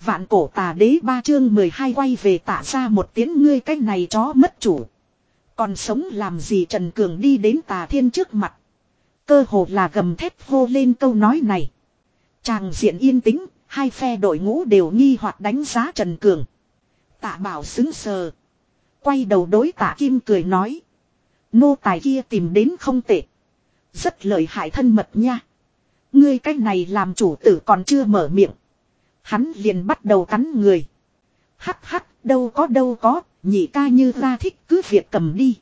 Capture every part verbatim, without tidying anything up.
Vạn cổ tà đế ba chương mười hai quay về Tạ ra một tiếng ngươi cái này chó mất chủ. Còn sống làm gì Trần Cường đi đến Tà Thiên trước mặt. Cơ hồ là gầm thét hô lên câu nói này. Tràng diện yên tĩnh, hai phe đội ngũ đều nghi hoặc đánh giá Trần Cường. Tạ Bảo xứng sờ. Quay đầu đối Tạ Kim cười nói. Nô tài kia tìm đến không tệ. Rất lợi hại thân mật nha. Ngươi cái này làm chủ tử còn chưa mở miệng. Hắn liền bắt đầu cắn người. Hắc hắc, đâu có đâu có, nhị ca như ra thích cứ việc cầm đi.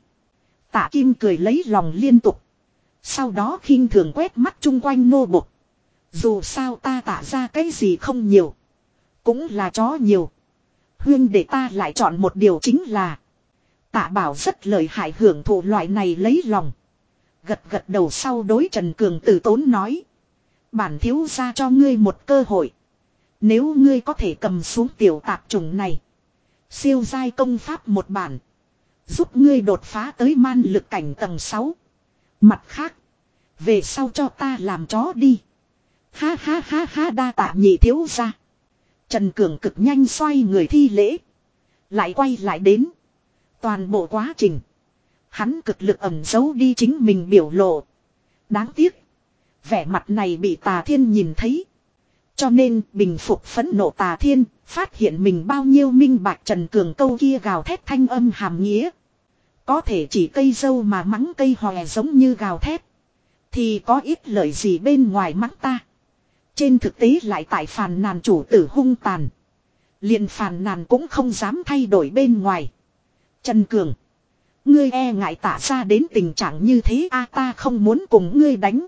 Tạ Kim cười lấy lòng liên tục. Sau đó khinh thường quét mắt chung quanh nô bộc. Dù sao ta Tạ ra cái gì không nhiều. Cũng là chó nhiều. Huyên để ta lại chọn một điều chính là. Tạ Bảo rất lợi hại hưởng thụ loại này lấy lòng. Gật gật đầu sau đối Trần Cường từ tốn nói. Bản thiếu ra cho ngươi một cơ hội. Nếu ngươi có thể cầm xuống tiểu tạp trùng này. Siêu giai công pháp một bản. Giúp ngươi đột phá tới man lực cảnh tầng sáu. Mặt khác. Về sau cho ta làm chó đi. Ha ha ha ha đa tạ nhị thiếu ra. Trần Cường cực nhanh xoay người thi lễ. Lại quay lại đến. Toàn bộ quá trình. Hắn cực lực ẩn giấu đi chính mình biểu lộ. Đáng tiếc. Vẻ mặt này bị Tà Thiên nhìn thấy. Cho nên bình phục phẫn nộ Tà Thiên. Phát hiện mình bao nhiêu minh bạch Trần Cường câu kia gào thét thanh âm hàm nghĩa. Có thể chỉ cây dâu mà mắng cây hòe giống như gào thét. Thì có ít lợi gì bên ngoài mắng ta. Trên thực tế lại tại phàn nàn chủ tử hung tàn. Liền phàn nàn cũng không dám thay đổi bên ngoài. Trần Cường. Ngươi e ngại Tạ ra đến tình trạng như thế a ta không muốn cùng ngươi đánh.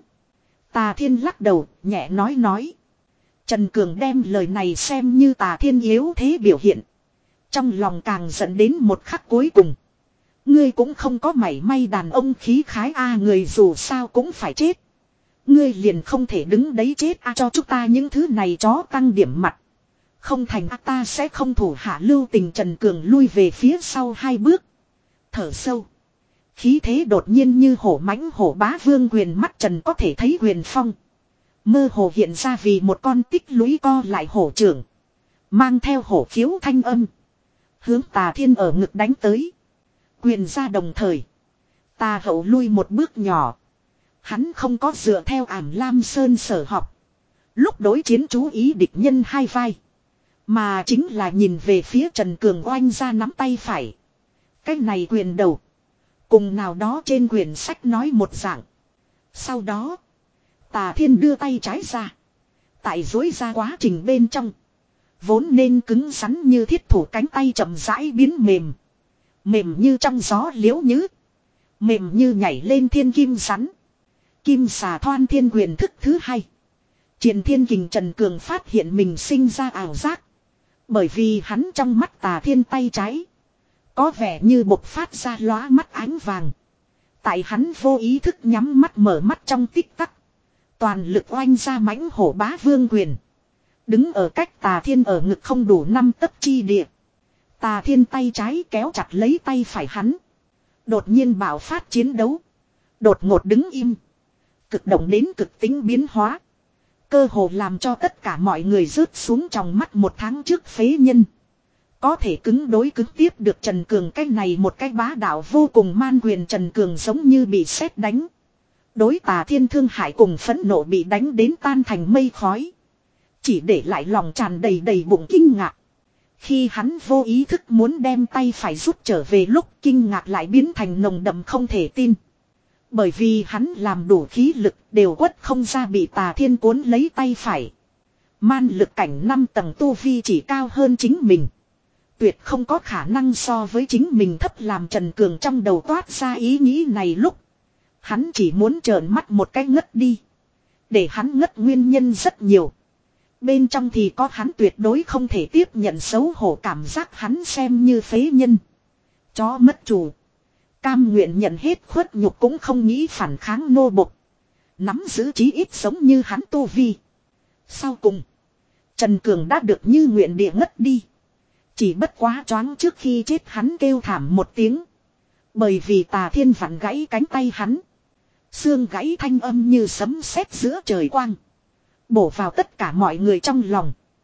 Tà Thiên lắc đầu, nhẹ nói nói. Trần Cường đem lời này xem như Tà Thiên yếu thế biểu hiện. Trong lòng càng dẫn đến một khắc cuối cùng. Ngươi cũng không có mảy may đàn ông khí khái a người dù sao cũng phải chết. Ngươi liền không thể đứng đấy chết a cho chúng ta những thứ này chó tăng điểm mặt. Không thành a ta sẽ không thủ hạ lưu tình. Trần Cường lui về phía sau hai bước. Thở sâu. Khí thế đột nhiên như hổ mãnh hổ bá vương quyền mắt Trần có thể thấy quyền phong. Mơ hồ hiện ra vì một con tích lũy co lại hổ trưởng. Mang theo hổ khiếu thanh âm. Hướng Tà Thiên ở ngực đánh tới. Quyền ra đồng thời. Tà hậu lui một bước nhỏ. Hắn không có dựa theo ảm lam sơn sở học. Lúc đối chiến chú ý địch nhân hai vai. Mà chính là nhìn về phía Trần Cường oanh ra nắm tay phải. Cái này quyền đầu. Cùng nào đó trên quyển sách nói một dạng. Sau đó. Tà Thiên đưa tay trái ra. Tại dối ra quá trình bên trong. Vốn nên cứng rắn như thiết thủ cánh tay chậm rãi biến mềm. Mềm như trong gió liễu nhứ. Mềm như nhảy lên thiên kim rắn. Kim xà thoan thiên quyền thức thứ hai. Triền thiên kình Trần Cường phát hiện mình sinh ra ảo giác. Bởi vì hắn trong mắt Tà Thiên tay trái. Có vẻ như bộc phát ra lóa mắt ánh vàng. Tại hắn vô ý thức nhắm mắt mở mắt trong tích tắc. Toàn lực oanh ra mãnh hổ bá vương quyền. Đứng ở cách Tà Thiên ở ngực không đủ năm tấc chi địa. Tà Thiên tay trái kéo chặt lấy tay phải hắn. Đột nhiên bạo phát chiến đấu. Đột ngột đứng im. Cực động đến cực tính biến hóa. Cơ hồ làm cho tất cả mọi người rớt xuống trong mắt một tháng trước phế nhân. Có thể cứng đối cứng tiếp được Trần Cường cái này một cái bá đạo vô cùng man quyền. Trần Cường giống như bị sét đánh. Đối Tà Thiên thương hại cùng phẫn nộ bị đánh đến tan thành mây khói. Chỉ để lại lòng tràn đầy đầy bụng kinh ngạc. Khi hắn vô ý thức muốn đem tay phải rút trở về lúc kinh ngạc lại biến thành nồng đậm không thể tin. Bởi vì hắn làm đủ khí lực đều quất không ra bị Tà Thiên cuốn lấy tay phải. Man lực cảnh năm tầng tu vi chỉ cao hơn chính mình. Tuyệt không có khả năng so với chính mình thấp làm Trần Cường trong đầu toát ra ý nghĩ này lúc. Hắn chỉ muốn trợn mắt một cái ngất đi. Để hắn ngất nguyên nhân rất nhiều. Bên trong thì có hắn tuyệt đối không thể tiếp nhận xấu hổ cảm giác hắn xem như phế nhân. Chó mất chủ. Cam nguyện nhận hết khuất nhục cũng không nghĩ phản kháng nô bộc. Nắm giữ chí ít sống như hắn tu vi. Sau cùng. Trần Cường đã được như nguyện địa ngất đi. Chỉ bất quá choáng trước khi chết hắn kêu thảm một tiếng. Bởi vì Tà Thiên vặn gãy cánh tay hắn. Xương gãy thanh âm như sấm sét giữa trời quang. Bổ vào tất cả mọi người trong lòng.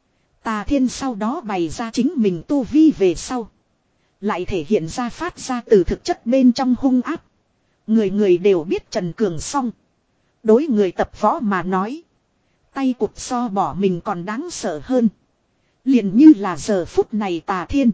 Tà Thiên sau đó bày ra chính mình tu vi về sau. Lại thể hiện ra phát ra từ thực chất bên trong hung áp. Người người đều biết Trần Cường xong. Đối người tập võ mà nói. Tay cụt so bỏ mình còn đáng sợ hơn. Liền như là giờ phút này Tà Thiên.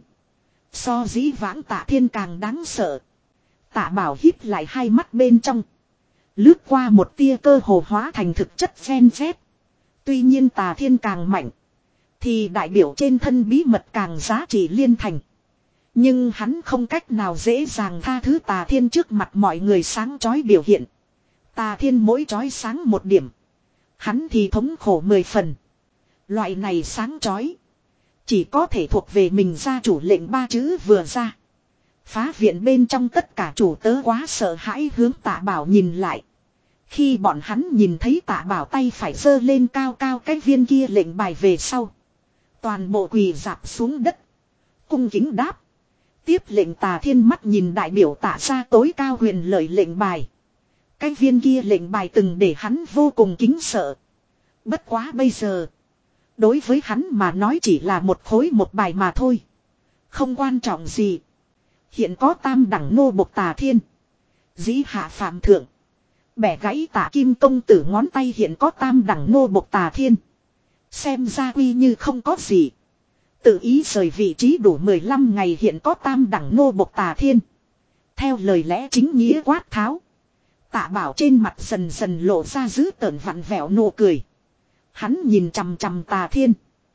So dĩ vãng Tạ Thiên càng đáng sợ. Tạ Bảo híp lại hai mắt bên trong. Lướt qua một tia cơ hồ hóa thành thực chất gen rét. Tuy nhiên Tà Thiên càng mạnh. Thì đại biểu trên thân bí mật càng giá trị liên thành. Nhưng hắn không cách nào dễ dàng tha thứ Tà Thiên trước mặt mọi người sáng chói biểu hiện. Tà Thiên mỗi chói sáng một điểm. Hắn thì thống khổ mười phần. Loại này sáng chói. Chỉ có thể thuộc về mình gia chủ lệnh ba chữ vừa ra. Phá viện bên trong tất cả chủ tớ quá sợ hãi hướng Tạ Bảo nhìn lại. Khi bọn hắn nhìn thấy Tạ Bảo tay phải giơ lên cao cao cái viên kia lệnh bài về sau. Toàn bộ quỳ dạp xuống đất. Cung kính đáp. Tiếp lệnh Tà Thiên mắt nhìn đại biểu Tạ ra tối cao huyền lợi lệnh bài. Cái viên kia lệnh bài từng để hắn vô cùng kính sợ. Bất quá bây giờ. Đối với hắn mà nói chỉ là một khối một bài mà thôi. Không quan trọng gì. Hiện có tam đẳng nô bộc Tà Thiên. Dĩ hạ phạm thượng. Bẻ gãy Tạ Kim công tử ngón tay hiện có tam đẳng nô bộc Tà Thiên. Xem ra quy như không có gì. Tự ý rời vị trí đủ mười lăm ngày hiện có tam đẳng nô bộc Tà Thiên. Theo lời lẽ chính nghĩa quát tháo. Tạ Bảo trên mặt dần dần lộ ra dữ tợn vặn vẹo nụ cười. Hắn nhìn chằm chằm Tà Thiên.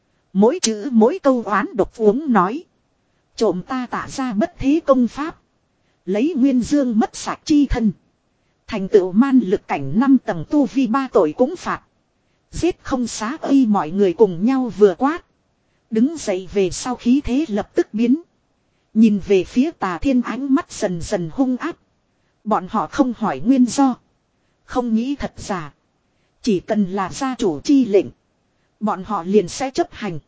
Mỗi chữ mỗi câu oán độc uống nói. Trộm ta Tạ ra bất thế công pháp. Lấy nguyên dương mất sạch chi thân. Thành tựu man lực cảnh năm tầng tu vi ba tội cũng phạt. Giết không xá ây mọi người cùng nhau vừa quát. Đứng dậy về sau khí thế lập tức biến. Nhìn về phía Tà Thiên ánh mắt dần dần hung áp. Bọn họ không hỏi nguyên do. Không nghĩ thật giả. Chỉ cần là gia chủ chi lệnh. Bọn họ liền sẽ chấp hành.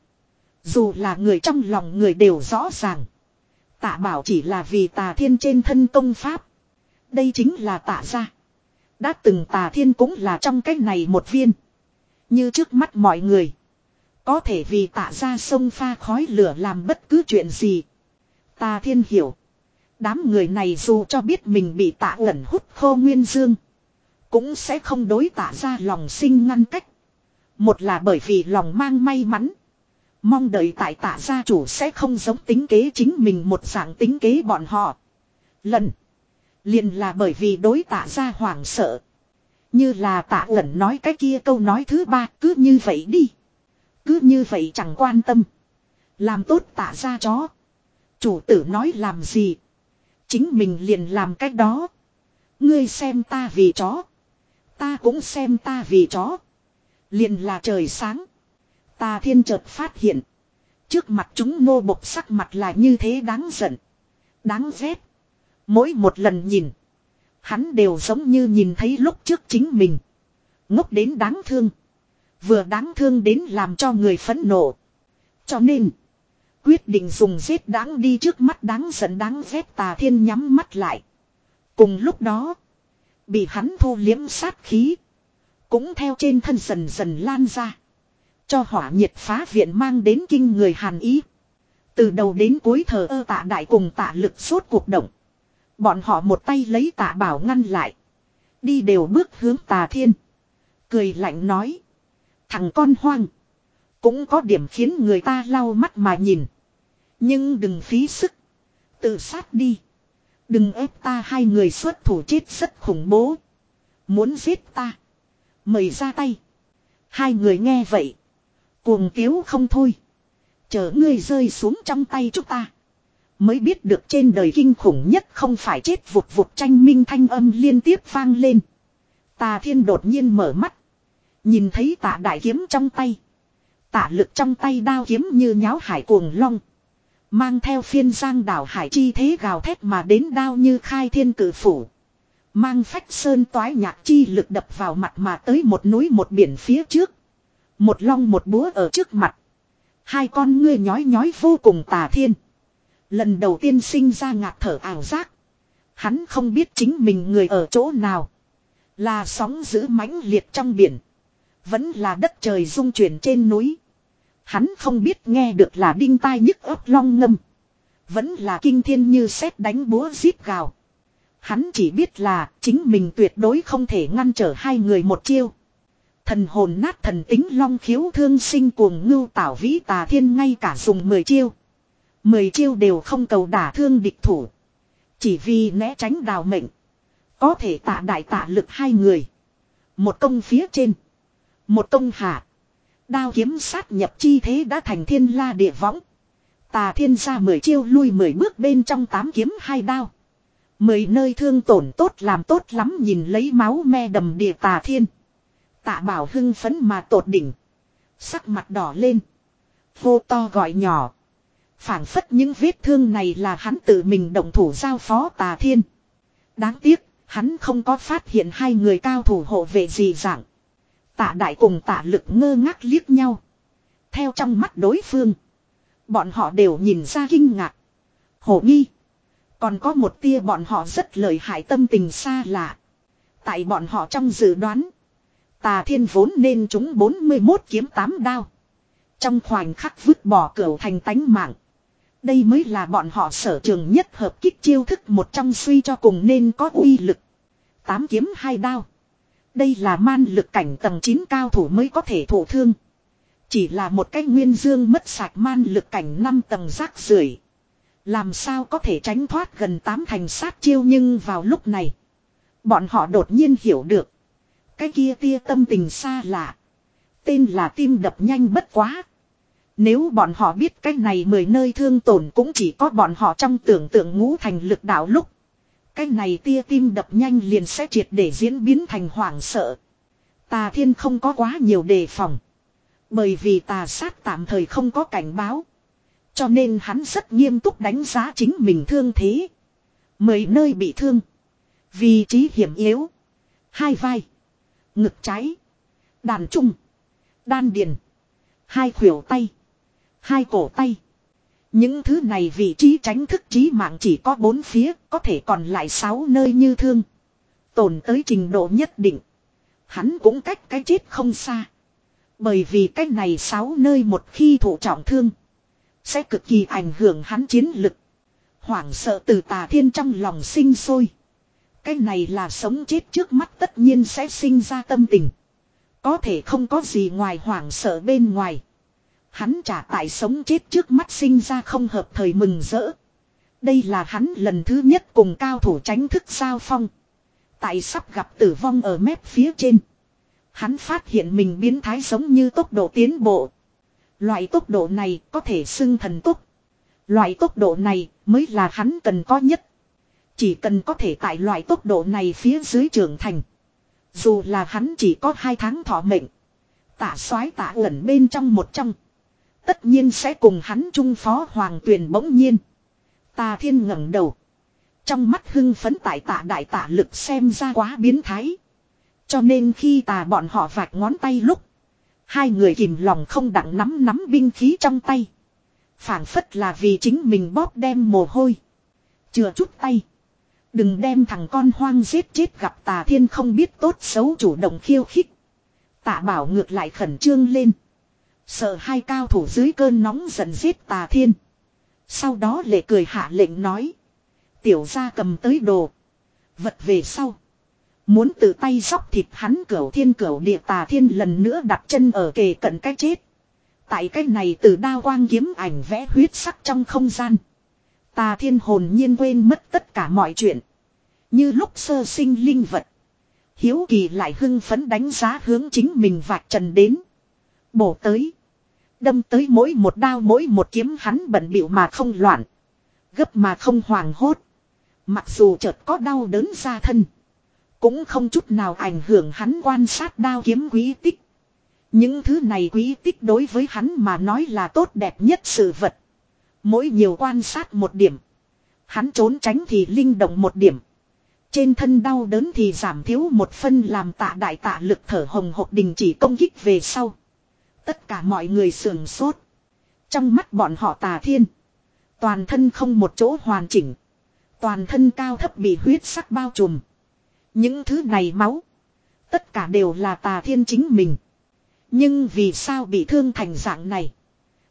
Dù là người trong lòng người đều rõ ràng. Tạ Bảo chỉ là vì Tà Thiên trên thân công pháp. Đây chính là Tạ gia. Đã từng Tà Thiên cũng là trong cái này một viên. Như trước mắt mọi người. Có thể vì Tạ gia sông pha khói lửa làm bất cứ chuyện gì. Tà Thiên hiểu. Đám người này dù cho biết mình bị Tạ Ẩn hút khô nguyên dương. Cũng sẽ không đối Tạ gia lòng sinh ngăn cách. Một là bởi vì lòng mang may mắn. Mong đợi tại Tạ gia chủ sẽ không giống tính kế chính mình một dạng tính kế bọn họ. Lần. Liền là bởi vì đối Tạ gia hoảng sợ. Như là Tạ Ẩn nói cái kia câu nói thứ ba, cứ như vậy đi. Cứ như vậy chẳng quan tâm. Làm tốt Tạ gia chó. Chủ tử nói làm gì. Chính mình liền làm cách đó. Ngươi xem ta vì chó. Ta cũng xem ta vì chó. Liền là trời sáng. Tà Thiên chợt phát hiện. Trước mặt chúng nô bộc sắc mặt là như thế đáng giận. Đáng ghét. Mỗi một lần nhìn. Hắn đều giống như nhìn thấy lúc trước chính mình. Ngốc đến đáng thương. Vừa đáng thương đến làm cho người phẫn nộ. Cho nên. Quyết định dùng giết đáng đi trước mắt đáng giận đáng ghét Tà Thiên nhắm mắt lại. Cùng lúc đó. Bị hắn thu liếm sát khí. Cũng theo trên thân dần dần lan ra. Cho hỏa nhiệt phá viện mang đến kinh người hàn ý. Từ đầu đến cuối thờ ơ Tạ Đại cùng Tạ Lực suốt cuộc động. Bọn họ một tay lấy Tạ Bảo ngăn lại. Đi đều bước hướng Tà Thiên. Cười lạnh nói. Thằng con hoang. Cũng có điểm khiến người ta lau mắt mà nhìn. Nhưng đừng phí sức. Tự sát đi. Đừng ép ta hai người xuất thủ chết rất khủng bố. Muốn giết ta. Mời ra tay. Hai người nghe vậy. Cuồng tiếu không thôi. Chờ ngươi rơi xuống trong tay chúng ta. Mới biết được trên đời kinh khủng nhất không phải chết vụt vụt tranh minh thanh âm liên tiếp vang lên. Tà Thiên đột nhiên mở mắt. Nhìn thấy Tạ Đại kiếm trong tay. Tạ Lực trong tay đao kiếm như nháo hải cuồng long. Mang theo phiên giang đảo hải chi thế gào thét mà đến đao như khai thiên cử phủ. Mang phách sơn toái nhạc chi lực đập vào mặt mà tới một núi một biển phía trước. Một long một búa ở trước mặt. Hai con ngươi nhói nhói vô cùng Tà Thiên. Lần đầu tiên sinh ra ngạt thở ảo giác. Hắn không biết chính mình người ở chỗ nào. Là sóng dữ mãnh liệt trong biển. Vẫn là đất trời rung chuyển trên núi. Hắn không biết nghe được là đinh tai nhức óc long ngâm. Vẫn là kinh thiên như sét đánh búa rít gào. Hắn chỉ biết là chính mình tuyệt đối không thể ngăn trở hai người một chiêu. Thần hồn nát thần tính long khiếu thương sinh cuồng ngưu tảo vĩ tà thiên ngay cả dùng mười chiêu. Mười chiêu đều không cầu đả thương địch thủ. Chỉ vì né tránh đào mệnh. Có thể tạ đại tạ lực hai người. Một công phía trên. Một công hạ. Đao kiếm sát nhập chi thế đã thành thiên la địa võng. Tà thiên ra mười chiêu lui mười bước bên trong tám kiếm hai đao. Mười nơi thương tổn tốt làm tốt lắm nhìn lấy máu me đầm địa tà thiên. Tạ bảo hưng phấn mà tột đỉnh. Sắc mặt đỏ lên. Hô to gọi nhỏ. Phảng phất những vết thương này là hắn tự mình động thủ giao phó tà thiên. Đáng tiếc, hắn không có phát hiện hai người cao thủ hộ vệ gì dạng. Tạ đại cùng tạ lực ngơ ngác liếc nhau. Theo trong mắt đối phương. Bọn họ đều nhìn ra kinh ngạc. Hổ nghi. Còn có một tia bọn họ rất lợi hại tâm tình xa lạ. Tại bọn họ trong dự đoán. Tà thiên vốn nên trúng bốn mươi mốt kiếm tám đao. Trong khoảnh khắc vứt bỏ cửu thành tánh mạng. Đây mới là bọn họ sở trường nhất hợp kích chiêu thức một trong suy cho cùng nên có uy lực. Tám kiếm hai đao. Đây là man lực cảnh tầng chín cao thủ mới có thể thụ thương. Chỉ là một cái nguyên dương mất sạch man lực cảnh năm tầng rác rưởi. Làm sao có thể tránh thoát gần tám thành sát chiêu nhưng vào lúc này. Bọn họ đột nhiên hiểu được. Cái kia tia tâm tình xa lạ. Tên là tim đập nhanh bất quá. Nếu bọn họ biết cái này mười nơi thương tổn cũng chỉ có bọn họ trong tưởng tượng ngũ thành lực đạo lúc. Cái này tia tim đập nhanh liền sẽ triệt để diễn biến thành hoảng sợ. Tà thiên không có quá nhiều đề phòng. Bởi vì tà sát tạm thời không có cảnh báo. Cho nên hắn rất nghiêm túc đánh giá chính mình thương thế. Mười nơi bị thương. Vị trí hiểm yếu. Hai vai. Ngực trái. Đàn trung. Đan điền. Hai khuỷu tay. Hai cổ tay. Những thứ này vị trí tránh thức chí mạng chỉ có bốn phía. Có thể còn lại sáu nơi như thương. Tổn tới trình độ nhất định. Hắn cũng cách cái chết không xa. Bởi vì cái này sáu nơi một khi thụ trọng thương. Sẽ cực kỳ ảnh hưởng hắn chiến lực. Hoảng sợ từ tà thiên trong lòng sinh sôi. Cái này là sống chết trước mắt tất nhiên sẽ sinh ra tâm tình. Có thể không có gì ngoài hoảng sợ bên ngoài. Hắn trả tại sống chết trước mắt sinh ra không hợp thời mừng rỡ. Đây là hắn lần thứ nhất cùng cao thủ tránh thức giao phong. Tại sắp gặp tử vong ở mép phía trên. Hắn phát hiện mình biến thái giống như tốc độ tiến bộ. Loại tốc độ này có thể xưng thần tốc. Loại tốc độ này mới là hắn cần có nhất. Chỉ cần có thể tại loại tốc độ này phía dưới trưởng thành. Dù là hắn chỉ có hai tháng thọ mệnh. Tả soái tả ẩn bên trong một trong. Tất nhiên sẽ cùng hắn chung phó hoàng tuyền bỗng nhiên. Tà thiên ngẩng đầu. Trong mắt hưng phấn tại tạ đại tạ lực xem ra quá biến thái. Cho nên khi tà bọn họ vạch ngón tay lúc. Hai người kìm lòng không đặng nắm nắm binh khí trong tay. Phảng phất là vì chính mình bóp đem mồ hôi. Chừa chút tay. Đừng đem thằng con hoang giết chết gặp tà thiên không biết tốt xấu chủ động khiêu khích. Tạ bảo ngược lại khẩn trương lên. Sợ hai cao thủ dưới cơn nóng giận giết tà thiên. Sau đó lệ cười hạ lệnh nói. Tiểu gia cầm tới đồ. Vật về sau. Muốn tự tay dóc thịt hắn cửu thiên cửu địa tà thiên lần nữa đặt chân ở kề cận cái chết. Tại cái này từ đao quang kiếm ảnh vẽ huyết sắc trong không gian. Tà thiên hồn nhiên quên mất tất cả mọi chuyện. Như lúc sơ sinh linh vật. Hiếu kỳ lại hưng phấn đánh giá hướng chính mình vạch trần đến. Bổ tới. Đâm tới mỗi một đao mỗi một kiếm hắn bận bịu mà không loạn. Gấp mà không hoảng hốt. Mặc dù chợt có đau đớn ra thân. Cũng không chút nào ảnh hưởng hắn quan sát đao kiếm quý tích. Những thứ này quý tích đối với hắn mà nói là tốt đẹp nhất sự vật. Mỗi nhiều quan sát một điểm. Hắn trốn tránh thì linh động một điểm. Trên thân đau đớn thì giảm thiếu một phân làm tạ đại tạ lực thở hồng hộc đình chỉ công kích về sau. Tất cả mọi người sườn sốt. Trong mắt bọn họ tà thiên. Toàn thân không một chỗ hoàn chỉnh. Toàn thân cao thấp bị huyết sắc bao trùm. Những thứ này máu. Tất cả đều là tà thiên chính mình. Nhưng vì sao bị thương thành dạng này.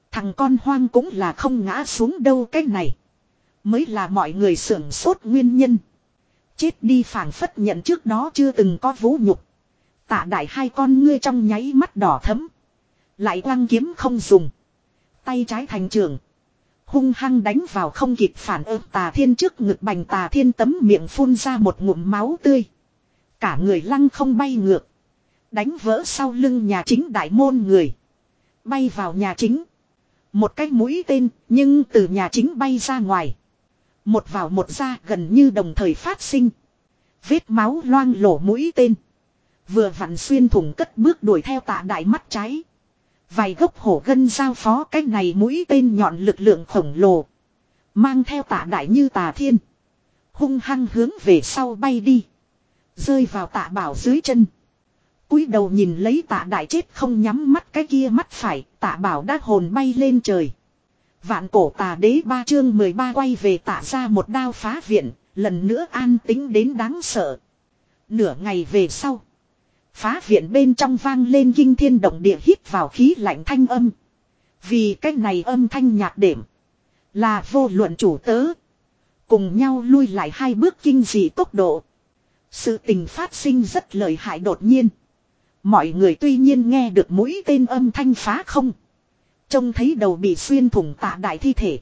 Thằng con hoang cũng là không ngã xuống đâu, cái này mới là mọi người sưởng sốt nguyên nhân. Chết đi phảng phất nhận trước đó chưa từng có vũ nhục. Tạ Đại hai con ngươi trong nháy mắt đỏ thẫm. Lại quăng kiếm không dùng. Tay trái thành trường. Hung hăng đánh vào không kịp phản ứng Tà Thiên trước ngực, bành Tà Thiên tấm miệng phun ra một ngụm máu tươi. Cả người lăng không bay ngược. Đánh vỡ sau lưng nhà chính đại môn người. Bay vào nhà chính. Một cái mũi tên nhưng từ nhà chính bay ra ngoài. Một vào một ra gần như đồng thời phát sinh. Vết máu loang lổ mũi tên. Vừa vặn xuyên thủng cất bước đuổi theo Tạ Đại mắt trái. Vài gốc hổ gân giao phó cái này mũi tên nhọn lực lượng khổng lồ. Mang theo Tạ Đại như Tà Thiên. Hung hăng hướng về sau bay đi. Rơi vào Tạ Bảo dưới chân. Cúi đầu nhìn lấy Tạ Đại chết không nhắm mắt cái kia mắt phải. Tạ Bảo đã hồn bay lên trời. Vạn cổ Tà Đế ba chương mười ba quay về Tạ ra một đao phá viện. Lần nữa an tính đến đáng sợ. Nửa ngày về sau. Phá viện bên trong vang lên kinh thiên động địa hít vào khí lạnh thanh âm. Vì cái này âm thanh nhạc đệm. Là vô luận chủ tớ. Cùng nhau lui lại hai bước kinh dị tốc độ. Sự tình phát sinh rất lợi hại đột nhiên. Mọi người tuy nhiên nghe được mũi tên âm thanh phá không. Trông thấy đầu bị xuyên thủng Tạ Đại thi thể.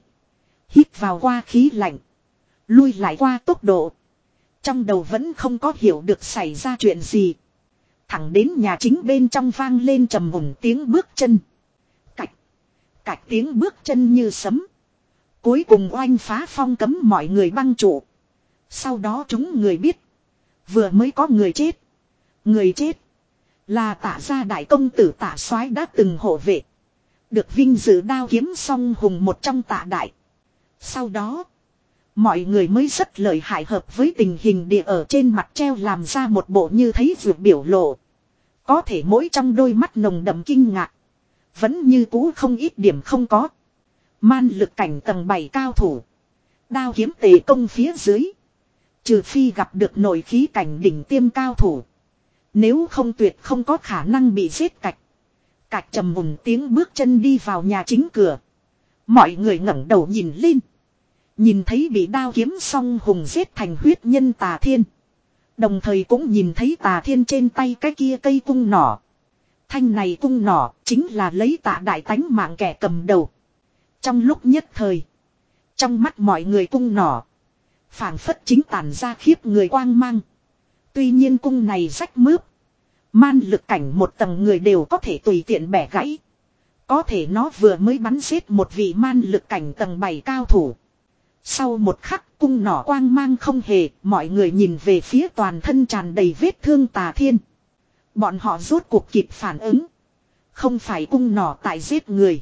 Hít vào qua khí lạnh. Lui lại qua tốc độ. Trong đầu vẫn không có hiểu được xảy ra chuyện gì. Thẳng đến nhà chính bên trong vang lên trầm mùng tiếng bước chân. Cạch. Cạch tiếng bước chân như sấm. Cuối cùng oanh phá phong cấm mọi người băng trụ. Sau đó chúng người biết. Vừa mới có người chết. Người chết. Là Tạ gia đại công tử Tạ Soái đã từng hộ vệ. Được vinh dự đao kiếm song hùng một trong Tạ Đại. Sau đó. Mọi người mới rất lợi hại hợp với tình hình địa ở trên mặt treo làm ra một bộ như thấy vượt biểu lộ. Có thể mỗi trong đôi mắt nồng đậm kinh ngạc. Vẫn như cũ không ít điểm không có. Man lực cảnh tầng bảy cao thủ. Đao kiếm tề công phía dưới. Trừ phi gặp được nội khí cảnh đỉnh tiêm cao thủ. Nếu không tuyệt không có khả năng bị giết cạch. Cạch trầm mùng tiếng bước chân đi vào nhà chính cửa. Mọi người ngẩng đầu nhìn lên. Nhìn thấy bị đao kiếm song hùng giết thành huyết nhân Tà Thiên. Đồng thời cũng nhìn thấy Tà Thiên trên tay cái kia cây cung nỏ. Thanh này cung nỏ chính là lấy Tạ Đại tánh mạng kẻ cầm đầu. Trong lúc nhất thời. Trong mắt mọi người cung nỏ. Phảng phất chính tản ra khiếp người quang mang. Tuy nhiên cung này rách mướp. Man lực cảnh một tầng người đều có thể tùy tiện bẻ gãy. Có thể nó vừa mới bắn giết một vị man lực cảnh tầng bảy cao thủ. Sau một khắc cung nỏ quang mang không hề, mọi người nhìn về phía toàn thân tràn đầy vết thương Tà Thiên. Bọn họ rốt cuộc kịp phản ứng. Không phải cung nỏ tại giết người.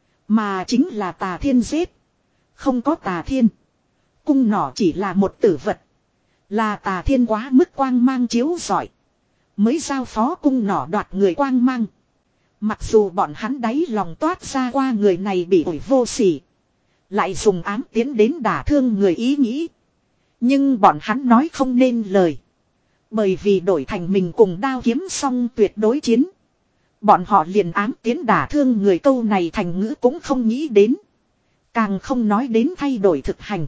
Mà chính là Tà Thiên giết. Không có Tà Thiên. Cung nỏ chỉ là một tử vật. Là Tà Thiên quá mức quang mang chiếu rọi. Mới giao phó cung nỏ đoạt người quang mang. Mặc dù bọn hắn đáy lòng toát ra qua người này bị ủi vô sỉ. Lại dùng ám tiến đến đả thương người ý nghĩ. Nhưng bọn hắn nói không nên lời. Bởi vì đổi thành mình cùng đao kiếm xong tuyệt đối chiến. Bọn họ liền ám tiến đả thương người câu này thành ngữ cũng không nghĩ đến. Càng không nói đến thay đổi thực hành.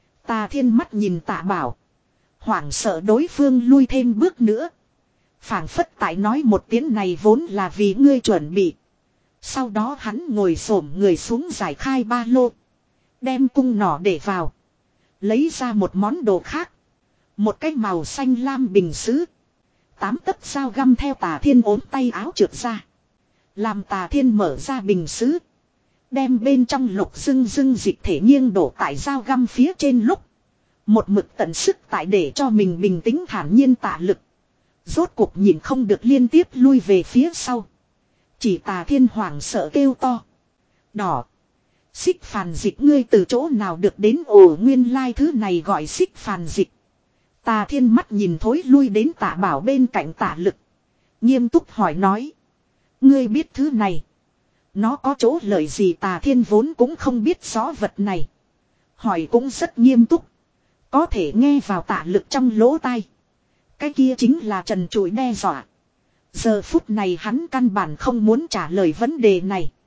Tà Thiên mắt nhìn Tạ Bảo. Hoảng sợ đối phương lui thêm bước nữa. Phảng phất tại nói một tiếng này vốn là vì ngươi chuẩn bị. Sau đó hắn ngồi xổm người xuống giải khai ba lô. Đem cung nỏ để vào. Lấy ra một món đồ khác. Một cái màu xanh lam bình sứ. Tám tấc dao găm theo Tà Thiên ốm tay áo trượt ra. Làm Tà Thiên mở ra bình sứ. Đem bên trong lục dưng dưng dịch thể nghiêng đổ tại dao găm phía trên lúc. Một mực tận sức tại để cho mình bình tĩnh thản nhiên tạ lực. Rốt cuộc nhìn không được liên tiếp lui về phía sau. Chỉ Tà Thiên hoảng sợ kêu to. Đỏ. Xích phàn dịch ngươi từ chỗ nào được đến ồ nguyên lai thứ này gọi xích phàn dịch. Tà Thiên mắt nhìn thối lui đến Tạ Bảo bên cạnh Tạ Lực. Nghiêm túc hỏi nói. Ngươi biết thứ này. Nó có chỗ lợi gì Tà Thiên vốn cũng không biết rõ vật này. Hỏi cũng rất nghiêm túc. Có thể nghe vào Tạ Lực trong lỗ tai. Cái kia chính là trần trụi đe dọa. Giờ phút này hắn căn bản không muốn trả lời vấn đề này.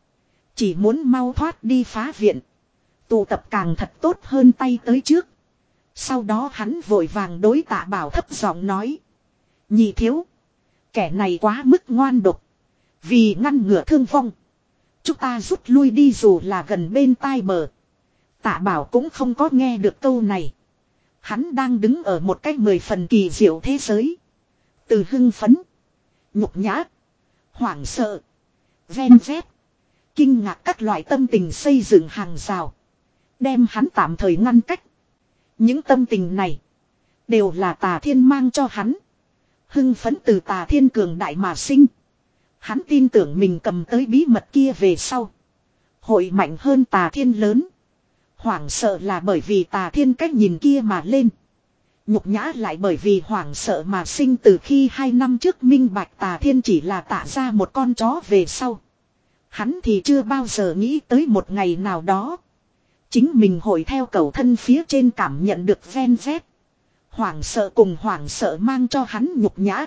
Chỉ muốn mau thoát đi phá viện. Tụ tập càng thật tốt hơn tay tới trước. Sau đó hắn vội vàng đối Tạ Bảo thấp giọng nói. Nhị thiếu. Kẻ này quá mức ngoan độc. Vì ngăn ngừa thương vong. Chúng ta rút lui đi dù là gần bên tai bờ. Tạ Bảo cũng không có nghe được câu này. Hắn đang đứng ở một cách mười phần kỳ diệu thế giới. Từ hưng phấn. Nhục nhã. Hoảng sợ. Ven vét. Kinh ngạc các loại tâm tình xây dựng hàng rào. Đem hắn tạm thời ngăn cách. Những tâm tình này. Đều là Tà Thiên mang cho hắn. Hưng phấn từ Tà Thiên cường đại mà sinh. Hắn tin tưởng mình cầm tới bí mật kia về sau. Hội mạnh hơn Tà Thiên lớn. Hoảng sợ là bởi vì Tà Thiên cách nhìn kia mà lên. Nhục nhã lại bởi vì hoảng sợ mà sinh từ khi hai năm trước minh bạch Tà Thiên chỉ là Tạ ra một con chó về sau. Hắn thì chưa bao giờ nghĩ tới một ngày nào đó. Chính mình hội theo cầu thân phía trên cảm nhận được ven vét. Hoảng sợ cùng hoảng sợ mang cho hắn nhục nhã.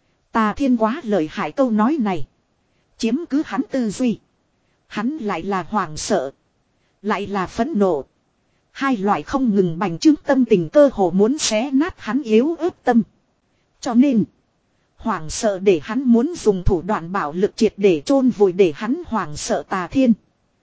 Tà Thiên quá lợi hại câu nói này. Chiếm cứ hắn tư duy. Hắn lại là hoảng sợ. Lại là phẫn nộ. Hai loại không ngừng bành trướng tâm tình cơ hồ muốn xé nát hắn yếu ớt tâm. Cho nên. Hoảng sợ để hắn muốn dùng thủ đoạn bạo lực triệt để chôn vùi để hắn hoảng sợ Tà Thiên.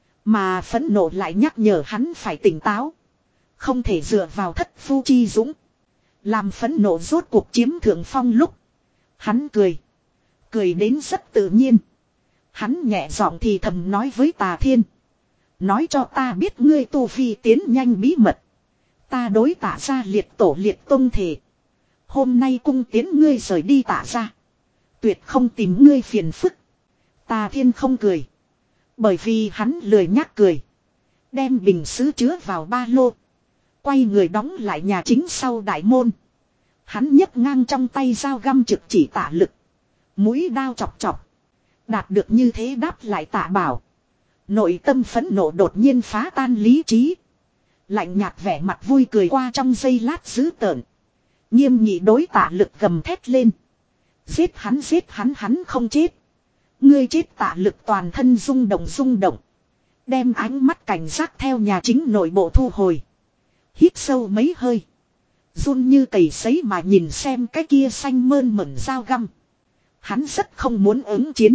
Mà phẫn nộ lại nhắc nhở hắn phải tỉnh táo. Không thể dựa vào thất phu chi dũng. Làm phẫn nộ rốt cuộc chiếm thượng phong lúc. Hắn cười. Cười đến rất tự nhiên. Hắn nhẹ giọng thì thầm nói với Tà Thiên. Nói cho ta biết ngươi tu vi tiến nhanh bí mật. Ta đối Tạ ra liệt tổ liệt tông thể. Hôm nay cung tiến ngươi rời đi Tạ ra. Tuyệt không tìm ngươi phiền phức. Tà Thiên không cười. Bởi vì hắn lười nhác cười. Đem bình sứ chứa vào ba lô. Quay người đóng lại nhà chính sau đại môn. Hắn nhấc ngang trong tay dao găm trực chỉ Tạ Lực. Mũi đao chọc chọc. Đạt được như thế đáp lại Tạ Bảo. Nội tâm phẫn nộ đột nhiên phá tan lý trí. Lạnh nhạt vẻ mặt vui cười qua trong giây lát dữ tợn. Nghiêm nghị đối Tạ Lực gầm thét lên. Giết hắn giết hắn hắn không chết. Ngươi chết Tạ Lực toàn thân rung động rung động. Đem ánh mắt cảnh giác theo nhà chính nội bộ thu hồi. Hít sâu mấy hơi. Run như cầy sấy mà nhìn xem cái kia xanh mơn mởn dao găm. Hắn rất không muốn ứng chiến.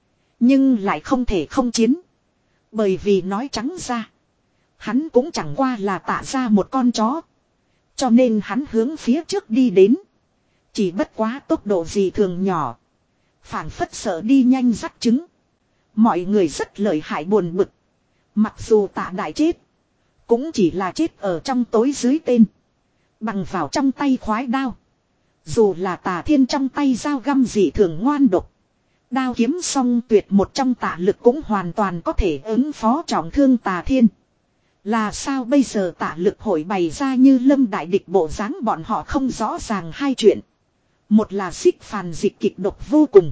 Nhưng lại không thể không chiến. Bởi vì nói trắng ra. Hắn cũng chẳng qua là Tạ ra một con chó. Cho nên hắn hướng phía trước đi đến. Chỉ bất quá tốc độ gì thường nhỏ. Phảng phất sợ đi nhanh rắc trứng. Mọi người rất lợi hại buồn bực. Mặc dù Tạ đại chết. Cũng chỉ là chết ở trong tối dưới tên. Bằng vào trong tay khoái đao. Dù là Tà Thiên trong tay dao găm dị thường ngoan độc. Đao kiếm song tuyệt một trong Tạ Lực cũng hoàn toàn có thể ứng phó trọng thương Tà Thiên. Là sao bây giờ Tạ Lực hội bày ra như lâm đại địch bộ dáng bọn họ không rõ ràng hai chuyện. Một là xích phàn dịch kịch độc vô cùng.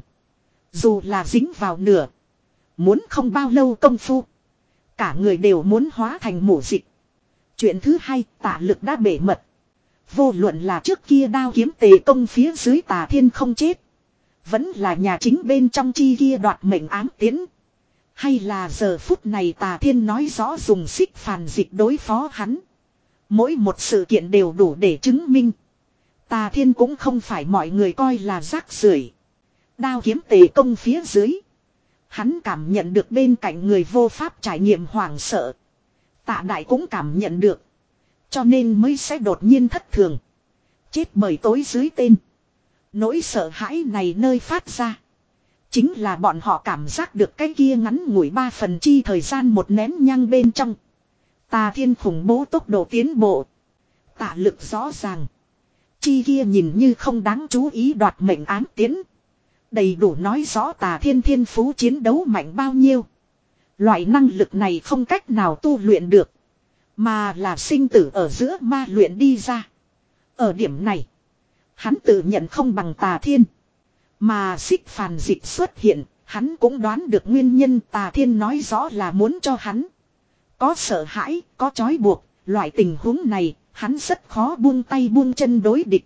Dù là dính vào nửa. Muốn không bao lâu công phu. Cả người đều muốn hóa thành mủ dịch. Chuyện thứ hai Tạ Lực đã bể mật. Vô luận là trước kia đao kiếm tề công phía dưới Tà Thiên không chết. Vẫn là nhà chính bên trong chi kia đoạt mệnh ám tiến. Hay là giờ phút này Tà Thiên nói rõ dùng xích phàn dịch đối phó hắn. Mỗi một sự kiện đều đủ để chứng minh. Tà Thiên cũng không phải mọi người coi là rác rưởi. Đao kiếm tề công phía dưới. Hắn cảm nhận được bên cạnh người vô pháp trải nghiệm hoảng sợ. Tạ đại cũng cảm nhận được. Cho nên mới sẽ đột nhiên thất thường. Chết bởi tối dưới tên. Nỗi sợ hãi này nơi phát ra. Chính là bọn họ cảm giác được cái kia ngắn ngủi ba phần chi thời gian một nén nhang bên trong. Tà Thiên khủng bố tốc độ tiến bộ. Tạ Lực rõ ràng. Chi kia nhìn như không đáng chú ý đoạt mệnh ám tiến. Đầy đủ nói rõ Tà Thiên thiên phú chiến đấu mạnh bao nhiêu. Loại năng lực này không cách nào tu luyện được. Mà là sinh tử ở giữa ma luyện đi ra. Ở điểm này. Hắn tự nhận không bằng Tà Thiên. Mà xích phàn dịch xuất hiện. Hắn cũng đoán được nguyên nhân Tà Thiên nói rõ là muốn cho hắn. Có sợ hãi, có trói buộc. Loại tình huống này, hắn rất khó buông tay buông chân đối địch.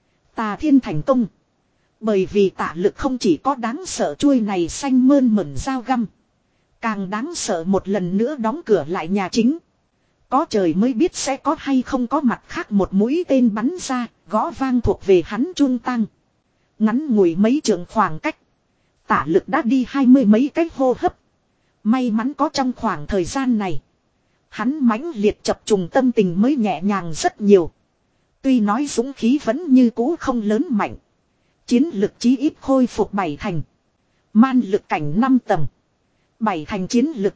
Tà Thiên thành công. Bởi vì Tạ Lực không chỉ có đáng sợ chuôi này xanh mơn mởn dao găm. Càng đáng sợ một lần nữa đóng cửa lại nhà chính. Có trời mới biết sẽ có hay không có mặt khác một mũi tên bắn ra, gõ vang thuộc về hắn chun tăng. Ngắn ngủi mấy trường khoảng cách. Tả Lực đã đi hai mươi mấy cái hô hấp. May mắn có trong khoảng thời gian này. Hắn mãnh liệt chập trùng tâm tình mới nhẹ nhàng rất nhiều. Tuy nói dũng khí vẫn như cũ không lớn mạnh. Chiến lực chí ít khôi phục bảy thành. Man lực cảnh năm tầng. Bảy thành chiến lực.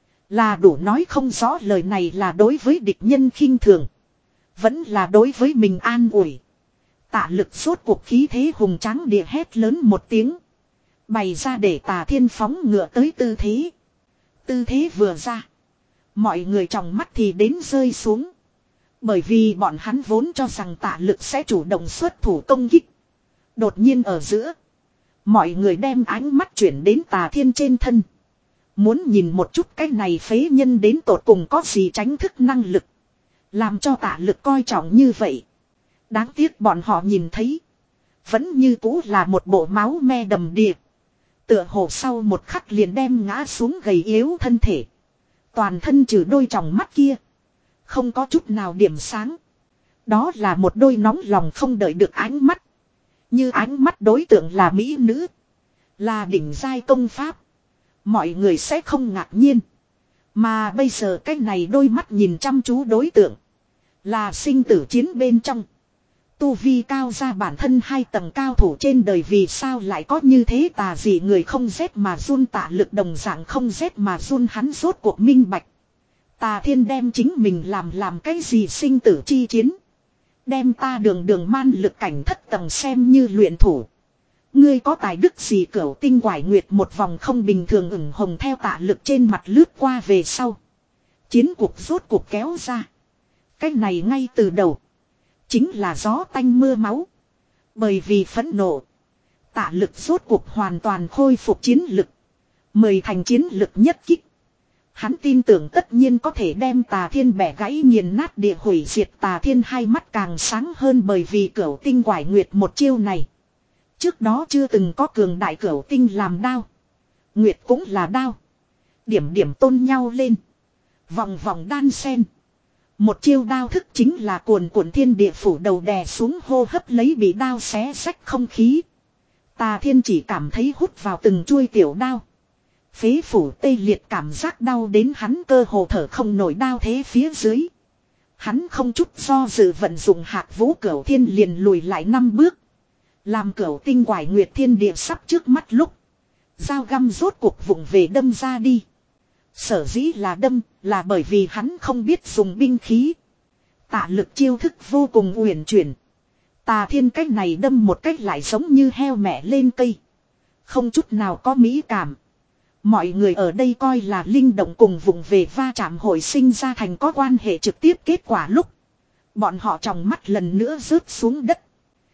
Là đủ nói không rõ lời này là đối với địch nhân khinh thường. Vẫn là đối với mình an ủi. Tả Lực rốt cuộc khí thế hùng tráng địa hét lớn một tiếng. Bày ra để Tà Thiên phóng ngựa tới tư thế. Tư thế vừa ra. Mọi người trong mắt thì đến rơi xuống. Bởi vì bọn hắn vốn cho rằng Tả Lực sẽ chủ động xuất thủ công kích. Đột nhiên ở giữa. Mọi người đem ánh mắt chuyển đến Tà Thiên trên thân. Muốn nhìn một chút cái này phế nhân đến tột cùng có gì tránh thức năng lực. Làm cho Tả Lực coi trọng như vậy. Đáng tiếc bọn họ nhìn thấy. Vẫn như cũ là một bộ máu me đầm đìa. Tựa hồ sau một khắc liền đem ngã xuống gầy yếu thân thể. Toàn thân trừ đôi tròng mắt kia. Không có chút nào điểm sáng. Đó là một đôi nóng lòng không đợi được ánh mắt. Như ánh mắt đối tượng là mỹ nữ. Là đỉnh giai công pháp. Mọi người sẽ không ngạc nhiên. Mà bây giờ cái này đôi mắt nhìn chăm chú đối tượng. Là sinh tử chiến bên trong. Tu vi cao ra bản thân hai tầng cao thủ trên đời vì sao lại có như thế tà gì người không rét mà run Tả Lực đồng dạng không rét mà run hắn rốt cuộc minh bạch. Tà Thiên đem chính mình làm làm cái gì sinh tử chi chiến. Đem ta đường đường man lực cảnh thất tầng xem như luyện thủ. Ngươi có tài đức gì cửu tinh quải nguyệt một vòng không bình thường ửng hồng theo Tả Lực trên mặt lướt qua về sau. Chiến cuộc rốt cuộc kéo ra. Cái này ngay từ đầu. Chính là gió tanh mưa máu. Bởi vì phẫn nộ. Tả Lực rốt cuộc hoàn toàn khôi phục chiến lực. Mời thành chiến lực nhất kích. Hắn tin tưởng tất nhiên có thể đem Tà Thiên bẻ gãy nghiền nát địa hủy diệt. Tà Thiên hai mắt càng sáng hơn bởi vì cửu tinh quải nguyệt một chiêu này. Trước đó chưa từng có cường đại cửu tinh làm đao. Nguyệt cũng là đao. Điểm điểm tôn nhau lên. Vòng vòng đan sen. Một chiêu đao thức chính là cuồn cuộn thiên địa phủ đầu đè xuống hô hấp lấy bị đao xé rách không khí. Tà Thiên chỉ cảm thấy hút vào từng chuôi tiểu đao. Phế phủ tê liệt cảm giác đau đến hắn cơ hồ thở không nổi đao thế phía dưới. Hắn không chút do dự vận dụng Hạc Vũ Cửu Thiên liền lùi lại năm bước. Làm cửu tinh quải nguyệt thiên địa sắp trước mắt lúc. Dao găm rốt cuộc vụng về đâm ra đi. Sở dĩ là đâm là bởi vì hắn không biết dùng binh khí. Tả Lực chiêu thức vô cùng uyển chuyển. Tà Thiên cách này đâm một cách lại giống như heo mẹ lên cây. Không chút nào có mỹ cảm. Mọi người ở đây coi là linh động cùng vùng về va chạm hồi sinh ra thành có quan hệ trực tiếp kết quả lúc. Bọn họ trong mắt lần nữa rớt xuống đất.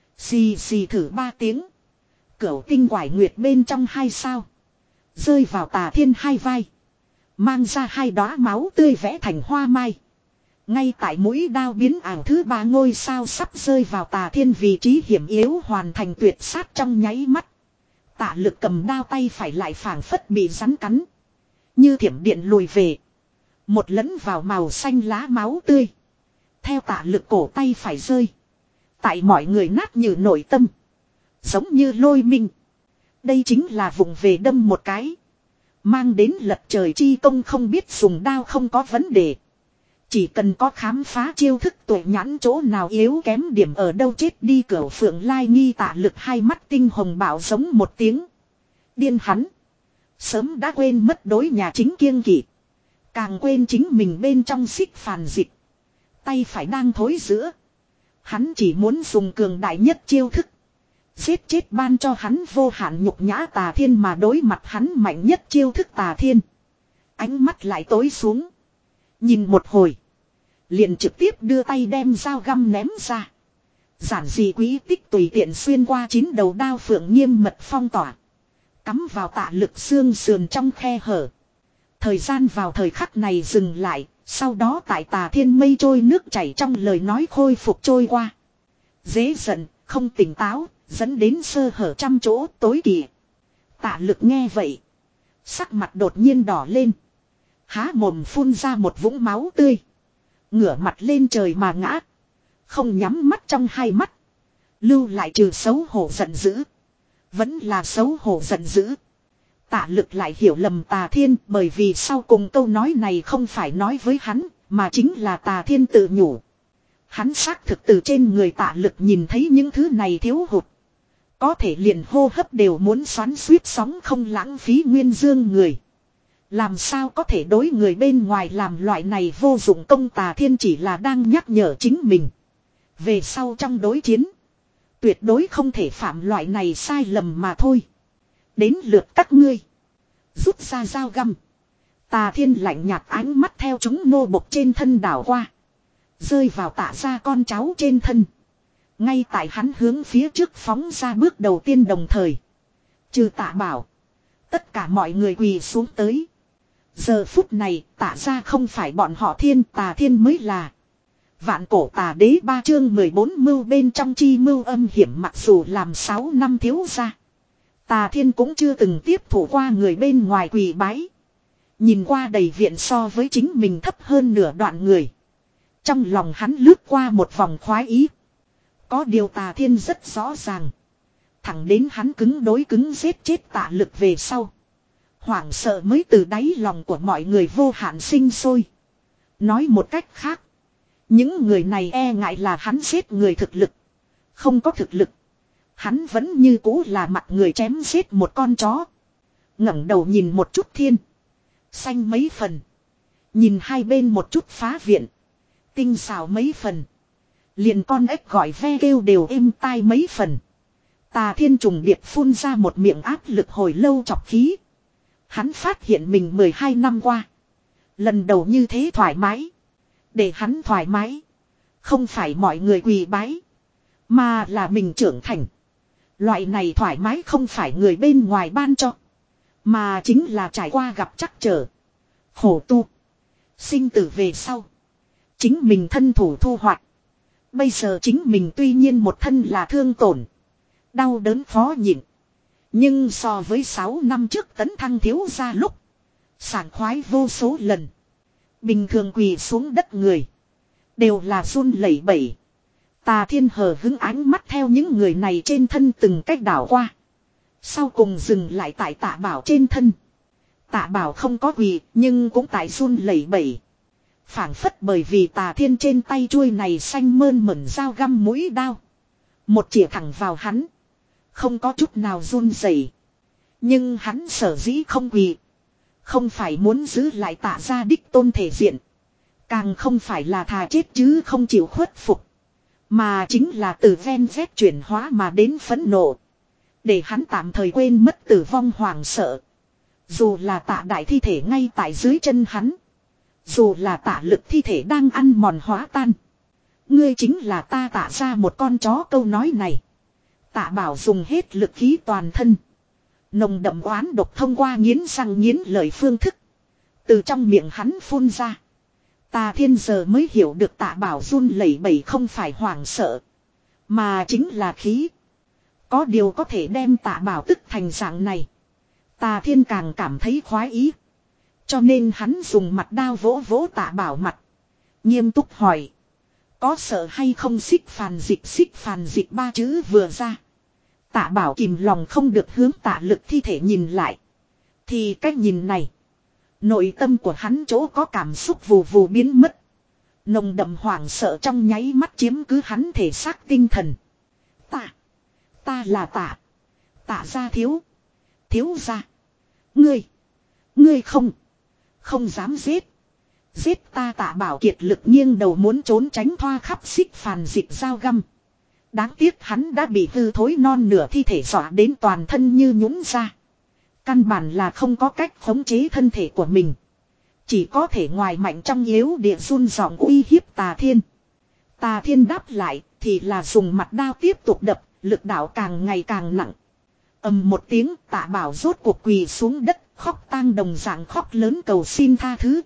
Xì xì thử ba tiếng. Cửu tinh quải nguyệt bên trong hai sao. Rơi vào Tà Thiên hai vai. Mang ra hai đóa máu tươi vẽ thành hoa mai. Ngay tại mũi đao biến ảo thứ ba ngôi sao sắp rơi vào Tà Thiên vị trí hiểm yếu hoàn thành tuyệt sát trong nháy mắt. Tả Lực cầm đao tay phải lại phảng phất bị rắn cắn. Như thiểm điện lùi về. Một lẫn vào màu xanh lá máu tươi. Theo Tả Lực cổ tay phải rơi. Tại mọi người nát như nội tâm. Giống như lôi minh. Đây chính là vùng về đâm một cái. Mang đến lật trời chi công không biết dùng đao không có vấn đề. Chỉ cần có khám phá chiêu thức tuổi nhãn chỗ nào yếu kém điểm ở đâu chết đi Cửu Phượng Lai Nghi Tả Lực hai mắt tinh hồng bảo giống một tiếng. Điên hắn. Sớm đã quên mất đối nhà chính kiêng kỵ. Càng quên chính mình bên trong xích phàn dịch. Tay phải đang thối giữa. Hắn chỉ muốn dùng cường đại nhất chiêu thức. Giết chết ban cho hắn vô hạn nhục nhã Tà Thiên mà đối mặt hắn mạnh nhất chiêu thức Tà Thiên. Ánh mắt lại tối xuống. Nhìn một hồi. Liền trực tiếp đưa tay đem dao găm ném ra. Giản dị quý tích tùy tiện xuyên qua chín đầu đao phượng nghiêm mật phong tỏa. Cắm vào Tả Lực xương sườn trong khe hở. Thời gian vào thời khắc này dừng lại. Sau đó tại Tà Thiên mây trôi nước chảy trong lời nói khôi phục trôi qua. Dễ giận, không tỉnh táo, dẫn đến sơ hở trăm chỗ tối kỵ. Tả Lực nghe vậy. Sắc mặt đột nhiên đỏ lên. Há mồm phun ra một vũng máu tươi. Ngửa mặt lên trời mà ngã. Không nhắm mắt trong hai mắt. Lưu lại trừ xấu hổ giận dữ. Vẫn là xấu hổ giận dữ. Tạ Lực lại hiểu lầm Tà Thiên, bởi vì sau cùng câu nói này không phải nói với hắn, mà chính là Tà Thiên tự nhủ. Hắn xác thực từ trên người Tạ Lực nhìn thấy những thứ này thiếu hụt. Có thể liền hô hấp đều muốn xoắn suýt sóng không lãng phí nguyên dương người. Làm sao có thể đối người bên ngoài làm loại này vô dụng công. Tà Thiên chỉ là đang nhắc nhở chính mình. Về sau trong đối chiến, tuyệt đối không thể phạm loại này sai lầm mà thôi. Đến lượt các ngươi. Rút ra dao găm. Tà Thiên lạnh nhạt ánh mắt theo chúng nô bộc trên thân đảo qua. Rơi vào Tạ gia con cháu trên thân. Ngay tại hắn hướng phía trước phóng ra bước đầu tiên đồng thời. Trừ Tạ Bảo. Tất cả mọi người quỳ xuống tới. Giờ phút này Tạ gia không phải bọn họ Thiên, Tà Thiên mới là. Vạn cổ Tà Đế ba chương mười bốn mưu bên trong chi mưu âm hiểm, mặc dù làm sáu năm thiếu gia. Tà Thiên cũng chưa từng tiếp thủ qua người bên ngoài quỳ bái. Nhìn qua đầy viện so với chính mình thấp hơn nửa đoạn người. Trong lòng hắn lướt qua một vòng khoái ý. Có điều Tà Thiên rất rõ ràng. Thẳng đến hắn cứng đối cứng giết chết Tạ Lực về sau. Hoảng sợ mới từ đáy lòng của mọi người vô hạn sinh sôi. Nói một cách khác. Những người này e ngại là hắn giết người thực lực. Không có thực lực. Hắn vẫn như cũ là mặt người chém giết một con chó. Ngẩng đầu nhìn một chút thiên. Xanh mấy phần. Nhìn hai bên một chút phá viện. Tinh xào mấy phần. Liền con ếch gọi ve kêu đều êm tai mấy phần. Tà Thiên trùng điệp phun ra một miệng áp lực hồi lâu chọc khí. Hắn phát hiện mình mười hai năm qua. Lần đầu như thế thoải mái. Để hắn thoải mái. Không phải mọi người quỳ bái. Mà là mình trưởng thành. Loại này thoải mái không phải người bên ngoài ban cho. Mà chính là trải qua gặp trắc trở. Khổ tu. Sinh tử về sau. Chính mình thân thủ thu hoạch. Bây giờ chính mình tuy nhiên một thân là thương tổn. Đau đớn khó nhịn. Nhưng so với sáu năm trước tấn thăng thiếu gia lúc. Sảng khoái vô số lần. Bình thường quỳ xuống đất người. Đều là run lẩy bẩy. Tà Thiên hờ hứng ánh mắt theo những người này trên thân từng cách đảo qua. Sau cùng dừng lại tại Tạ Bảo trên thân. Tạ Bảo không có quỳ nhưng cũng tại run lẩy bẩy. Phảng phất bởi vì Tà Thiên trên tay chuôi này xanh mơn mởn dao găm mũi đao. Một chĩa thẳng vào hắn. Không có chút nào run rẩy. Nhưng hắn sở dĩ không quỳ. Không phải muốn giữ lại Tạ gia đích tôn thể diện. Càng không phải là thà chết chứ không chịu khuất phục. Mà chính là từ ven vét chuyển hóa mà đến phẫn nộ. Để hắn tạm thời quên mất tử vong hoàng sợ. Dù là Tạ đại thi thể ngay tại dưới chân hắn. Dù là Tạ Lực thi thể đang ăn mòn hóa tan. Ngươi chính là ta Tạ ra một con chó. Câu nói này. Tạ Bảo dùng hết lực khí toàn thân. Nồng đậm oán độc thông qua nghiến răng nghiến lợi phương thức. Từ trong miệng hắn phun ra. Tà Thiên giờ mới hiểu được Tạ Bảo run lẩy bẩy không phải hoảng sợ. Mà chính là khí. Có điều có thể đem Tạ Bảo tức thành dạng này. Tà Thiên càng cảm thấy khoái ý. Cho nên hắn dùng mặt đao vỗ vỗ Tạ Bảo mặt. Nghiêm túc hỏi. Có sợ hay không xích phàn dịch xích phàn dịch ba chữ vừa ra. Tạ Bảo kìm lòng không được hướng Tạ Lực thi thể nhìn lại. Thì cách nhìn này. Nội tâm của hắn chỗ có cảm xúc vù vù biến mất. Nồng đậm hoảng sợ trong nháy mắt chiếm cứ hắn thể xác tinh thần. Tạ. Ta là Tạ. Tạ gia thiếu. Thiếu gia. Ngươi. Ngươi không. Không dám giết. Giết ta. Tạ Bảo kiệt lực nghiêng đầu muốn trốn tránh thoa khắp xích phàn dịch dao găm. Đáng tiếc hắn đã bị hư thối non nửa thi thể dọa đến toàn thân như nhũn ra. Căn bản là không có cách khống chế thân thể của mình. Chỉ có thể ngoài mạnh trong yếu địa run giọng uy hiếp Tà Thiên. Tà Thiên đáp lại thì là dùng mặt đao tiếp tục đập, lực đạo càng ngày càng nặng. Ầm một tiếng, Tạ Bảo rốt cuộc quỳ xuống đất, khóc tang đồng dạng khóc lớn cầu xin tha thứ.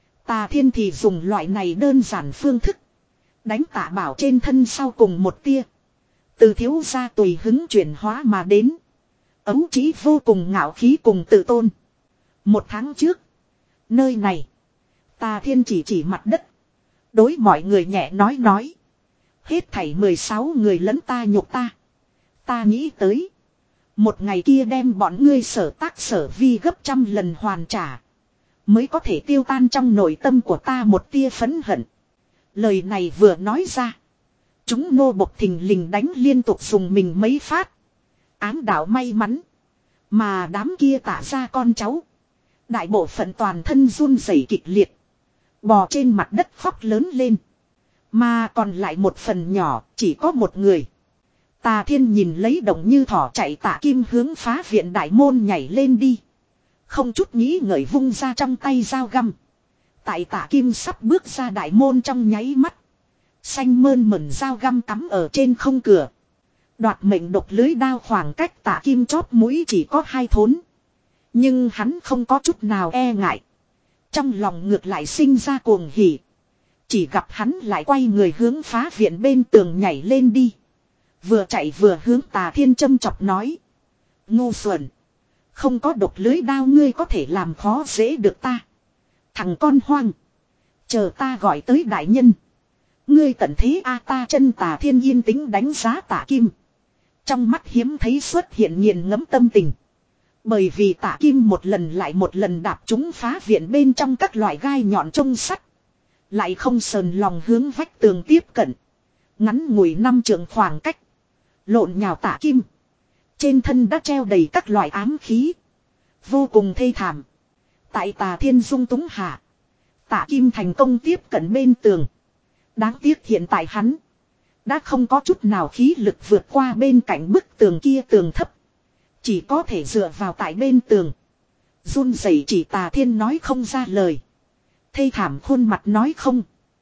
Tà Thiên thì dùng loại này đơn giản phương thức. Đánh Tạ Bảo trên thân sau cùng một tia. Từ thiếu gia tùy hứng chuyển hóa mà đến. Ấu trí vô cùng ngạo khí cùng tự tôn. Một tháng trước. Nơi này. Tà Thiên chỉ chỉ mặt đất. Đối mọi người nhẹ nói nói. Hết thảy mười sáu người lẫn ta nhục ta. Ta nghĩ tới. Một ngày kia đem bọn ngươi sở tác sở vi gấp trăm lần hoàn trả. Mới có thể tiêu tan trong nội tâm của ta một tia phẫn hận. Lời này vừa nói ra. Chúng nô bộc thình lình đánh liên tục dùng mình mấy phát. Ám đạo may mắn. Mà đám kia tả ra con cháu. Đại bộ phận toàn thân run rẩy kịch liệt. Bò trên mặt đất khóc lớn lên. Mà còn lại một phần nhỏ chỉ có một người. Tà Thiên nhìn lấy động như thỏ chạy Tạ Kim hướng phá viện đại môn nhảy lên đi. Không chút nghĩ ngợi vung ra trong tay dao găm. Tại Tạ Kim sắp bước ra đại môn trong nháy mắt. Xanh mơn mẩn dao găm cắm ở trên không cửa. Đoạt mệnh độc lưới đao khoảng cách Tạ Kim chót mũi chỉ có hai thốn. Nhưng hắn không có chút nào e ngại. Trong lòng ngược lại sinh ra cuồng hỉ. Chỉ gặp hắn lại quay người hướng phá viện bên tường nhảy lên đi. Vừa chạy vừa hướng Tà Thiên châm chọc nói. Ngu xuẩn. Không có độc lưới đao ngươi có thể làm khó dễ được ta. Thằng con hoang. Chờ ta gọi tới đại nhân. Ngươi tận thế a ta chân Tà Thiên yên tĩnh đánh giá Tạ Kim. Trong mắt hiếm thấy xuất hiện nghiền ngẫm tâm tình. Bởi vì Tạ Kim một lần lại một lần đạp chúng phá viện bên trong các loại gai nhọn trông sắt. Lại không sờn lòng hướng vách tường tiếp cận. Ngắn ngủi năm trượng khoảng cách. Lộn nhào Tạ Kim. Trên thân đã treo đầy các loại ám khí. Vô cùng thê thảm. Tại Tà Thiên dung túng hạ. Tạ Kim thành công tiếp cận bên tường. Đáng tiếc hiện tại hắn. Đã không có chút nào khí lực vượt qua bên cạnh bức tường kia tường thấp. Chỉ có thể dựa vào tại bên tường. Run rẩy chỉ Tà Thiên nói không ra lời. Thê thảm khuôn mặt nói không.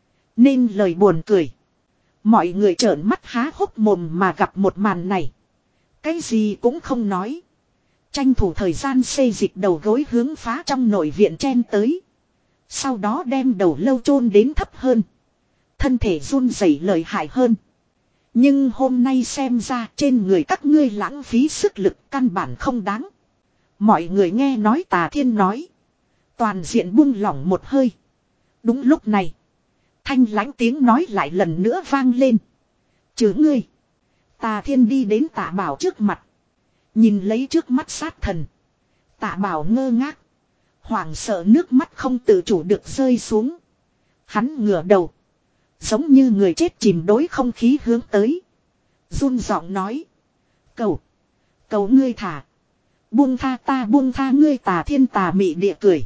Nên lời buồn cười. Mọi người trợn mắt há hốc mồm mà gặp một màn này. Cái gì cũng không nói. Tranh thủ thời gian xê dịch đầu gối hướng phá trong nội viện chen tới. Sau đó đem đầu lâu chôn đến thấp hơn. Thân thể run rẩy lợi hại hơn. Nhưng hôm nay xem ra trên người các ngươi lãng phí sức lực căn bản không đáng. Mọi người nghe nói Tà Thiên nói. Toàn diện buông lỏng một hơi. Đúng lúc này. Thanh lãnh tiếng nói lại lần nữa vang lên. Chứ ngươi. Tà Thiên đi đến Tạ Bảo trước mặt. Nhìn lấy trước mắt sát thần. Tạ Bảo ngơ ngác. Hoảng sợ nước mắt không tự chủ được rơi xuống. Hắn ngửa đầu. Giống như người chết chìm đối không khí hướng tới. Run giọng nói. Cầu. Cầu ngươi thả. Buông tha ta buông tha ngươi Tà Thiên tà mị địa cười.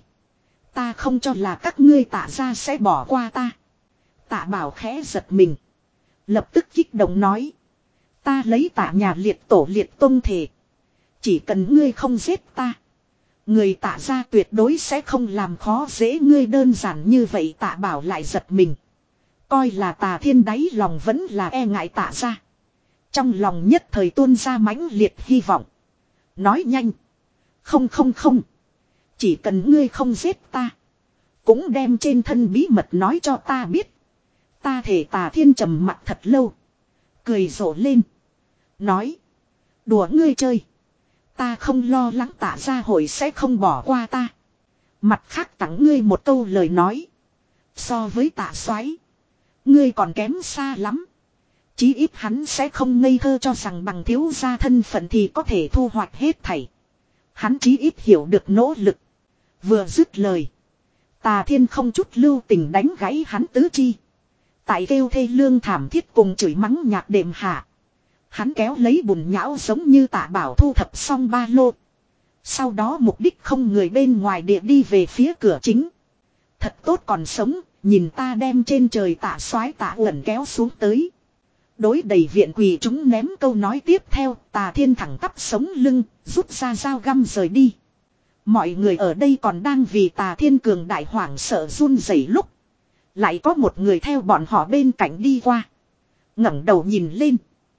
Ta không cho là các ngươi Tạ ra sẽ bỏ qua ta. Tạ Bảo khẽ giật mình. Lập tức kích động nói. Ta lấy Tạ nhà liệt tổ liệt tông thể. Chỉ cần ngươi không giết ta. Người Tạ ra tuyệt đối sẽ không làm khó dễ ngươi đơn giản như vậy Tạ Bảo lại giật mình. Coi là Tà Thiên đáy lòng vẫn là e ngại Tạ ra. Trong lòng nhất thời tuôn ra mãnh liệt hy vọng. Nói nhanh. Không không không. Chỉ cần ngươi không giết ta. Cũng đem trên thân bí mật nói cho ta biết. Ta thể Tà Thiên trầm mặt thật lâu. Cười rộ lên. Nói. Đùa ngươi chơi. Ta không lo lắng Tạ gia hội sẽ không bỏ qua ta. Mặt khác tặng ngươi một câu lời nói. So với Tạ Soái, ngươi còn kém xa lắm. Chí ít hắn sẽ không ngây thơ cho rằng bằng thiếu gia thân phận thì có thể thu hoạch hết thảy. Hắn chí ít hiểu được nỗ lực. Vừa dứt lời. Tà Thiên không chút lưu tình đánh gãy hắn tứ chi. Tại kêu thê lương thảm thiết cùng chửi mắng nhạc đệm hạ. Hắn kéo lấy bùn nhão giống như Tạ Bảo thu thập xong ba lô. Sau đó mục đích không người bên ngoài địa đi về phía cửa chính. Thật tốt còn sống, nhìn ta đem trên trời Tạ Soái Tạ Uẩn kéo xuống tới. Đối đầy viện quỳ chúng ném câu nói tiếp theo, Tà Thiên thẳng tắp sống lưng, rút ra dao găm rời đi. Mọi người ở đây còn đang vì Tà Thiên cường đại hoảng sợ run rẩy lúc. Lại có một người theo bọn họ bên cạnh đi qua. Ngẩng đầu nhìn lên.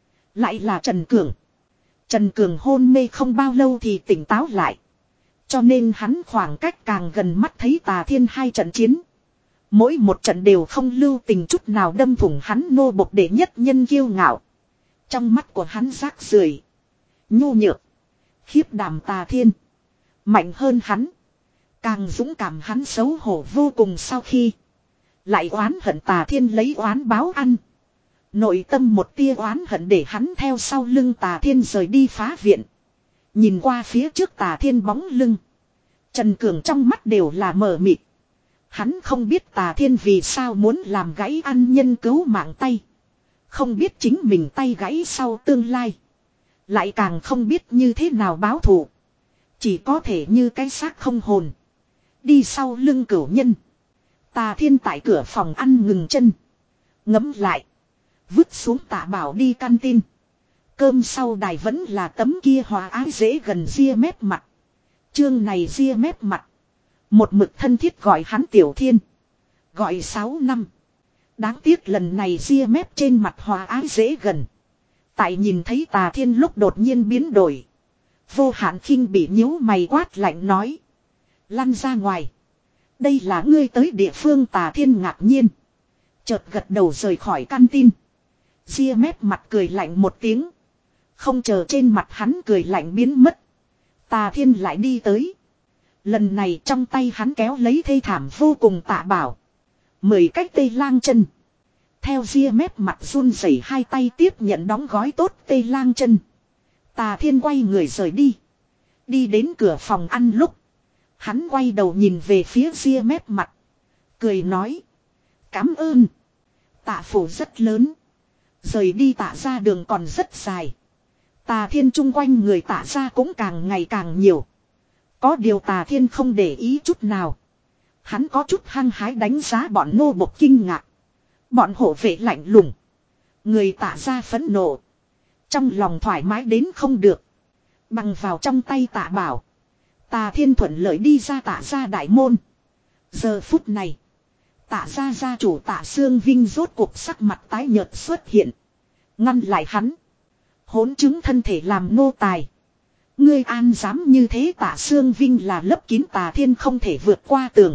Lại là Trần Cường. Trần Cường hôn mê không bao lâu thì tỉnh táo lại. Cho nên hắn khoảng cách càng gần mắt thấy Tà Thiên hai trận chiến. Mỗi một trận đều không lưu tình chút nào đâm thủng hắn nô bộc đệ nhất nhân kiêu ngạo. Trong mắt của hắn rác rưởi, nhu nhược, khiếp đảm Tà Thiên. Mạnh hơn hắn. Càng dũng cảm hắn xấu hổ vô cùng sau khi. Lại oán hận Tà Thiên lấy oán báo ăn. Nội tâm một tia oán hận để hắn theo sau lưng Tà Thiên rời đi phá viện. Nhìn qua phía trước Tà Thiên bóng lưng. Trần Cường trong mắt đều là mờ mịt. Hắn không biết Tà Thiên vì sao muốn làm gãy ăn nhân cứu mạng tay. Không biết chính mình tay gãy sau tương lai. Lại càng không biết như thế nào báo thù. Chỉ có thể như cái xác không hồn. Đi sau lưng cửu nhân. Tà Thiên tại cửa phòng ăn ngừng chân. Ngấm lại. Vứt xuống Tạ Bảo đi căn tin. Cơm sau đài vẫn là tấm kia hòa ái dễ gần ria mép mặt. Chương này ria mép mặt. Một mực thân thiết gọi hắn Tiểu Thiên. Gọi sáu năm. Đáng tiếc lần này ria mép trên mặt hòa ái dễ gần. Tại nhìn thấy Tà Thiên lúc đột nhiên biến đổi. Vô Hạn Khinh bị nhíu mày quát lạnh nói. Lăn ra ngoài. Đây là ngươi tới địa phương. Tà Thiên ngạc nhiên. Chợt gật đầu rời khỏi căn tin. Ria mép mặt cười lạnh một tiếng. Không chờ trên mặt hắn cười lạnh biến mất. Tà Thiên lại đi tới. Lần này trong tay hắn kéo lấy thê thảm vô cùng Tạ Bảo. Mười cách tây lang chân. Theo ria mép mặt run rẩy hai tay tiếp nhận đóng gói tốt tây lang chân. Tà Thiên quay người rời đi. Đi đến cửa phòng ăn lúc. Hắn quay đầu nhìn về phía ria mép mặt. Cười nói. Cảm ơn. Tạ phủ rất lớn. Rời đi Tạ ra đường còn rất dài. Tà Thiên chung quanh người Tạ ra cũng càng ngày càng nhiều. Có điều Tà Thiên không để ý chút nào. Hắn có chút hăng hái đánh giá bọn nô bộc kinh ngạc. Bọn hộ vệ lạnh lùng. Người Tạ ra phẫn nộ. Trong lòng thoải mái đến không được. Bằng vào trong tay Tạ Bảo. Tà Thiên thuận lợi đi ra Tạ ra đại môn. Giờ phút này. Tạ ra gia chủ Tạ Sương Vinh rốt cuộc sắc mặt tái nhợt xuất hiện. Ngăn lại hắn. Hỗn chứng thân thể làm nô tài. Ngươi an dám như thế. Tạ Sương Vinh là lấp kín Tà Thiên không thể vượt qua tường.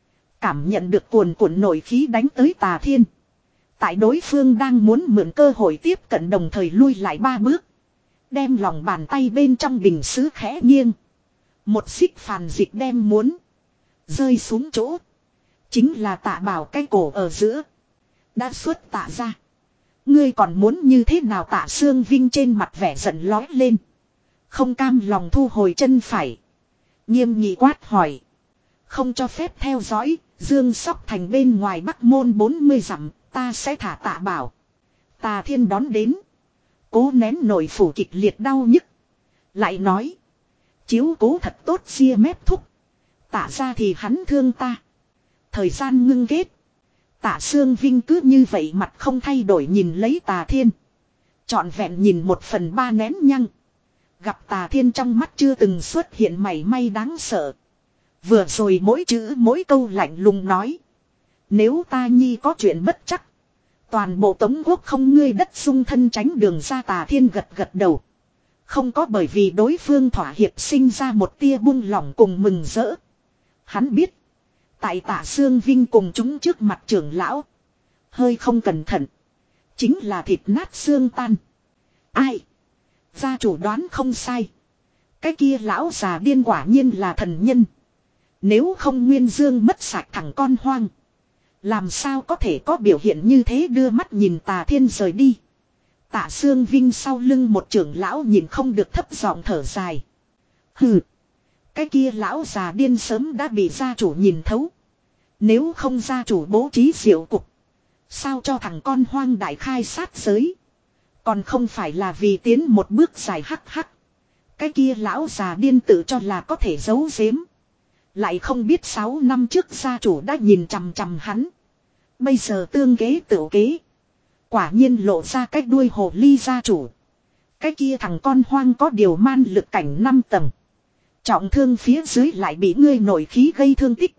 Cảm nhận được cuồn cuộn nổi khí đánh tới Tà Thiên. Tại đối phương đang muốn mượn cơ hội tiếp cận đồng thời lui lại ba bước. Đem lòng bàn tay bên trong bình sứ khẽ nghiêng. Một xích phàn dịch đem muốn. Rơi xuống chỗ. Chính là Tạ Bảo cái cổ ở giữa. Đã xuất Tạ ra. Ngươi còn muốn như thế nào? Tạ Sương Vinh trên mặt vẻ giận lói lên. Không cam lòng thu hồi chân phải. Nghiêm nghị quát hỏi. Không cho phép theo dõi. Dương Sóc Thành bên ngoài Bắc Môn bốn mươi dặm. Ta sẽ thả Tạ Bảo. Tà Thiên đón đến. Cố nén nổi phủ kịch liệt đau nhức. Lại nói. Chiếu cố thật tốt ria mép thúc. Tạ ra thì hắn thương ta. Thời gian ngưng kết. Tạ Sương Vinh cứ như vậy mặt không thay đổi nhìn lấy Tà Thiên. Trọn vẹn nhìn một phần ba nén nhăng. Gặp Tà Thiên trong mắt chưa từng xuất hiện mảy may đáng sợ. Vừa rồi mỗi chữ mỗi câu lạnh lùng nói. Nếu ta nhi có chuyện bất chắc. Toàn bộ Tống quốc không ngươi đất xung thân tránh đường ra. Tà Thiên gật gật đầu. Không có bởi vì đối phương thỏa hiệp sinh ra một tia buông lỏng cùng mừng rỡ. Hắn biết. Tại Tạ Sương Vinh cùng chúng trước mặt trưởng lão. Hơi không cẩn thận. Chính là thịt nát xương tan. Ai? Gia chủ đoán không sai. Cái kia lão già điên quả nhiên là thần nhân. Nếu không Nguyên Dương mất sạch thằng con hoang. Làm sao có thể có biểu hiện như thế? Đưa mắt nhìn Tà Thiên rời đi. Tạ Sương Vinh sau lưng một trưởng lão nhìn không được thấp giọng thở dài. Hừ. Cái kia lão già điên sớm đã bị gia chủ nhìn thấu. Nếu không gia chủ bố trí diệu cục. Sao cho thằng con hoang đại khai sát giới. Còn không phải là vì tiến một bước dài hắc hắc. Cái kia lão già điên tự cho là có thể giấu giếm. Lại không biết sáu năm trước gia chủ đã nhìn chằm chằm hắn. Bây giờ tương kế tự kế. Quả nhiên lộ ra cái đuôi hồ ly gia chủ. Cái kia thằng con hoang có điều man lực cảnh năm tầng. Trọng thương phía dưới lại bị ngươi nổi khí gây thương tích.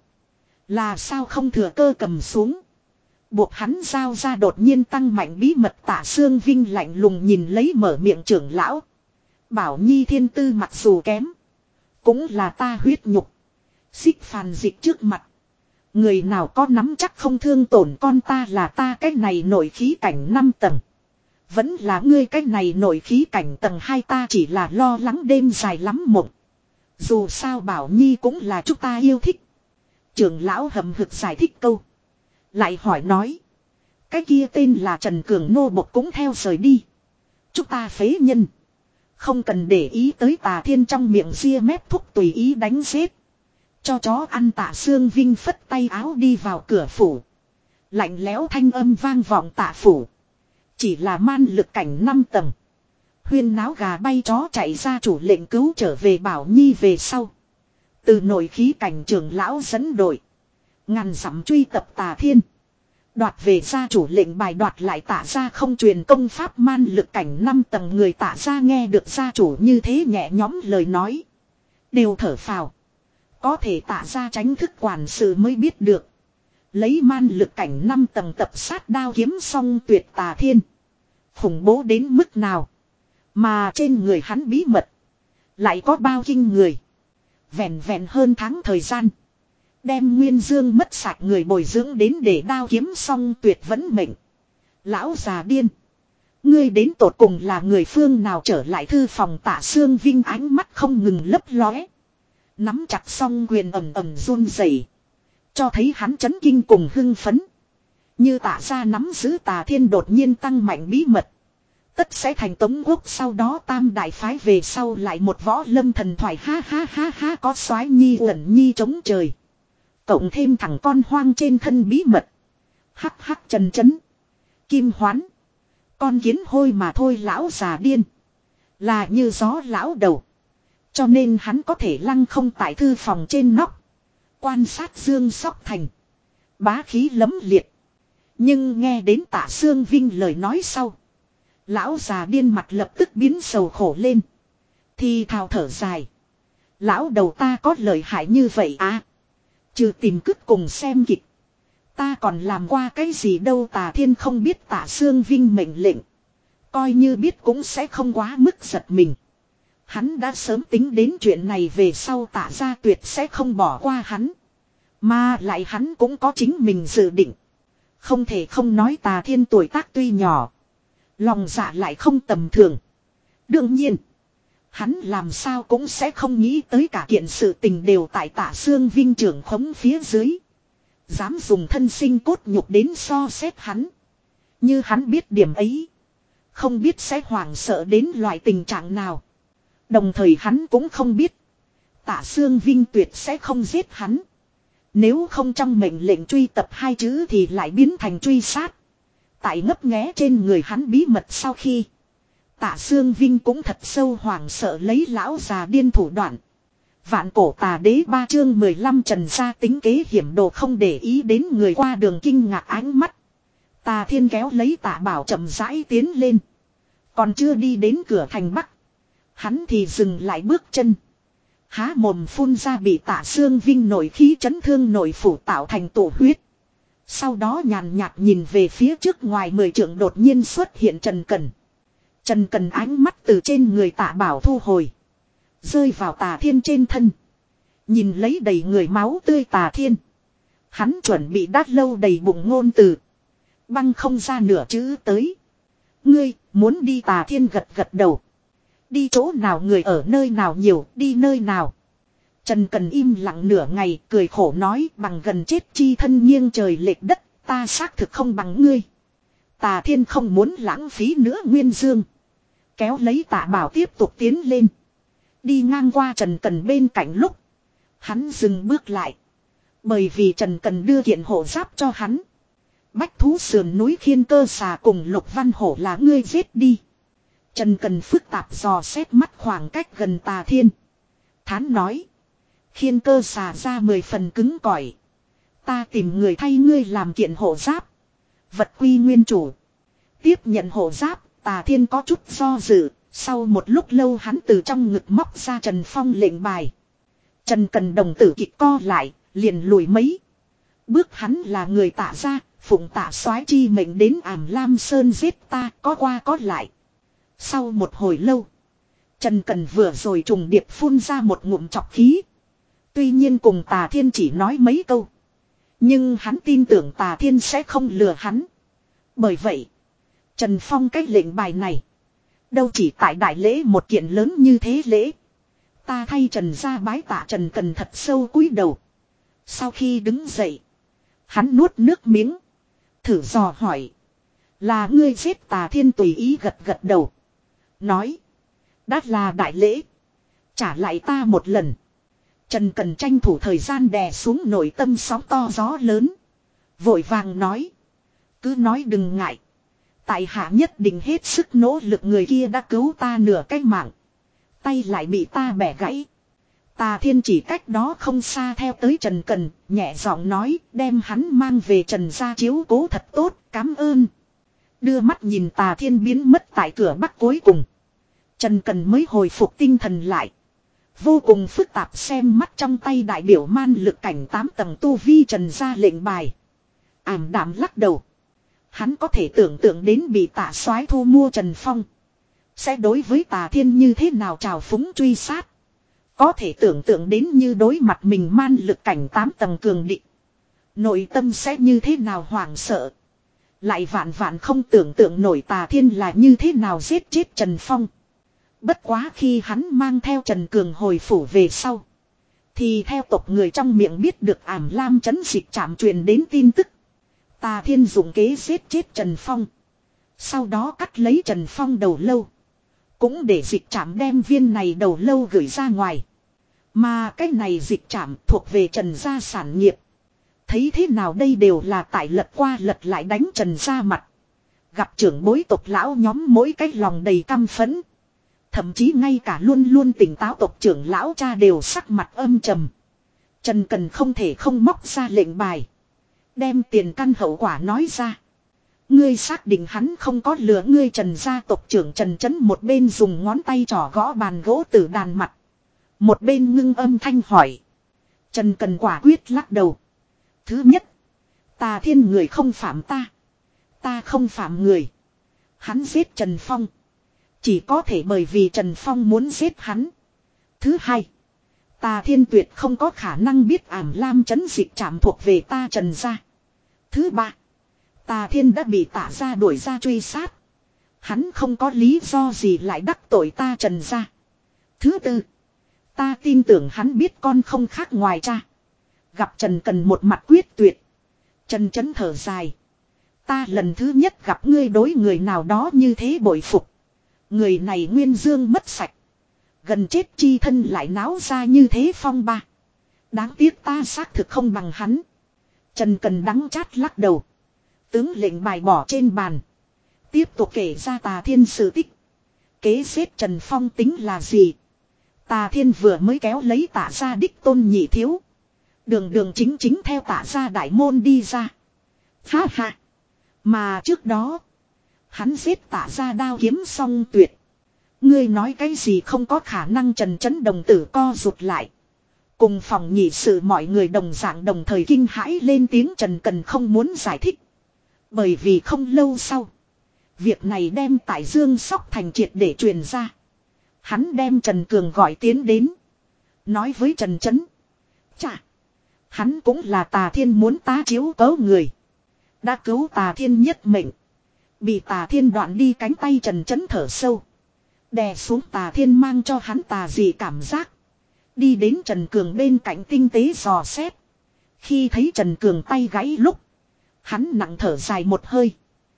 Là sao không thừa cơ cầm xuống. Buộc hắn giao ra đột nhiên tăng mạnh bí mật. Tạ Sương Vinh lạnh lùng nhìn lấy mở miệng trưởng lão. Bảo Nhi thiên tư mặc dù kém. Cũng là ta huyết nhục. Xích phàn dịch trước mặt. Người nào có nắm chắc không thương tổn con ta. Là ta cái này nổi khí cảnh năm tầng. Vẫn là ngươi cái này nổi khí cảnh tầng hai. Ta chỉ là lo lắng đêm dài lắm mộng. Dù sao Bảo Nhi cũng là chúng ta yêu thích. Trưởng lão hậm hực giải thích câu. Lại hỏi nói. Cái kia tên là Trần Cường nô bộc cũng theo rời đi. Chúng ta phế nhân. Không cần để ý tới Tà Thiên trong miệng ria mép thúc tùy ý đánh giết. Cho chó ăn. Tạ Sương Vinh phất tay áo đi vào cửa phủ. Lạnh lẽo thanh âm vang vọng tạ phủ. Chỉ là man lực cảnh năm tầng. Huyên náo gà bay chó chạy ra chủ lệnh cứu trở về Bảo Nhi về sau. Từ nội khí cảnh trưởng lão dẫn đội. Ngàn dặm truy tập Tà Thiên. Đoạt về gia chủ lệnh bài, đoạt lại Tạ gia không truyền công pháp man lực cảnh năm tầng. Người Tạ gia nghe được gia chủ như thế nhẹ nhõm lời nói. Đều thở phào. Có thể Tạ gia tránh thức quản sự mới biết được. Lấy man lực cảnh năm tầng tập sát đao kiếm song tuyệt Tà Thiên. Khủng bố đến mức nào. Mà trên người hắn bí mật. Lại có bao kinh người. Vẹn vẹn hơn tháng thời gian. Đem Nguyên Dương mất sạch người bồi dưỡng đến để đao kiếm song tuyệt vẫn mệnh. Lão già điên. Ngươi đến tột cùng là người phương nào? Trở lại thư phòng Tạ Sương Vinh ánh mắt không ngừng lấp lóe. Nắm chặt song quyền ầm ầm run rẩy, cho thấy hắn chấn kinh cùng hưng phấn. Như Tạ gia nắm giữ Tà Thiên đột nhiên tăng mạnh bí mật. Tất sẽ thành Tống Quốc sau đó tam đại phái về sau lại một võ lâm thần thoại. Ha ha ha ha, có soái nhi uẩn nhi chống trời. Cộng thêm thằng con hoang trên thân bí mật. Hắc hắc trần chấn. Kim hoán. Con kiến hôi mà thôi. Lão già điên. Là như gió lão đầu. Cho nên hắn có thể lăng không tại thư phòng trên nóc. Quan sát Dương Sóc Thành. Bá khí lấm liệt. Nhưng nghe đến Tạ Sương Vinh lời nói sau. Lão già điên mặt lập tức biến sầu khổ lên. Thì thào thở dài. Lão đầu ta có lợi hại như vậy à? Trừ tìm cứt cùng xem kịch. Ta còn làm qua cái gì đâu? Tà Thiên không biết Tạ Sương Vinh mệnh lệnh. Coi như biết cũng sẽ không quá mức giật mình. Hắn đã sớm tính đến chuyện này về sau Tạ gia tuyệt sẽ không bỏ qua hắn. Mà lại hắn cũng có chính mình dự định. Không thể không nói Tà Thiên tuổi tác tuy nhỏ. Lòng dạ lại không tầm thường. Đương nhiên. Hắn làm sao cũng sẽ không nghĩ tới cả kiện sự tình đều tại Tạ Sương Vinh trưởng khống phía dưới. Dám dùng thân sinh cốt nhục đến so xét hắn. Như hắn biết điểm ấy. Không biết sẽ hoảng sợ đến loại tình trạng nào. Đồng thời hắn cũng không biết. Tạ Sương Vinh tuyệt sẽ không giết hắn. Nếu không trong mệnh lệnh truy tập hai chữ thì lại biến thành truy sát. Tại ngấp nghé trên người hắn bí mật sau khi. Tạ Sương Vinh cũng thật sâu hoảng sợ lấy lão già điên thủ đoạn. Vạn cổ tà đế ba chương mười lăm trần gia tính kế hiểm đồ không để ý đến người qua đường kinh ngạc ánh mắt. Tà Thiên kéo lấy Tạ Bảo chậm rãi tiến lên. Còn chưa đi đến cửa thành Bắc. Hắn thì dừng lại bước chân. Há mồm phun ra bị Tạ Sương Vinh nổi khí chấn thương nội phủ tạo thành tổ huyết. Sau đó nhàn nhạt nhìn về phía trước ngoài mười trượng đột nhiên xuất hiện Trần Cần. Trần Cần ánh mắt từ trên người Tạ Bảo thu hồi. Rơi vào Tà Thiên trên thân. Nhìn lấy đầy người máu tươi Tà Thiên. Hắn chuẩn bị đát lâu đầy bụng ngôn từ. Băng không ra nửa chữ tới. Ngươi, muốn đi? Tà Thiên gật gật đầu. Đi chỗ nào người ở nơi nào nhiều, đi nơi nào. Trần Cần im lặng nửa ngày, cười khổ nói bằng gần chết chi thân nghiêng trời lệch đất, ta xác thực không bằng ngươi. Tà Thiên không muốn lãng phí nữa Nguyên Dương. Kéo lấy Tạ Bảo tiếp tục tiến lên. Đi ngang qua Trần Cần bên cạnh lúc. Hắn dừng bước lại. Bởi vì Trần Cần đưa kiện hộ giáp cho hắn. Bách thú sườn núi Khiên Cơ Xà cùng Lục Văn Hổ là ngươi giết đi. Trần Cần phức tạp dò xét mắt khoảng cách gần Tà Thiên. Thán nói. Khiên Cơ Xà ra mười phần cứng cỏi. Ta tìm người thay ngươi làm kiện hộ giáp. Vật quy nguyên chủ. Tiếp nhận hộ giáp, Tà Thiên có chút do dự. Sau một lúc lâu hắn từ trong ngực móc ra Trần Phong lệnh bài. Trần Cần đồng tử kịch co lại, liền lùi mấy bước. Hắn là người Tạ gia, phụng Tạ soái chi mệnh đến Ảm Lam Sơn giết ta, có qua có lại. Sau một hồi lâu, Trần Cần vừa rồi trùng điệp phun ra một ngụm chọc khí. Tuy nhiên cùng Tà Thiên chỉ nói mấy câu. Nhưng hắn tin tưởng Tà Thiên sẽ không lừa hắn. Bởi vậy, Trần Phong cái lệnh bài này. Đâu chỉ tại đại lễ một kiện lớn như thế lễ. Ta thay Trần gia bái tạ. Trần Cần thật sâu cúi đầu. Sau khi đứng dậy. Hắn nuốt nước miếng. Thử dò hỏi. Là ngươi giết Tà Thiên? Tùy ý gật gật đầu. Nói. Đã là đại lễ. Trả lại ta một lần. Trần Cần tranh thủ thời gian đè xuống nội tâm sóng to gió lớn. Vội vàng nói. Cứ nói đừng ngại. Tại hạ nhất định hết sức nỗ lực. Người kia đã cứu ta nửa cái mạng. Tay lại bị ta bẻ gãy. Tà Thiên chỉ cách đó không xa theo tới Trần Cần. Nhẹ giọng nói đem hắn mang về Trần gia chiếu cố thật tốt. Cám ơn. Đưa mắt nhìn Tà Thiên biến mất tại cửa bắc cuối cùng. Trần Cần mới hồi phục tinh thần lại. Vô cùng phức tạp xem mắt trong tay đại biểu man lực cảnh tám tầng tu vi Trần gia lệnh bài. Ảm đạm lắc đầu. Hắn có thể tưởng tượng đến bị Tạ Soái thu mua Trần Phong. Sẽ đối với Tà Thiên như thế nào trào phúng truy sát. Có thể tưởng tượng đến như đối mặt mình man lực cảnh tám tầng cường địch. Nội tâm sẽ như thế nào hoảng sợ. Lại vạn vạn không tưởng tượng nổi Tà Thiên là như thế nào giết chết Trần Phong. Bất quá khi hắn mang theo Trần Cường hồi phủ về sau. Thì theo tộc người trong miệng biết được Ảm Lam trấn dịch trảm truyền đến tin tức. Tà Thiên dùng kế giết chết Trần Phong. Sau đó cắt lấy Trần Phong đầu lâu. Cũng để dịch trảm đem viên này đầu lâu gửi ra ngoài. Mà cái này dịch trảm thuộc về Trần gia sản nghiệp. Thấy thế nào đây đều là tại lật qua lật lại đánh Trần gia mặt. Gặp trưởng bối tộc lão nhóm mỗi cái lòng đầy căm phẫn. Thậm chí ngay cả luôn luôn tỉnh táo tộc trưởng lão cha đều sắc mặt âm trầm. Trần Cần không thể không móc ra lệnh bài. Đem tiền căn hậu quả nói ra. Ngươi xác định hắn không có lừa ngươi? Trần gia tộc trưởng Trần Chấn một bên dùng ngón tay trỏ gõ bàn gỗ tử đàn mặt. Một bên ngưng âm thanh hỏi. Trần Cần quả quyết lắc đầu. Thứ nhất. Tà Thiên người không phạm ta. Ta không phạm người. Hắn giết Trần Phong. Chỉ có thể bởi vì Trần Phong muốn giết hắn. Thứ hai. Tà Thiên tuyệt không có khả năng biết Ảm Lam trấn dịch trảm thuộc về ta Trần gia. Thứ ba. Tà Thiên đã bị Tạ gia đuổi ra truy sát. Hắn không có lý do gì lại đắc tội ta Trần gia. Thứ tư. Ta tin tưởng hắn biết con không khác ngoài cha. Gặp Trần Cần một mặt quyết tuyệt. Trần Chấn thở dài. Ta lần thứ nhất gặp ngươi đối người nào đó như thế bội phục. Người này nguyên dương mất sạch. Gần chết chi thân lại náo ra như thế phong ba. Đáng tiếc ta xác thực không bằng hắn. Trần Cần đắng chát lắc đầu. Tướng lệnh bài bỏ trên bàn. Tiếp tục kể ra Tà Thiên sự tích. Kế giết Trần Phong tính là gì? Tà Thiên vừa mới kéo lấy Tạ gia đích tôn nhị thiếu. Đường đường chính chính theo Tạ gia đại môn đi ra. Ha ha. Mà trước đó. Hắn giết Tạ gia đao kiếm song tuyệt. Ngươi nói cái gì không có khả năng? Trần Chấn đồng tử co rụt lại. Cùng phòng nhị sự mọi người đồng dạng đồng thời kinh hãi lên tiếng. Trần Cần không muốn giải thích. Bởi vì không lâu sau. Việc này đem tại Dương Sóc Thành triệt để truyền ra. Hắn đem Trần Cường gọi tiến đến. Nói với Trần Chấn. Chà. Hắn cũng là Tà Thiên muốn ta chiếu cố người. Đã cứu Tà Thiên nhất mệnh. Bị Tà Thiên đoạn đi cánh tay. Trần Chấn thở sâu. Đè xuống Tà Thiên mang cho hắn tà dị cảm giác. Đi đến Trần Cường bên cạnh tinh tế dò xét. Khi thấy Trần Cường tay gãy lúc. Hắn nặng thở dài một hơi.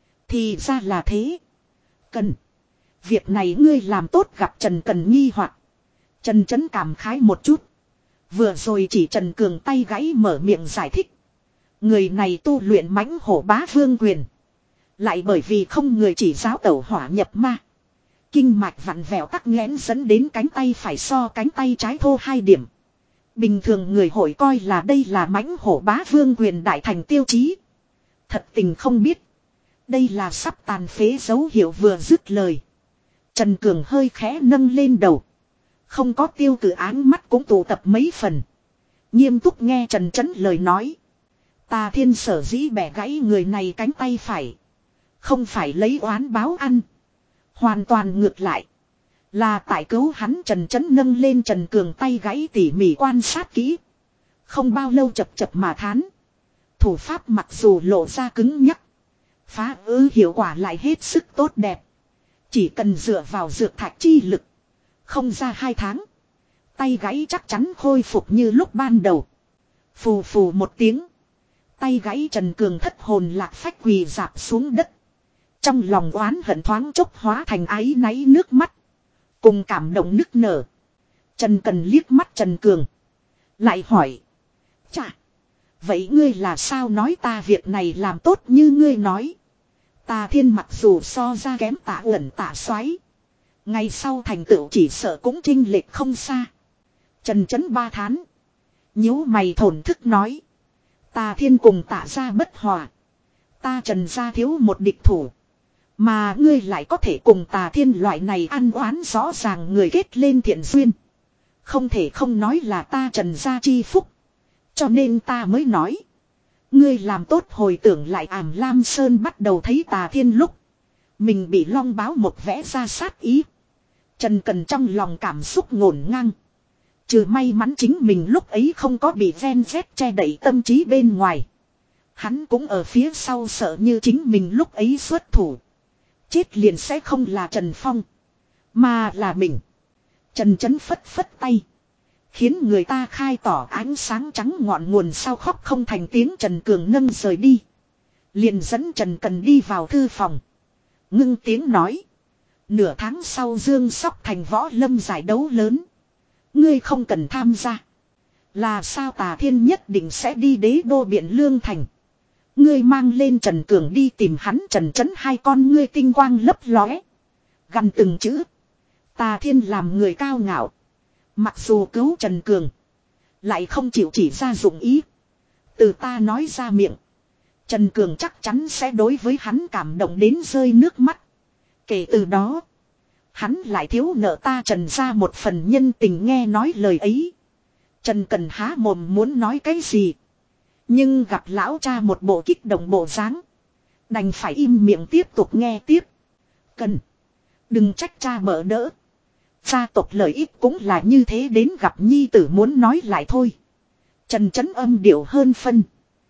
Thì ra là thế. Cần. Việc này ngươi làm tốt. Gặp Trần Cần nghi hoặc. Trần Chấn cảm khái một chút. Vừa rồi chỉ Trần Cường tay gãy mở miệng giải thích. Người này tu luyện mãnh hổ bá vương quyền. Lại bởi vì không người chỉ giáo tẩu hỏa nhập ma. Kinh mạch vặn vẹo tắc nghẽn dẫn đến cánh tay phải so cánh tay trái thô hai điểm. Bình thường người hội coi là đây là mãnh hổ bá vương quyền đại thành tiêu chí. Thật tình không biết. Đây là sắp tàn phế dấu hiệu. Vừa dứt lời. Trần Cường hơi khẽ nâng lên đầu. Không có tiêu cử áng mắt cũng tụ tập mấy phần. Nghiêm túc nghe Trần Chấn lời nói. Tà Thiên sở dĩ bẻ gãy người này cánh tay phải. Không phải lấy oán báo ăn. Hoàn toàn ngược lại. Là tại cứu hắn. Trần Chấn nâng lên Trần Cường tay gãy tỉ mỉ quan sát kỹ. Không bao lâu chập chập mà thán. Thủ pháp mặc dù lộ ra cứng nhắc. Phá ư hiệu quả lại hết sức tốt đẹp. Chỉ cần dựa vào dược thạch chi lực. Không ra hai tháng. Tay gãy chắc chắn khôi phục như lúc ban đầu. Phù phù một tiếng. Tay gãy Trần Cường thất hồn lạc phách quỳ dạp xuống đất. Trong lòng oán hận thoáng chốc hóa thành áy náy nước mắt. Cùng cảm động nức nở. Trần Cần liếc mắt Trần Cường. Lại hỏi. Chà. Vậy ngươi là sao nói ta việc này làm tốt như ngươi nói. Tà Thiên mặc dù so ra kém Tạ Uẩn Tạ Soái, ngày sau thành tựu chỉ sợ cũng chênh lệch không xa. Trần Chấn ba thán. Nhíu mày thổn thức nói. Tà Thiên cùng Tạ gia bất hòa. Ta Trần gia thiếu một địch thủ. Mà ngươi lại có thể cùng Tà Thiên loại này ăn oán rõ ràng người kết lên thiện duyên. Không thể không nói là ta Trần gia chi phúc. Cho nên ta mới nói. Ngươi làm tốt hồi tưởng lại Ảm Lam Sơn bắt đầu thấy Tà Thiên lúc. Mình bị long báo một vẽ ra sát ý. Trần Cần trong lòng cảm xúc ngổn ngang. Trừ may mắn chính mình lúc ấy không có bị ven rét che đậy tâm trí bên ngoài. Hắn cũng ở phía sau sợ như chính mình lúc ấy xuất thủ. Chết liền sẽ không là Trần Phong. Mà là mình. Trần Chấn phất phất tay. Khiến người ta khai tỏ ánh sáng trắng ngọn nguồn sao khóc không thành tiếng. Trần Cường nâng rời đi. Liền dẫn Trần Cần đi vào thư phòng. Ngưng tiếng nói. Nửa tháng sau Dương Sóc thành võ lâm giải đấu lớn. Ngươi không cần tham gia. Là sao Tà Thiên nhất định sẽ đi đế đô Biện Lương thành. Ngươi mang lên Trần Cường đi tìm hắn. Trần Chấn hai con ngươi tinh quang lấp lóe. Gần từng chữ. Tà Thiên làm người cao ngạo. Mặc dù cứu Trần Cường. Lại không chịu chỉ ra dụng ý. Từ ta nói ra miệng. Trần Cường chắc chắn sẽ đối với hắn cảm động đến rơi nước mắt. Kể từ đó. Hắn lại thiếu nợ ta Trần ra một phần nhân tình. Nghe nói lời ấy. Trần Cần há mồm muốn nói cái gì. Nhưng gặp lão cha một bộ kích động bộ dáng. Đành phải im miệng tiếp tục nghe tiếp. Cần. Đừng trách cha bỡ đỡ. Gia tộc lợi ích cũng là như thế, đến gặp nhi tử muốn nói lại thôi. Trần Chấn âm điệu hơn phân.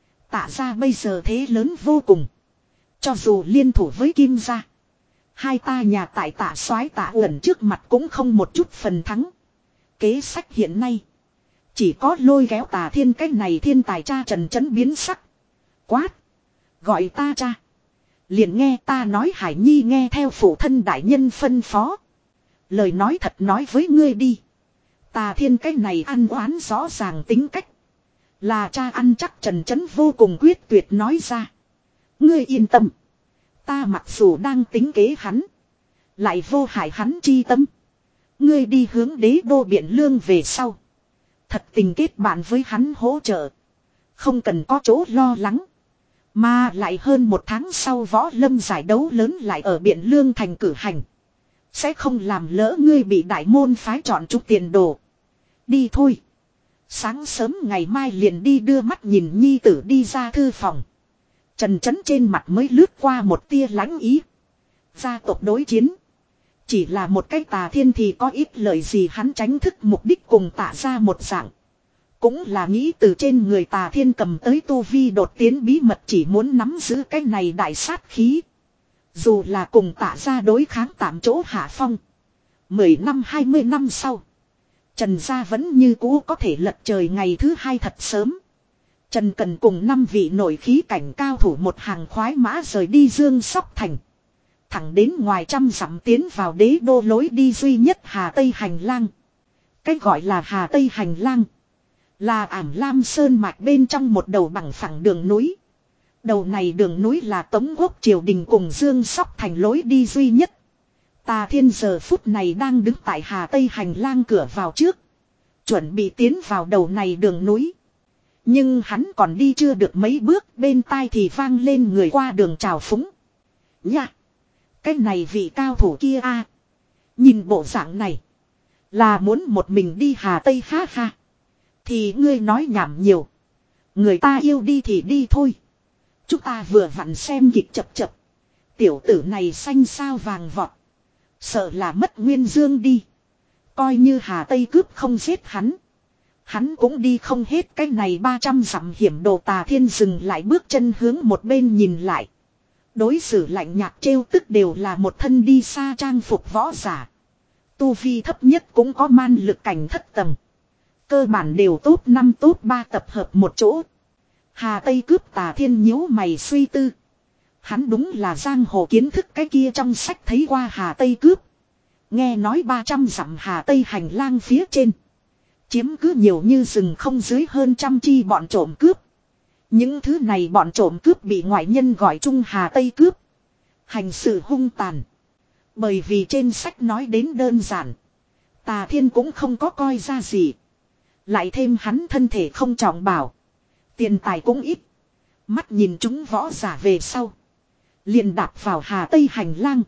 Tạ ra bây giờ thế lớn vô cùng. Cho dù liên thủ với Kim gia. Hai ta nhà tại Tạ Soái Tạ Uẩn trước mặt cũng không một chút phần thắng. Kế sách hiện nay. Chỉ có lôi kéo Tà Thiên cái này thiên tài. Cha Trần Chấn biến sắc. Quát. Gọi ta cha. Liền nghe ta nói Hải Nhi nghe theo phụ thân đại nhân phân phó. Lời nói thật nói với ngươi đi. Tà Thiên cái này ăn oán rõ ràng tính cách. Là cha ăn chắc. Trần Chấn vô cùng quyết tuyệt nói ra. Ngươi yên tâm. Ta mặc dù đang tính kế hắn. Lại vô hại hắn chi tâm. Ngươi đi hướng đế đô Biện Lương về sau. Thật tình kết bạn với hắn hỗ trợ. Không cần có chỗ lo lắng. Mà lại hơn một tháng sau võ lâm giải đấu lớn lại ở Biện Lương thành cử hành. Sẽ không làm lỡ ngươi bị đại môn phái chọn trúng tiền đồ. Đi thôi. Sáng sớm ngày mai liền đi. Đưa mắt nhìn nhi tử đi ra thư phòng. Trần Chấn trên mặt mới lướt qua một tia lãnh ý. Gia tộc đối chiến. Chỉ là một cái Tà Thiên thì có ít lời gì, hắn tránh thức mục đích cùng Tạ ra một dạng. Cũng là nghĩ từ trên người Tà Thiên cầm tới tu vi đột tiến bí mật, chỉ muốn nắm giữ cái này đại sát khí. Dù là cùng Tạ ra đối kháng tạm chỗ hạ phong. Mười năm hai mươi năm sau. Trần gia vẫn như cũ có thể lật trời. Ngày thứ hai thật sớm. Trần Cần cùng năm vị nổi khí cảnh cao thủ một hàng khoái mã rời đi Dương Sóc thành. Thẳng đến ngoài trăm dặm tiến vào đế đô lối đi duy nhất Hà Tây Hành Lang. Cách gọi là Hà Tây Hành Lang. Là Ảm Lam Sơn mạch bên trong một đầu bằng phẳng đường núi. Đầu này đường núi là Tống Quốc triều đình cùng Dương Sóc thành lối đi duy nhất. Tà Thiên giờ phút này đang đứng tại Hà Tây Hành Lang cửa vào trước. Chuẩn bị tiến vào đầu này đường núi. Nhưng hắn còn đi chưa được mấy bước, bên tai thì vang lên người qua đường chào phúng. Nha! Cái này vị cao thủ kia a, nhìn bộ dạng này. Là muốn một mình đi Hà Tây ha ha. Thì ngươi nói nhảm nhiều. Người ta yêu đi thì đi thôi. Chúng ta vừa vặn xem kịch chập chập. Tiểu tử này xanh sao vàng vọt. Sợ là mất nguyên dương đi. Coi như Hà Tây cướp không giết hắn. Hắn cũng đi không hết cái này ba trăm dặm hiểm đồ. Tà Thiên dừng lại bước chân hướng một bên nhìn lại. Đối xử lạnh nhạt trêu tức đều là một thân đi xa trang phục võ giả. Tu vi thấp nhất cũng có man lực cảnh thất tầng. Cơ bản đều top năm top ba tập hợp một chỗ. Hà Tây cướp Tà Thiên nhíu mày suy tư. Hắn đúng là giang hồ kiến thức cái kia trong sách thấy qua Hà Tây cướp. Nghe nói ba trăm dặm Hà Tây hành lang phía trên. Chiếm cứ nhiều như rừng không dưới hơn trăm chi bọn trộm cướp. Những thứ này bọn trộm cướp bị ngoại nhân gọi chung Hà Tây cướp. Hành sự hung tàn. Bởi vì trên sách nói đến đơn giản. Tà Thiên cũng không có coi ra gì. Lại thêm hắn thân thể không trọng bảo. Tiền tài cũng ít. Mắt nhìn chúng võ giả về sau. Liền đạp vào Hà Tây hành lang.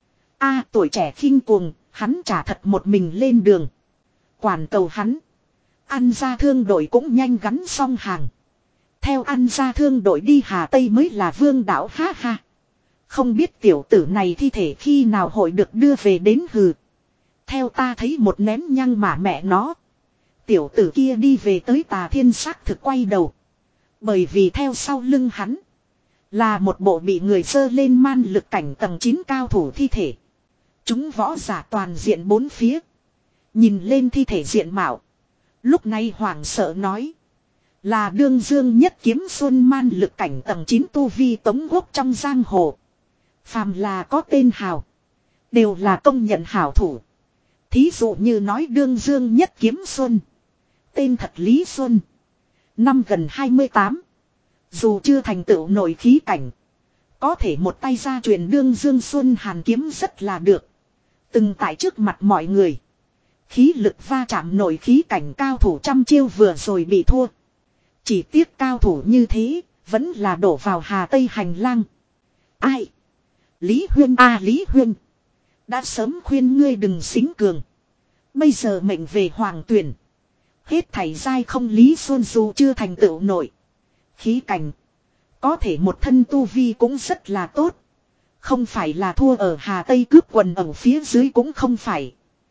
A tuổi trẻ khinh cuồng, hắn trả thật một mình lên đường. Quản cầu hắn. Ăn ra thương đội cũng nhanh gắn xong hàng. Theo ăn ra thương đội đi Hà Tây mới là vương đảo ha ha. Không biết tiểu tử này thi thể khi nào hội được đưa về đến hừ. Theo ta thấy một nén nhang mà mẹ nó. Tiểu tử kia đi về tới Tà Thiên xác thực quay đầu. Bởi vì theo sau lưng hắn. Là một bộ bị người dơ lên man lực cảnh tầng chín cao thủ thi thể. Chúng võ giả toàn diện bốn phía. Nhìn lên thi thể diện mạo. Lúc này hoảng sợ nói. Là đương dương nhất kiếm xuân man lực cảnh tầng chín tu vi tống quốc trong giang hồ. Phàm là có tên hào. Đều là công nhận hảo thủ. Thí dụ như nói đương dương nhất kiếm xuân. Tên thật Lý Xuân. Năm gần hai mươi tám. Dù chưa thành tựu nổi khí cảnh. Có thể một tay ra truyền đương dương xuân hàn kiếm rất là được. Từng tại trước mặt mọi người. Khí lực va chạm nổi khí cảnh cao thủ trăm chiêu vừa rồi bị thua. Chỉ tiếc cao thủ như thế. Vẫn là đổ vào Hà Tây hành lang. Ai? Lý Huyên a à, Lý Huyên. Đã sớm khuyên ngươi đừng xính cường. Bây giờ mệnh về hoàng tuyển. Hết thảy giai không Lý Xuân dù chưa thành tựu nổi. Khí cảnh. Có thể một thân tu vi cũng rất là tốt. Không phải là thua ở Hà Tây cướp quần ở phía dưới cũng không phải.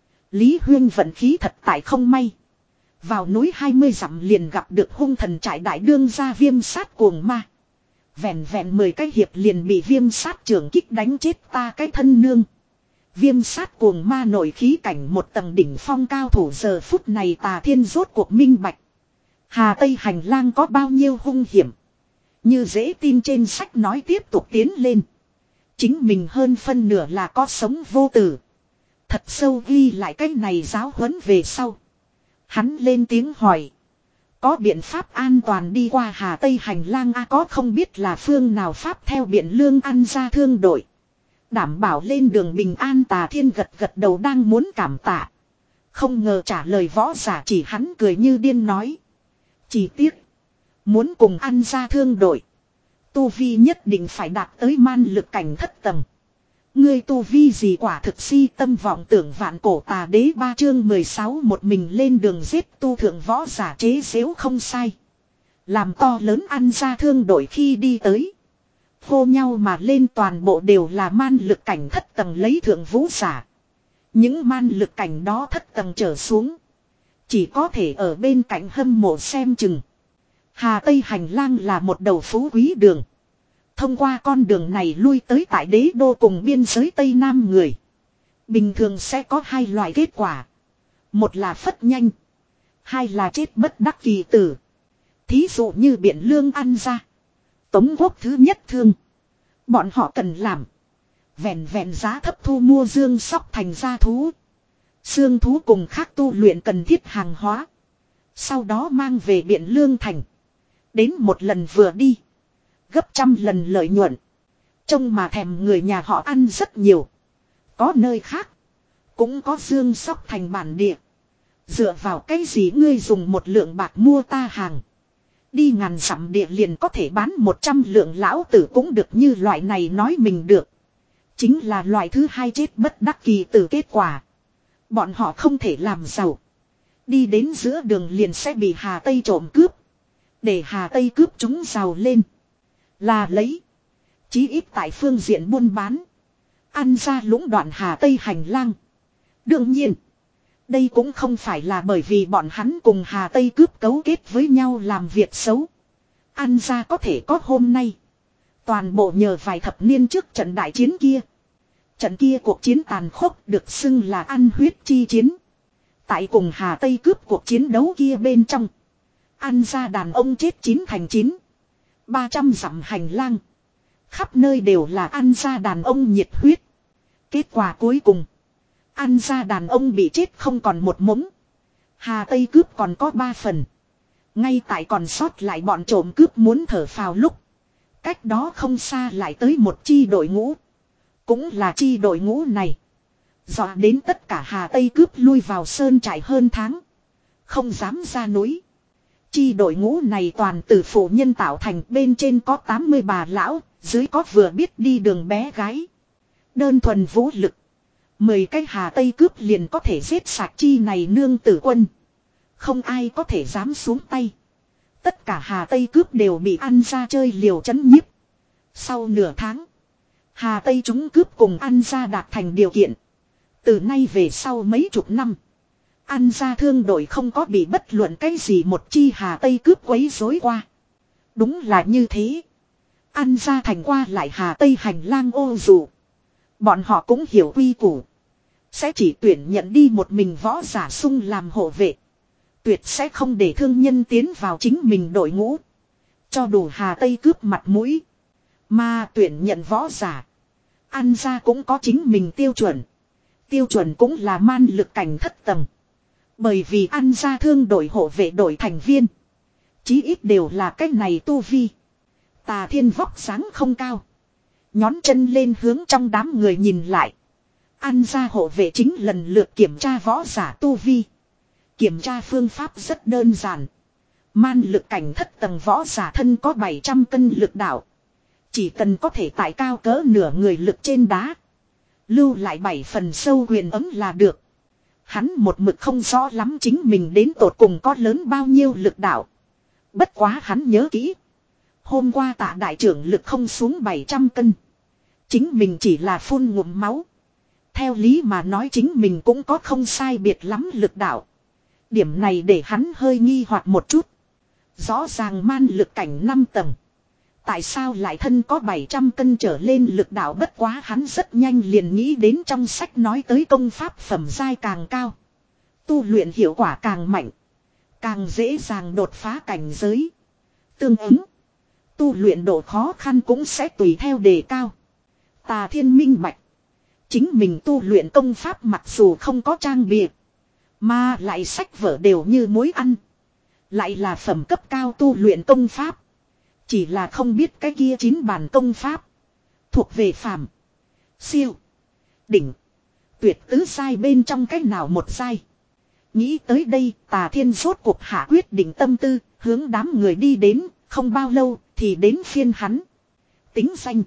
Lý Huyên vận khí thật tại không may. Vào núi hai mươi dặm liền gặp được hung thần trại đại đương gia Viêm Sát cuồng ma. Vẹn vẹn mười cái hiệp liền bị Viêm Sát trưởng kích đánh chết ta cái thân nương. Viêm Sát cuồng ma nổi khí cảnh một tầng đỉnh phong cao thủ giờ phút này Tà Thiên rốt cuộc minh bạch. Hà Tây hành lang có bao nhiêu hung hiểm. Như dễ tin trên sách nói tiếp tục tiến lên. Chính mình hơn phân nửa là có sống vô tử. Thật sâu ghi lại cái này giáo huấn về sau. Hắn lên tiếng hỏi. Có biện pháp an toàn đi qua Hà Tây hành lang a có không biết là phương nào pháp theo biện lương ăn ra thương đội. Đảm bảo lên đường bình an. Tà Thiên gật gật đầu đang muốn cảm tạ. Không ngờ trả lời võ giả chỉ hắn cười như điên nói. Chỉ tiếc. Muốn cùng ăn ra thương đội. Tu vi nhất định phải đạt tới man lực cảnh thất tầng. Ngươi tu vi gì quả thực si tâm vọng tưởng vạn cổ tà đế ba chương mười sáu một mình lên đường giết tu thượng võ giả chế xếu không sai. Làm to lớn ăn ra thương đội khi đi tới. Hô nhau mà lên toàn bộ đều là man lực cảnh thất tầng lấy thượng vũ giả. Những man lực cảnh đó thất tầng trở xuống. Chỉ có thể ở bên cạnh hâm mộ xem chừng. Hà Tây hành lang là một đầu phú quý đường. Thông qua con đường này lui tới tại đế đô cùng biên giới Tây Nam người. Bình thường sẽ có hai loại kết quả. Một là phất nhanh. Hai là chết bất đắc kỳ tử. Thí dụ như biện lương ăn ra. Tống quốc thứ nhất thương. Bọn họ cần làm. Vẹn vẹn giá thấp thu mua dương sóc thành gia thú. Xương thú cùng khác tu luyện cần thiết hàng hóa. Sau đó mang về biện lương thành. Đến một lần vừa đi. Gấp trăm lần lợi nhuận. Trông mà thèm người nhà họ ăn rất nhiều. Có nơi khác. Cũng có dương sóc thành bản địa. Dựa vào cái gì ngươi dùng một lượng bạc mua ta hàng. Đi ngàn dặm địa liền có thể bán một trăm lượng lão tử cũng được như loại này nói mình được. Chính là loại thứ hai chết bất đắc kỳ tử kết quả. Bọn họ không thể làm giàu. Đi đến giữa đường liền sẽ bị Hà Tây trộm cướp. Để Hà Tây cướp chúng giàu lên. Là lấy. Chí ít tại phương diện buôn bán. Ăn ra lũng đoạn Hà Tây hành lang. Đương nhiên. Đây cũng không phải là bởi vì bọn hắn cùng Hà Tây cướp cấu kết với nhau làm việc xấu. Ăn ra có thể có hôm nay. Toàn bộ nhờ vài thập niên trước trận đại chiến kia. Trận kia cuộc chiến tàn khốc được xưng là ăn huyết chi chiến. Tại cùng Hà Tây cướp cuộc chiến đấu kia bên trong. Ăn ra đàn ông chết chín thành chín. ba trăm dặm hành lang. Khắp nơi đều là ăn ra đàn ông nhiệt huyết. Kết quả cuối cùng. Ăn ra đàn ông bị chết không còn một mống. Hà Tây cướp còn có ba phần. Ngay tại còn sót lại bọn trộm cướp muốn thở phào lúc. Cách đó không xa lại tới một chi đội ngũ. Cũng là chi đội ngũ này. Dọa đến tất cả Hà Tây cướp lui vào sơn trại hơn tháng. Không dám ra núi. Chi đội ngũ này toàn từ phụ nhân tạo thành, bên trên có tám mươi bà lão, dưới có vừa biết đi đường bé gái. Đơn thuần vũ lực. Mười cái Hà Tây cướp liền có thể giết sạch chi này nương tử quân. Không ai có thể dám xuống tay. Tất cả Hà Tây cướp đều bị ăn ra chơi liều chấn nhiếp. Sau nửa tháng. Hà Tây chúng cướp cùng ăn ra đạt thành điều kiện. Từ nay về sau mấy chục năm. Ăn ra thương đội không có bị bất luận cái gì một chi Hà Tây cướp quấy rối qua. Đúng là như thế. Ăn ra thành qua lại Hà Tây hành lang ô dù. Bọn họ cũng hiểu quy củ. Sẽ chỉ tuyển nhận đi một mình võ giả sung làm hộ vệ. Tuyệt sẽ không để thương nhân tiến vào chính mình đội ngũ. Cho đủ Hà Tây cướp mặt mũi. Mà tuyển nhận võ giả. Ăn ra cũng có chính mình tiêu chuẩn. Tiêu chuẩn cũng là man lực cảnh thất tầng. Bởi vì ăn ra thương đội hộ vệ đội thành viên. Chí ít đều là cách này tu vi. Tà Thiên vóc dáng không cao. Nhón chân lên hướng trong đám người nhìn lại. Ăn ra hộ vệ chính lần lượt kiểm tra võ giả tu vi. Kiểm tra phương pháp rất đơn giản. Man lực cảnh thất tầng võ giả thân có bảy trăm cân lực đạo. Chỉ cần có thể tại cao cỡ nửa người lực trên đá. Lưu lại bảy phần sâu huyền ấm là được. Hắn một mực không rõ lắm chính mình đến tột cùng có lớn bao nhiêu lực đạo. Bất quá hắn nhớ kỹ. Hôm qua Tạ đại trưởng lực không xuống bảy trăm cân. Chính mình chỉ là phun ngụm máu. Theo lý mà nói chính mình cũng có không sai biệt lắm lực đạo. Điểm này để hắn hơi nghi hoặc một chút. Rõ ràng man lực cảnh năm tầng. Tại sao lại thân có bảy trăm cân trở lên lực đạo, bất quá hắn rất nhanh liền nghĩ đến trong sách nói tới công pháp phẩm giai càng cao. Tu luyện hiệu quả càng mạnh. Càng dễ dàng đột phá cảnh giới. Tương ứng. Tu luyện độ khó khăn cũng sẽ tùy theo đề cao. Tà Thiên minh bạch. Chính mình tu luyện công pháp mặc dù không có trang bìa. Mà lại sách vở đều như muối ăn. Lại là phẩm cấp cao tu luyện công pháp. Chỉ là không biết cái kia chín bản công pháp. Thuộc về phàm, siêu, đỉnh, tuyệt tứ giai bên trong cách nào một giai. Nghĩ tới đây Tà Thiên rốt cuộc hạ quyết định tâm tư. Hướng đám người đi đến. Không bao lâu thì đến phiên hắn. Tính danh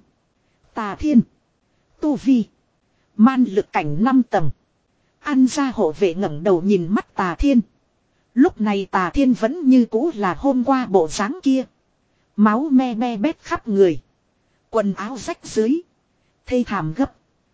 Tà Thiên. Tu vi man lực cảnh năm tầng. Ăn ra hộ vệ ngẩng đầu nhìn mắt Tà Thiên. Lúc này Tà Thiên vẫn như cũ là hôm qua bộ dáng kia. Máu me me bét khắp người. Quần áo rách dưới. Thê thảm gấp.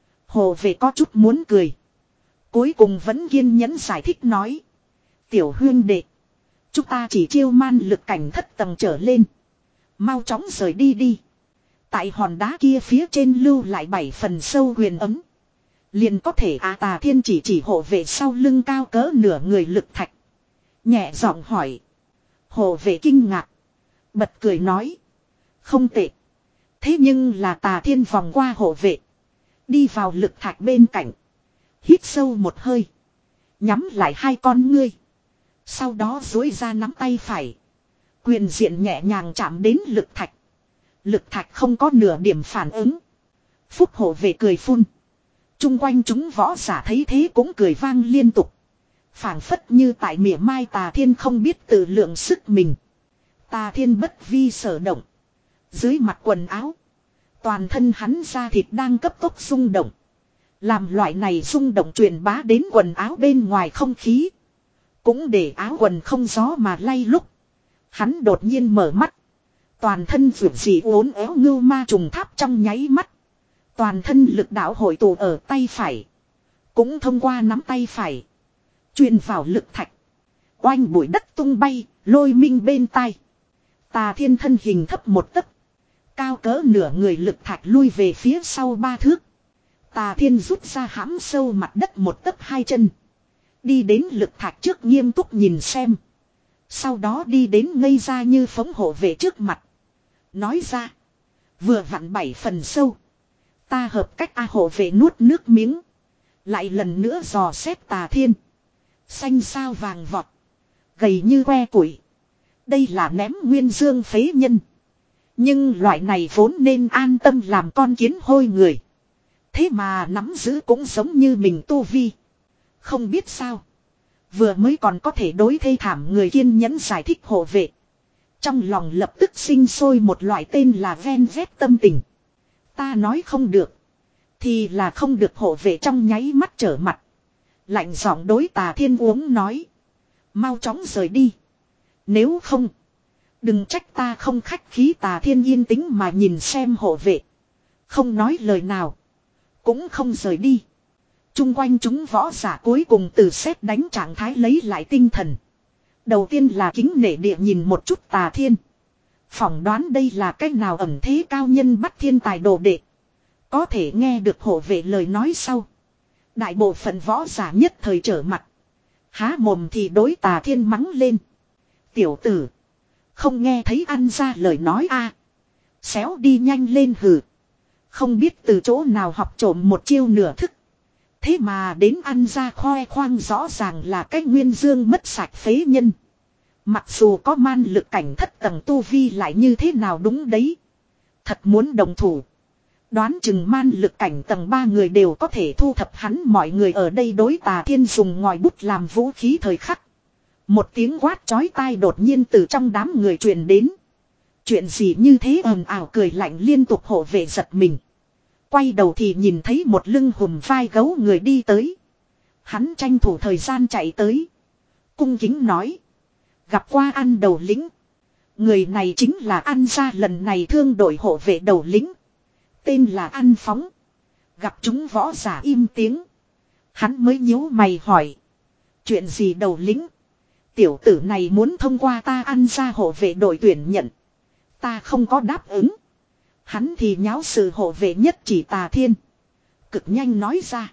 Hộ vệ có chút muốn cười. Cuối cùng vẫn kiên nhẫn giải thích nói. Tiểu huyên đệ. Chúng ta chỉ chiêu man lực cảnh thất tầng trở lên. Mau chóng rời đi đi. Tại hòn đá kia phía trên lưu lại bảy phần sâu huyền ấm. Liền có thể à. Tà Thiên chỉ chỉ hộ vệ sau lưng cao cỡ nửa người lực thạch. Nhẹ giọng hỏi. Hộ vệ kinh ngạc. Bật cười nói. Không tệ. Thế nhưng là Tà Thiên vòng qua hộ vệ. Đi vào lực thạch bên cạnh. Hít sâu một hơi. Nhắm lại hai con ngươi. Sau đó duỗi ra nắm tay phải. Quyền diện nhẹ nhàng chạm đến lực thạch. Lực thạch không có nửa điểm phản ứng. Phúc hộ vệ cười phun. Trung quanh chúng võ giả thấy thế cũng cười vang liên tục. Phảng phất như tại mỉa mai Tà Thiên không biết tự lượng sức mình. Tà Thiên bất vi sở động. Dưới mặt quần áo. Toàn thân hắn da thịt đang cấp tốc rung động. Làm loại này rung động truyền bá đến quần áo bên ngoài không khí. Cũng để áo quần không gió mà lay lúc. Hắn đột nhiên mở mắt. Toàn thân vượt dị uốn éo ngưu ma trùng tháp trong nháy mắt. Toàn thân lực đạo hội tụ ở tay phải. Cũng thông qua nắm tay phải. Truyền vào lực thạch. Oanh bụi đất tung bay, lôi minh bên tai. Tà Thiên thân hình thấp một tấc. Cao cỡ nửa người lực thạch lui về phía sau ba thước. Tà Thiên rút ra hãm sâu mặt đất một tấc hai chân. Đi đến lực thạch trước nghiêm túc nhìn xem. Sau đó đi đến ngây ra như phóng hộ vệ trước mặt. Nói ra. Vừa vặn bảy phần sâu. Ta hợp cách A hộ vệ nuốt nước miếng. Lại lần nữa dò xét Tà Thiên. Xanh sao vàng vọt. Gầy như que củi. Đây là ném nguyên dương phế nhân. Nhưng loại này vốn nên an tâm làm con kiến hôi người. Thế mà nắm giữ cũng giống như mình tu vi. Không biết sao. Vừa mới còn có thể đối thê thảm người kiên nhẫn giải thích hộ vệ. Trong lòng lập tức sinh sôi một loại tên là ven vét tâm tình. Ta nói không được. Thì là không được hộ vệ trong nháy mắt trở mặt. Lạnh giọng đối Tà Thiên uống nói. Mau chóng rời đi. Nếu không. Đừng trách ta không khách khí. Tà Thiên yên tĩnh mà nhìn xem hộ vệ. Không nói lời nào. Cũng không rời đi. Trung quanh chúng võ giả cuối cùng từ xét đánh trạng thái lấy lại tinh thần. Đầu tiên là kính nể địa nhìn một chút Tà Thiên. Phỏng đoán đây là cách nào ẩn thế cao nhân bắt thiên tài đồ đệ. Có thể nghe được hộ vệ lời nói sau. Đại bộ phận võ giả nhất thời trở mặt. Há mồm thì đối Tà Thiên mắng lên. Tiểu tử. Không nghe thấy ăn ra lời nói a Xéo đi nhanh lên hử. Không biết từ chỗ nào học trộm một chiêu nửa thức. Thế mà đến ăn ra khoe khoang rõ ràng là cái nguyên dương mất sạch phế nhân. Mặc dù có man lực cảnh thất tầng tu vi lại như thế nào đúng đấy. Thật muốn đồng thủ. Đoán chừng man lực cảnh tầng ba người đều có thể thu thập hắn. Mọi người ở đây đối Tà Thiên dùng ngòi bút làm vũ khí thời khắc. Một tiếng quát chói tai đột nhiên từ trong đám người truyền đến. Chuyện gì như thế ồn ào cười lạnh liên tục hộ vệ giật mình. Quay đầu thì nhìn thấy một lưng hùm vai gấu người đi tới. Hắn tranh thủ thời gian chạy tới. Cung kính nói. Gặp qua Ăn đầu lĩnh. Người này chính là Ăn ra lần này thương đội hộ vệ đầu lĩnh. Tên là Ăn Phóng. Gặp chúng võ giả im tiếng. Hắn mới nhíu mày hỏi. Chuyện gì đầu lĩnh? Tiểu tử này muốn thông qua ta Ăn ra hộ vệ đội tuyển nhận. Ta không có đáp ứng. Hắn thì nháo sự hộ vệ nhất chỉ Tà Thiên. Cực nhanh nói ra.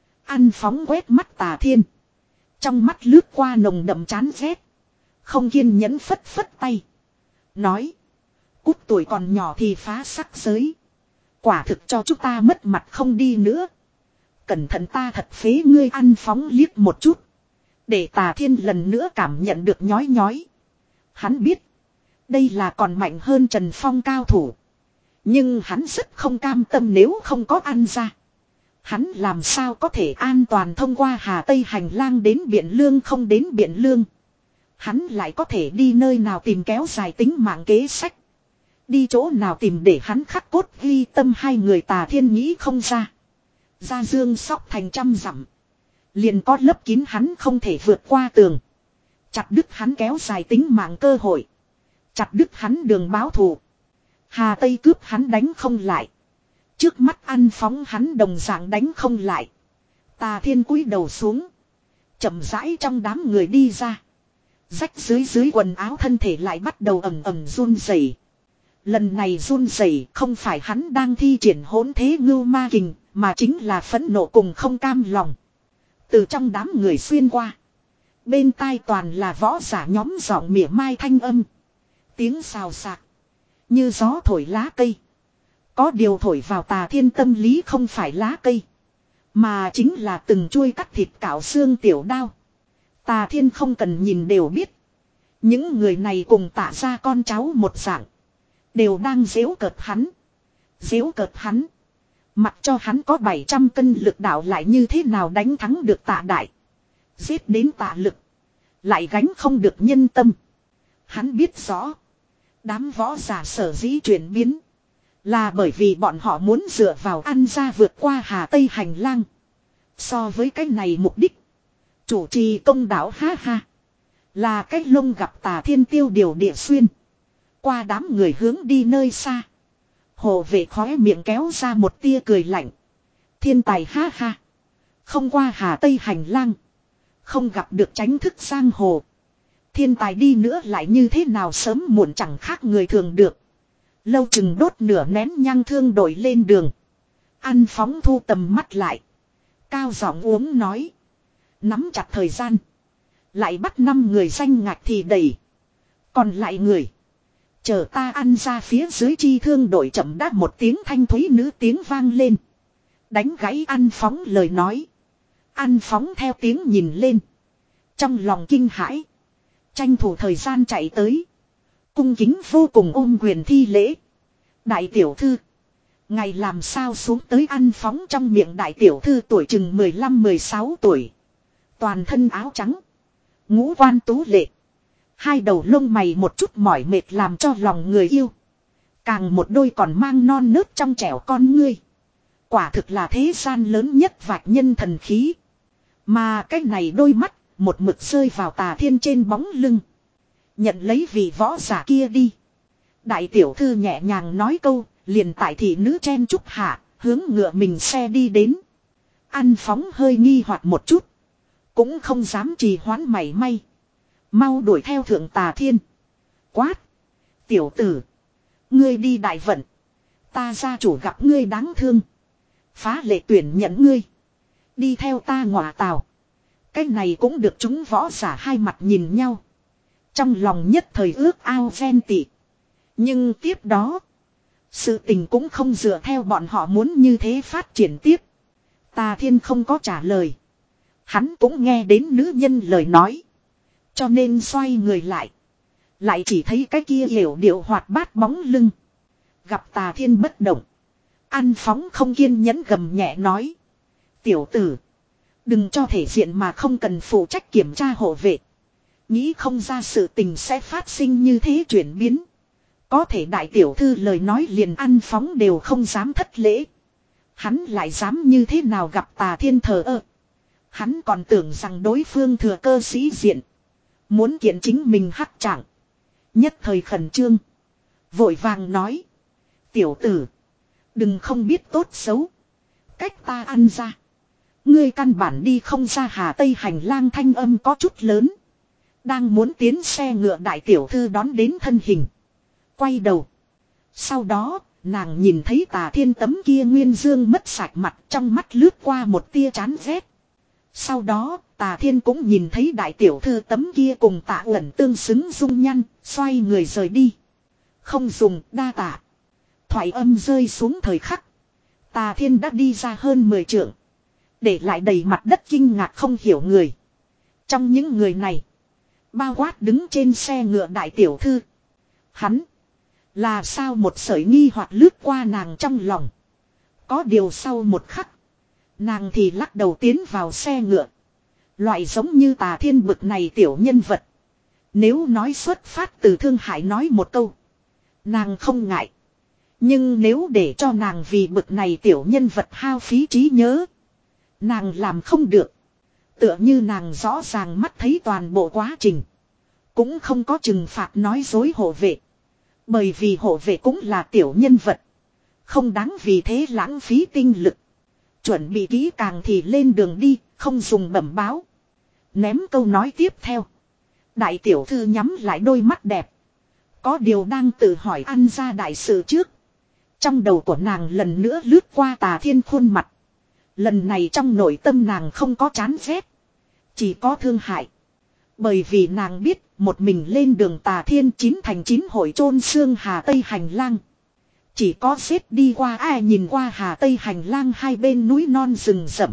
Ăn Phóng quét mắt Tà Thiên. Trong mắt lướt qua nồng đậm chán ghét. Không kiên nhẫn phất phất tay. Nói. Cút tuổi còn nhỏ thì phá sắc giới. Quả thực cho chúng ta mất mặt không đi nữa. Cẩn thận ta thật phế ngươi. Ăn Phóng liếc một chút. Để Tà Thiên lần nữa cảm nhận được nhói nhói. Hắn biết. Đây là còn mạnh hơn Trần Phong cao thủ. Nhưng hắn rất không cam tâm nếu không có Ăn ra. Hắn làm sao có thể an toàn thông qua Hà Tây hành lang đến Biện Lương không đến Biện Lương. Hắn lại có thể đi nơi nào tìm kéo dài tính mạng kế sách. Đi chỗ nào tìm để hắn khắc cốt ghi tâm hai người. Tà Thiên nghĩ không ra. Ra Dương Sóc thành trăm dặm. Liền có lấp kín hắn không thể vượt qua tường. Chặt đứt hắn kéo dài tính mạng cơ hội. Chặt đứt hắn đường báo thù. Hà Tây cướp hắn đánh không lại. Trước mắt Ăn Phóng hắn đồng dạng đánh không lại. Tà Thiên cúi đầu xuống. Chậm rãi trong đám người đi ra. Rách dưới dưới quần áo thân thể lại bắt đầu ẩm ẩm run rẩy. Lần này run rẩy không phải hắn đang thi triển hỗn thế ngưu ma kình, mà chính là phẫn nộ cùng không cam lòng. Từ trong đám người xuyên qua. Bên tai toàn là võ giả nhóm giọng mỉa mai thanh âm. Tiếng xào xạc. Như gió thổi lá cây. Có điều thổi vào Tà Thiên tâm lý không phải lá cây. Mà chính là từng chuôi cắt thịt cạo xương tiểu đao. Tà Thiên không cần nhìn đều biết. Những người này cùng Tạ ra con cháu một dạng. Đều đang giễu cợt hắn. Giễu cợt hắn. Mặc cho hắn có bảy trăm cân lực đạo lại như thế nào đánh thắng được Tạ đại. Giết đến Tạ lực. Lại gánh không được nhân tâm. Hắn biết rõ. Đám võ giả sở dĩ chuyển biến. Là bởi vì bọn họ muốn dựa vào Ăn ra vượt qua Hà Tây hành lang. So với cái này mục đích. Chủ trì công đạo ha ha. Là cách lông gặp Tà Thiên tiêu điều địa xuyên. Qua đám người hướng đi nơi xa. Hộ vệ khóe miệng kéo ra một tia cười lạnh. Thiên tài ha ha. Không qua Hà Tây hành lang. Không gặp được tránh thức giang hồ. Thiên tài đi nữa lại như thế nào sớm muộn chẳng khác người thường được. Lâu chừng đốt nửa nén nhang thương đổi lên đường. Ăn phóng thu tầm mắt lại. Cao giọng uống nói. Nắm chặt thời gian. Lại bắt năm người danh ngạch thì đầy. Còn lại người. Chờ ta ăn ra phía dưới chi thương đội chậm đáp một tiếng thanh thúy nữ tiếng vang lên. Đánh gãy ăn phóng lời nói. Ăn phóng theo tiếng nhìn lên. Trong lòng kinh hãi. Tranh thủ thời gian chạy tới. Cung kính vô cùng ôm quyền thi lễ. Đại tiểu thư. Ngày làm sao xuống tới ăn phóng trong miệng đại tiểu thư tuổi chừng mười lăm mười sáu tuổi. Toàn thân áo trắng. Ngũ quan tú lệ. Hai đầu lông mày một chút mỏi mệt làm cho lòng người yêu. Càng một đôi còn mang non nớt trong trẻo con ngươi. Quả thực là thế gian lớn nhất vạch nhân thần khí. Mà cái này đôi mắt, một mực rơi vào Tà Thiên trên bóng lưng. Nhận lấy vị võ giả kia đi. Đại tiểu thư nhẹ nhàng nói câu, liền tại thị nữ chen chúc hạ, hướng ngựa mình xe đi đến. Ăn phóng hơi nghi hoặc một chút. Cũng không dám trì hoãn mảy may. Mau đuổi theo thượng Tà Thiên. Quát. Tiểu tử. Ngươi đi đại vận. Ta gia chủ gặp ngươi đáng thương. Phá lệ tuyển nhận ngươi. Đi theo ta ngọa tào. Cái này cũng được chúng võ giả hai mặt nhìn nhau. Trong lòng nhất thời ước ao ghen tị. Nhưng tiếp đó. Sự tình cũng không dựa theo bọn họ muốn như thế phát triển tiếp. Tà Thiên không có trả lời. Hắn cũng nghe đến nữ nhân lời nói. Cho nên xoay người lại. Lại chỉ thấy cái kia hiểu điệu hoạt bát bóng lưng. Gặp Tà Thiên bất động. Ăn phóng không kiên nhẫn gầm nhẹ nói. Tiểu tử. Đừng cho thể diện mà không cần phụ trách kiểm tra hộ vệ. Nghĩ không ra sự tình sẽ phát sinh như thế chuyển biến. Có thể đại tiểu thư lời nói liền ăn phóng đều không dám thất lễ. Hắn lại dám như thế nào gặp Tà Thiên thờ ơ. Hắn còn tưởng rằng đối phương thừa cơ sĩ diện. Muốn kiện chính mình hắc trạng. Nhất thời khẩn trương. Vội vàng nói. Tiểu tử. Đừng không biết tốt xấu. Cách ta ăn ra. Ngươi căn bản đi không ra Hà Tây hành lang thanh âm có chút lớn. Đang muốn tiến xe ngựa đại tiểu thư đón đến thân hình. Quay đầu. Sau đó, nàng nhìn thấy Tà Thiên tấm kia nguyên dương mất sạch mặt trong mắt lướt qua một tia chán ghét. Sau đó, Tà Thiên cũng nhìn thấy đại tiểu thư tấm kia cùng Tạ Uẩn tương xứng dung nhăn, xoay người rời đi. Không dùng đa tạ. Thoại âm rơi xuống thời khắc. Tà Thiên đã đi ra hơn mười trượng. Để lại đầy mặt đất kinh ngạc không hiểu người. Trong những người này. Bao quát đứng trên xe ngựa đại tiểu thư. Hắn. Là sao một sợi nghi hoặc lướt qua nàng trong lòng. Có điều sau một khắc. Nàng thì lắc đầu tiến vào xe ngựa. Loại giống như Tà Thiên bực này tiểu nhân vật. Nếu nói xuất phát từ Thương Hải nói một câu. Nàng không ngại. Nhưng nếu để cho nàng vì bực này tiểu nhân vật hao phí trí nhớ. Nàng làm không được. Tựa như nàng rõ ràng mắt thấy toàn bộ quá trình. Cũng không có trừng phạt nói dối hộ vệ. Bởi vì hộ vệ cũng là tiểu nhân vật. Không đáng vì thế lãng phí tinh lực. Chuẩn bị kỹ càng thì lên đường đi, không dùng bẩm báo. Ném câu nói tiếp theo. Đại tiểu thư nhắm lại đôi mắt đẹp. Có điều đang tự hỏi ăn ra đại sự trước. Trong đầu của nàng lần nữa lướt qua Tà Thiên khuôn mặt. Lần này trong nội tâm nàng không có chán ghét. Chỉ có thương hại. Bởi vì nàng biết một mình lên đường Tà Thiên chín thành chín hội chôn xương Hà Tây hành lang. Chỉ có xếp đi qua ai nhìn qua Hà Tây hành lang hai bên núi non rừng rậm.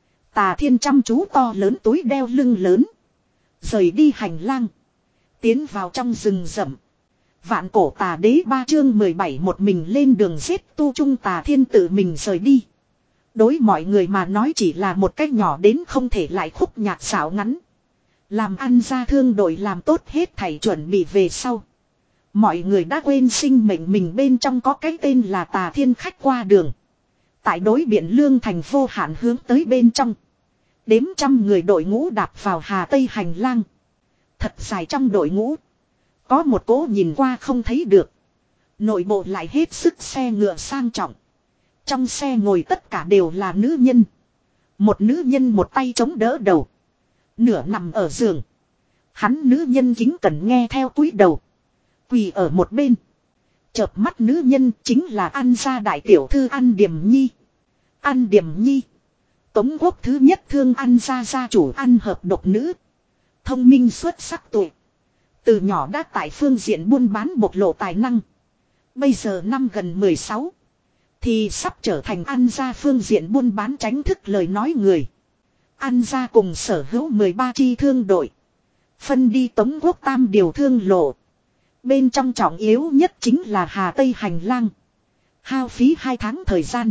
Tà Thiên chăm chú to lớn túi đeo lưng lớn. Rời đi hành lang. Tiến vào trong rừng rậm. Vạn cổ tà đế ba chương mười bảy một mình lên đường giết tu trung Tà Thiên tự mình rời đi. Đối mọi người mà nói chỉ là một cách nhỏ đến không thể lại khúc nhạc xảo ngắn. Làm ăn ra thương đội làm tốt hết thảy chuẩn bị về sau. Mọi người đã quên sinh mệnh mình bên trong có cái tên là Tà Thiên khách qua đường. Tại đối biển Lương Thành vô hạn hướng tới bên trong. Đếm trăm người đội ngũ đạp vào Hà Tây hành lang. Thật dài trong đội ngũ. Có một cỗ nhìn qua không thấy được. Nội bộ lại hết sức xe ngựa sang trọng. Trong xe ngồi tất cả đều là nữ nhân. Một nữ nhân một tay chống đỡ đầu. Nửa nằm ở giường. Hắn nữ nhân kính cẩn nghe theo cúi đầu. Quỳ ở một bên. Chợp mắt nữ nhân chính là An gia đại tiểu thư An Điềm Nhi. An Điểm Nhi. Tống quốc thứ nhất thương ăn gia gia chủ ăn hợp độc nữ. Thông minh xuất sắc tuổi. Từ nhỏ đã tại phương diện buôn bán bộc lộ tài năng. Bây giờ năm gần mười sáu. Thì sắp trở thành ăn gia phương diện buôn bán tránh thức lời nói người. Ăn gia cùng sở hữu mười ba chi thương đội. Phân đi Tống quốc tam điều thương lộ. Bên trong trọng yếu nhất chính là Hà Tây hành lang. Hao phí hai tháng thời gian.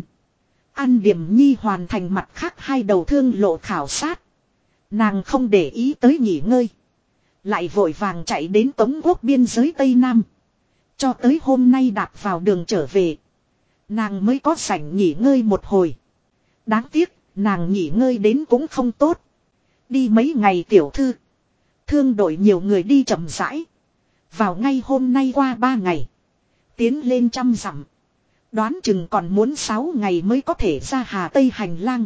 An Điểm Nhi hoàn thành mặt khác hai đầu thương lộ khảo sát. Nàng không để ý tới nghỉ ngơi. Lại vội vàng chạy đến Tống quốc biên giới Tây Nam. Cho tới hôm nay đạp vào đường trở về. Nàng mới có rảnh nghỉ ngơi một hồi. Đáng tiếc, nàng nghỉ ngơi đến cũng không tốt. Đi mấy ngày tiểu thư. Thương đội nhiều người đi chậm rãi. Vào ngay hôm nay qua ba ngày. Tiến lên trăm dặm. Đoán chừng còn muốn sáu ngày mới có thể ra Hà Tây hành lang.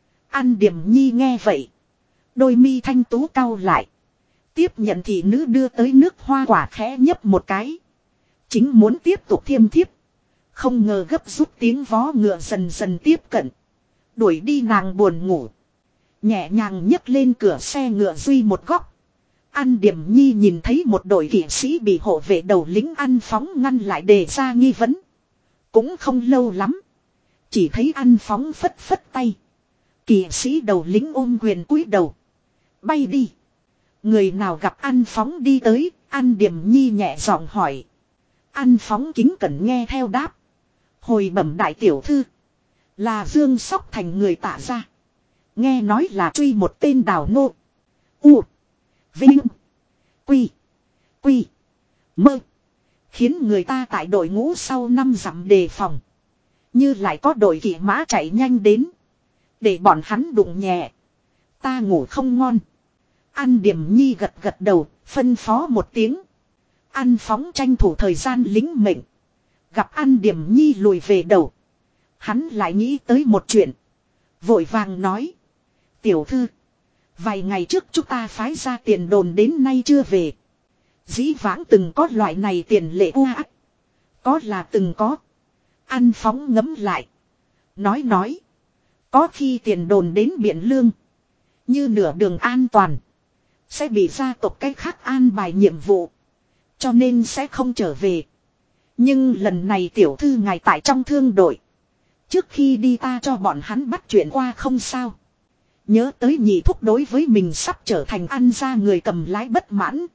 An Điểm Nhi nghe vậy. Đôi mi thanh tú cau lại. Tiếp nhận thị nữ đưa tới nước hoa quả khẽ nhấp một cái. Chính muốn tiếp tục thiêm thiếp. Không ngờ gấp rút tiếng vó ngựa dần dần tiếp cận. Đuổi đi nàng buồn ngủ. Nhẹ nhàng nhấc lên cửa xe ngựa duy một góc. An Điểm Nhi nhìn thấy một đội kỵ sĩ bị hộ vệ đầu lính An Phóng ngăn lại đề ra nghi vấn. Cũng không lâu lắm. Chỉ thấy An Phóng phất phất tay. Kỵ sĩ đầu lính ôm quyền cúi đầu. Bay đi. Người nào gặp An Phóng đi tới, An Điểm Nhi nhẹ giọng hỏi. An Phóng kính cẩn nghe theo đáp. Hồi bẩm đại tiểu thư. Là Dương Sóc Thành người Tạ ra. Nghe nói là truy một tên đào nô. U. Vinh. Quy. Quy. Mơ. Khiến người ta tại đội ngũ sau năm dặm đề phòng. Như lại có đội kỵ mã chạy nhanh đến. Để bọn hắn đụng nhẹ. Ta ngủ không ngon. An Điểm Nhi gật gật đầu, phân phó một tiếng. An Phóng tranh thủ thời gian lính mệnh. Gặp An Điểm Nhi lùi về đầu. Hắn lại nghĩ tới một chuyện. Vội vàng nói. Tiểu thư. Vài ngày trước chúng ta phái ra tiền đồn đến nay chưa về. Dĩ vãng từng có loại này tiền lệ u ác. Có là từng có. An Phóng ngấm lại. Nói nói. Có khi tiền đồn đến Biện Lương. Như nửa đường an toàn. Sẽ bị gia tộc cách khác an bài nhiệm vụ. Cho nên sẽ không trở về. Nhưng lần này tiểu thư ngài tại trong thương đội. Trước khi đi ta cho bọn hắn bắt chuyện qua không sao. Nhớ tới nhị thúc đối với mình sắp trở thành An gia người cầm lái bất mãn.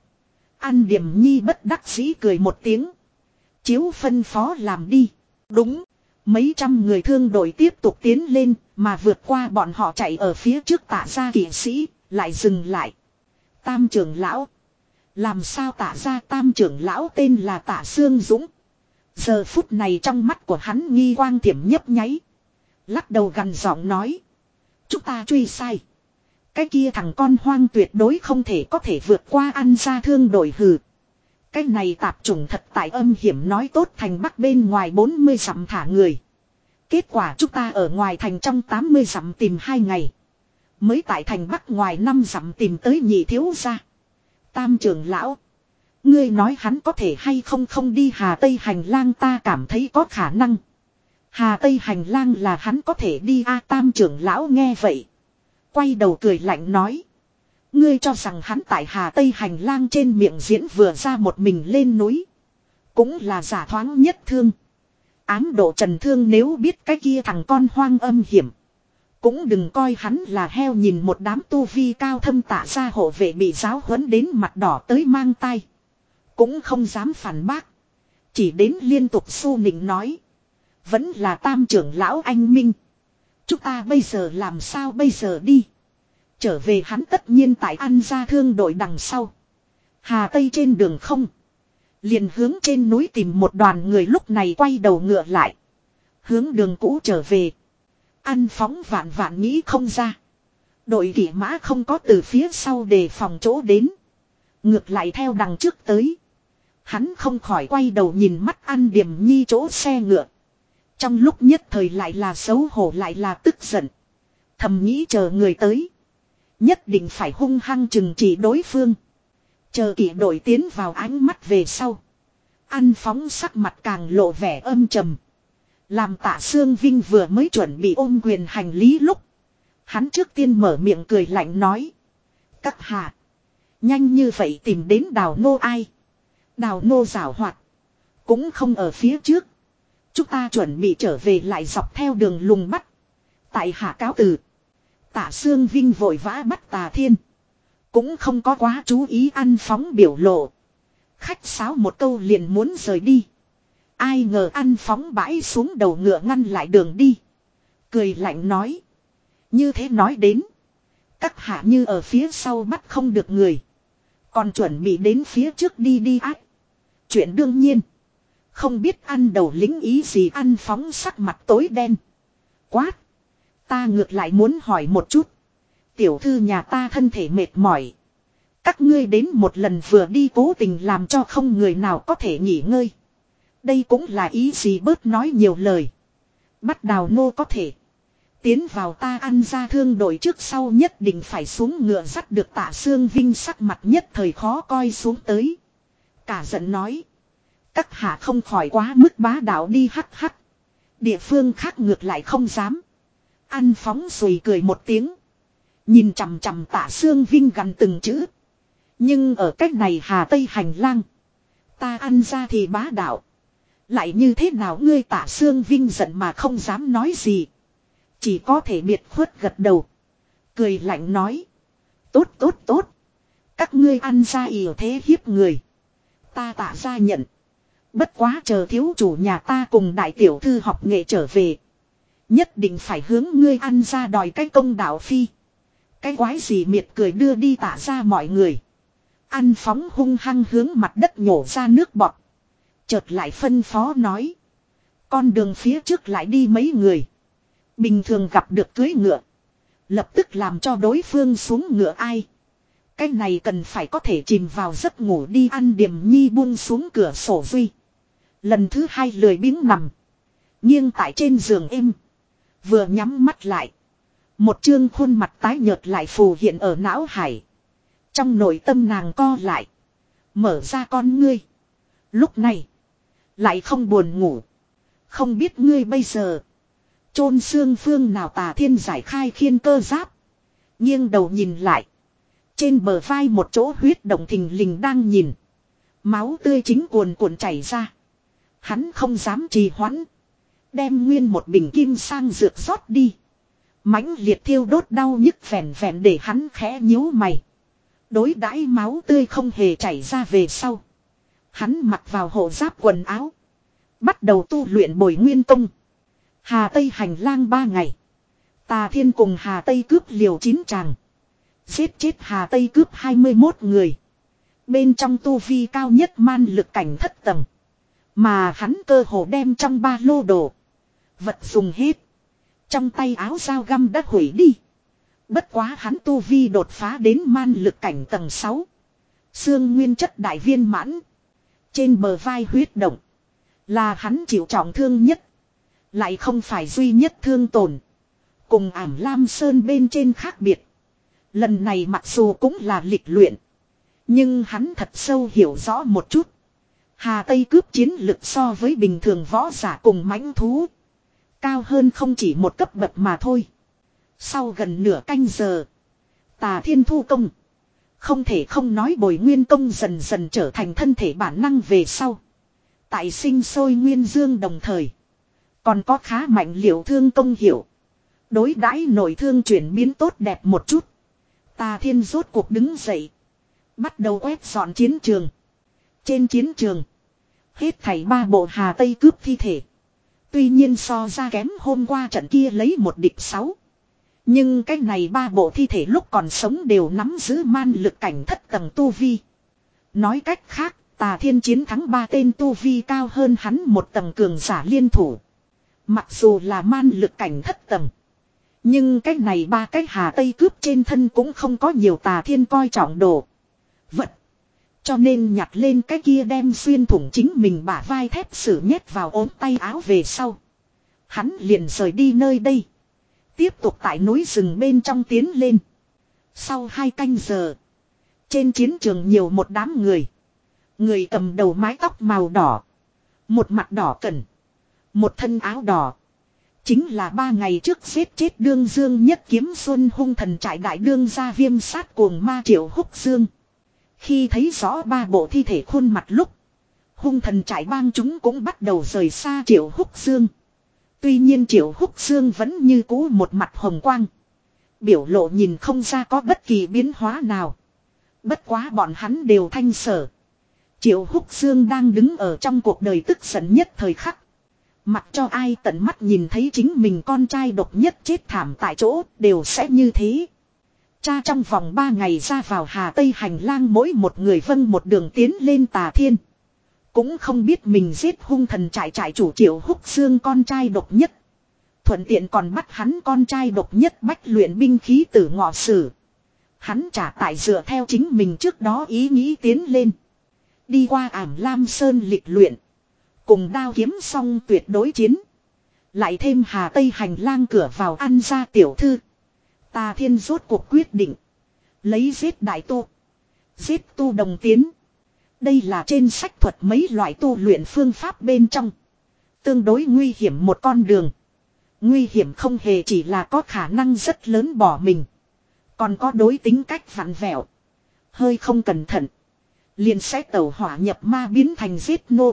An Điểm Nhi bất đắc dĩ cười một tiếng. Chiếu phân phó làm đi. Đúng. Mấy trăm người thương đội tiếp tục tiến lên. Mà vượt qua bọn họ chạy ở phía trước Tạ gia kỵ sĩ. Lại dừng lại. Tam trưởng lão. Làm sao Tạ gia tam trưởng lão tên là Tạ Sương Dũng. Giờ phút này trong mắt của hắn nghi quang thiểm nhấp nháy. Lắc đầu gằn giọng nói. Chúng ta truy sai. Cái kia thằng con hoang tuyệt đối không thể có thể vượt qua An gia thương đội hừ. Cái này tạp chủng thật tại âm hiểm nói tốt thành bắc bên ngoài bốn mươi dặm thả người. Kết quả chúng ta ở ngoài thành trong tám mươi dặm tìm hai ngày. Mới tại thành bắc ngoài năm dặm tìm tới nhị thiếu gia. Tam trưởng lão. Ngươi nói hắn có thể hay không không đi Hà Tây hành lang ta cảm thấy có khả năng. Hà Tây hành lang là hắn có thể đi a tam trưởng lão nghe vậy. Quay đầu cười lạnh nói. Ngươi cho rằng hắn tại Hà Tây hành lang trên miệng diễn vừa ra một mình lên núi. Cũng là giả thoáng nhất thương. Ám độ trần thương nếu biết cái kia thằng con hoang âm hiểm. Cũng đừng coi hắn là heo nhìn một đám tu vi cao thâm Tạ gia hộ vệ bị giáo huấn đến mặt đỏ tới mang tay. Cũng không dám phản bác. Chỉ đến liên tục su nịnh nói. Vẫn là tam trưởng lão anh minh. Chúng ta bây giờ làm sao bây giờ đi. Trở về hắn tất nhiên tại An gia thương đội đằng sau. Hà Tây trên đường không. Liền hướng trên núi tìm một đoàn người lúc này quay đầu ngựa lại. Hướng đường cũ trở về. An Phóng vạn vạn nghĩ không ra. Đội kỵ mã không có từ phía sau đề phòng chỗ đến. Ngược lại theo đằng trước tới. Hắn không khỏi quay đầu nhìn mắt An Điểm Nhi chỗ xe ngựa. Trong lúc nhất thời lại là xấu hổ lại là tức giận. Thầm nghĩ chờ người tới. Nhất định phải hung hăng trừng trị đối phương. Chờ kỵ đội tiến vào ánh mắt về sau. An Phóng sắc mặt càng lộ vẻ âm trầm. Làm Tạ Sương Vinh vừa mới chuẩn bị ôm quyền hành lý lúc. Hắn trước tiên mở miệng cười lạnh nói. Các hạ. Nhanh như vậy tìm đến Đào Nô ai. Đào Nô giảo hoạt. Cũng không ở phía trước. Chúng ta chuẩn bị trở về lại dọc theo đường lùng bắt. Tại hạ cáo từ. Tạ Sương Vinh vội vã bắt Tà Thiên. Cũng không có quá chú ý ăn phóng biểu lộ. Khách sáo một câu liền muốn rời đi. Ai ngờ ăn phóng bãi xuống đầu ngựa ngăn lại đường đi. Cười lạnh nói. Như thế nói đến. Các hạ như ở phía sau bắt không được người. Còn chuẩn bị đến phía trước đi đi ác. Chuyện đương nhiên. Không biết ăn đầu lính ý gì ăn phóng sắc mặt tối đen. Quát. Ta ngược lại muốn hỏi một chút. Tiểu thư nhà ta thân thể mệt mỏi. Các ngươi đến một lần vừa đi cố tình làm cho không người nào có thể nghỉ ngơi. Đây cũng là ý gì bớt nói nhiều lời. Bắt Đào Nô có thể. Tiến vào ta ăn ra thương đội trước sau nhất định phải xuống ngựa dắt được Tạ Sương Vinh sắc mặt nhất thời khó coi xuống tới. Cả giận nói. Các hạ không khỏi quá mức bá đạo đi hắc hắc. Địa phương khác ngược lại không dám. Ăn phóng rồi cười một tiếng. Nhìn chằm chằm Tạ Sương Vinh gần từng chữ. Nhưng ở cách này Hà Tây hành lang. Ta ăn ra thì bá đạo. Lại như thế nào ngươi Tạ Sương Vinh giận mà không dám nói gì. Chỉ có thể biệt khuất gật đầu. Cười lạnh nói. Tốt tốt tốt. Các ngươi ăn ra ỉa thế hiếp người. Ta Tạ ra nhận. Bất quá chờ thiếu chủ nhà ta cùng đại tiểu thư học nghệ trở về. Nhất định phải hướng ngươi ăn ra đòi cái công đạo phi. Cái quái gì miệt cười đưa đi Tạ ra mọi người. Ăn phóng hung hăng hướng mặt đất nhổ ra nước bọt. Chợt lại phân phó nói. Con đường phía trước lại đi mấy người. Bình thường gặp được cưới ngựa. Lập tức làm cho đối phương xuống ngựa ai. Cái này cần phải có thể chìm vào giấc ngủ đi ăn Điềm Nhi buông xuống cửa sổ duy. Lần thứ hai lười biếng nằm. Nghiêng tại trên giường êm. Vừa nhắm mắt lại. Một chương khuôn mặt tái nhợt lại phù hiện ở não hải. Trong nội tâm nàng co lại. Mở ra con ngươi. Lúc này. Lại không buồn ngủ. Không biết ngươi bây giờ. Chôn xương phương nào Tà Thiên giải khai khiên cơ giáp. Nghiêng đầu nhìn lại. Trên bờ vai một chỗ huyết động thình lình đang nhìn. Máu tươi chính cuồn cuộn chảy ra. Hắn không dám trì hoãn. Đem nguyên một bình kim sang dược rót đi. Mãnh liệt thiêu đốt đau nhức vẹn vẹn để hắn khẽ nhíu mày. Đối đãi máu tươi không hề chảy ra về sau. Hắn mặc vào hộ giáp quần áo. Bắt đầu tu luyện Bồi Nguyên Công. Hà Tây hành lang ba ngày. Tà Thiên cùng Hà Tây cướp liều chín tràng. Giết chết Hà Tây cướp hai mươi mốt người. Bên trong tu vi cao nhất man lực cảnh thất tầng. Mà hắn cơ hồ đem trong ba lô đồ. Vật dùng hết. Trong tay áo dao găm đã hủy đi. Bất quá hắn tu vi đột phá đến man lực cảnh tầng sáu. Xương nguyên chất đại viên mãn. Trên bờ vai huyết động. Là hắn chịu trọng thương nhất. Lại không phải duy nhất thương tổn. Cùng ảm lam sơn bên trên khác biệt. Lần này mặc dù cũng là lịch luyện. Nhưng hắn thật sâu hiểu rõ một chút. Hà Tây cướp chiến lực so với bình thường võ giả cùng mãnh thú. Cao hơn không chỉ một cấp bậc mà thôi. Sau gần nửa canh giờ. Tà Thiên thu công. Không thể không nói Bồi Nguyên Công dần dần trở thành thân thể bản năng về sau. Tại sinh sôi nguyên dương đồng thời. Còn có khá mạnh liệu thương công hiểu. Đối đãi nội thương chuyển biến tốt đẹp một chút. Tà Thiên rốt cuộc đứng dậy. Bắt đầu quét dọn chiến trường. Trên chiến trường. Hết thảy ba bộ Hà Tây cướp thi thể. Tuy nhiên so ra kém hôm qua trận kia lấy một địch sáu. Nhưng cái này ba bộ thi thể lúc còn sống đều nắm giữ man lực cảnh thất tầng tu vi. Nói cách khác, Tà Thiên chiến thắng ba tên tu vi cao hơn hắn một tầng cường giả liên thủ. Mặc dù là man lực cảnh thất tầng. Nhưng cái này ba cái Hà Tây cướp trên thân cũng không có nhiều Tà Thiên coi trọng đồ vật. Cho nên nhặt lên cái kia đem xuyên thủng chính mình bả vai thép sử nhét vào ốm tay áo về sau. Hắn liền rời đi nơi đây. Tiếp tục tại núi rừng bên trong tiến lên. Sau hai canh giờ. Trên chiến trường nhiều một đám người. Người cầm đầu mái tóc màu đỏ. Một mặt đỏ cẩn. Một thân áo đỏ. Chính là ba ngày trước giết chết đương dương nhất kiếm xuân hung thần trại đại đương gia viêm sát cuồng ma Triệu Húc Dương. Khi thấy rõ ba bộ thi thể khuôn mặt lúc, hung thần trại bang chúng cũng bắt đầu rời xa Triệu Húc Dương. Tuy nhiên Triệu Húc Dương vẫn như cũ một mặt hồng quang. Biểu lộ nhìn không ra có bất kỳ biến hóa nào. Bất quá bọn hắn đều thanh sở. Triệu Húc Dương đang đứng ở trong cuộc đời tức giận nhất thời khắc. Mặc cho ai tận mắt nhìn thấy chính mình con trai độc nhất chết thảm tại chỗ đều sẽ như thế. Cha trong vòng ba ngày ra vào Hà Tây hành lang mỗi một người vâng một đường tiến lên Tà Thiên. Cũng không biết mình giết hung thần trại trại chủ Triệu Húc Dương con trai độc nhất. Thuận tiện còn bắt hắn con trai độc nhất bách luyện binh khí tử ngọ sử. Hắn trả tại dựa theo chính mình trước đó ý nghĩ tiến lên. Đi qua ảm Lam Sơn lịch luyện. Cùng đao kiếm xong tuyệt đối chiến. Lại thêm Hà Tây hành lang cửa vào ăn ra tiểu thư. Tà Thiên rốt cuộc quyết định. Lấy giết đại tu. Giết tu đồng tiến. Đây là trên sách thuật mấy loại tu luyện phương pháp bên trong. Tương đối nguy hiểm một con đường. Nguy hiểm không hề chỉ là có khả năng rất lớn bỏ mình. Còn có đối tính cách vặn vẹo. Hơi không cẩn thận. Liền sẽ tẩu hỏa nhập ma biến thành giết nô.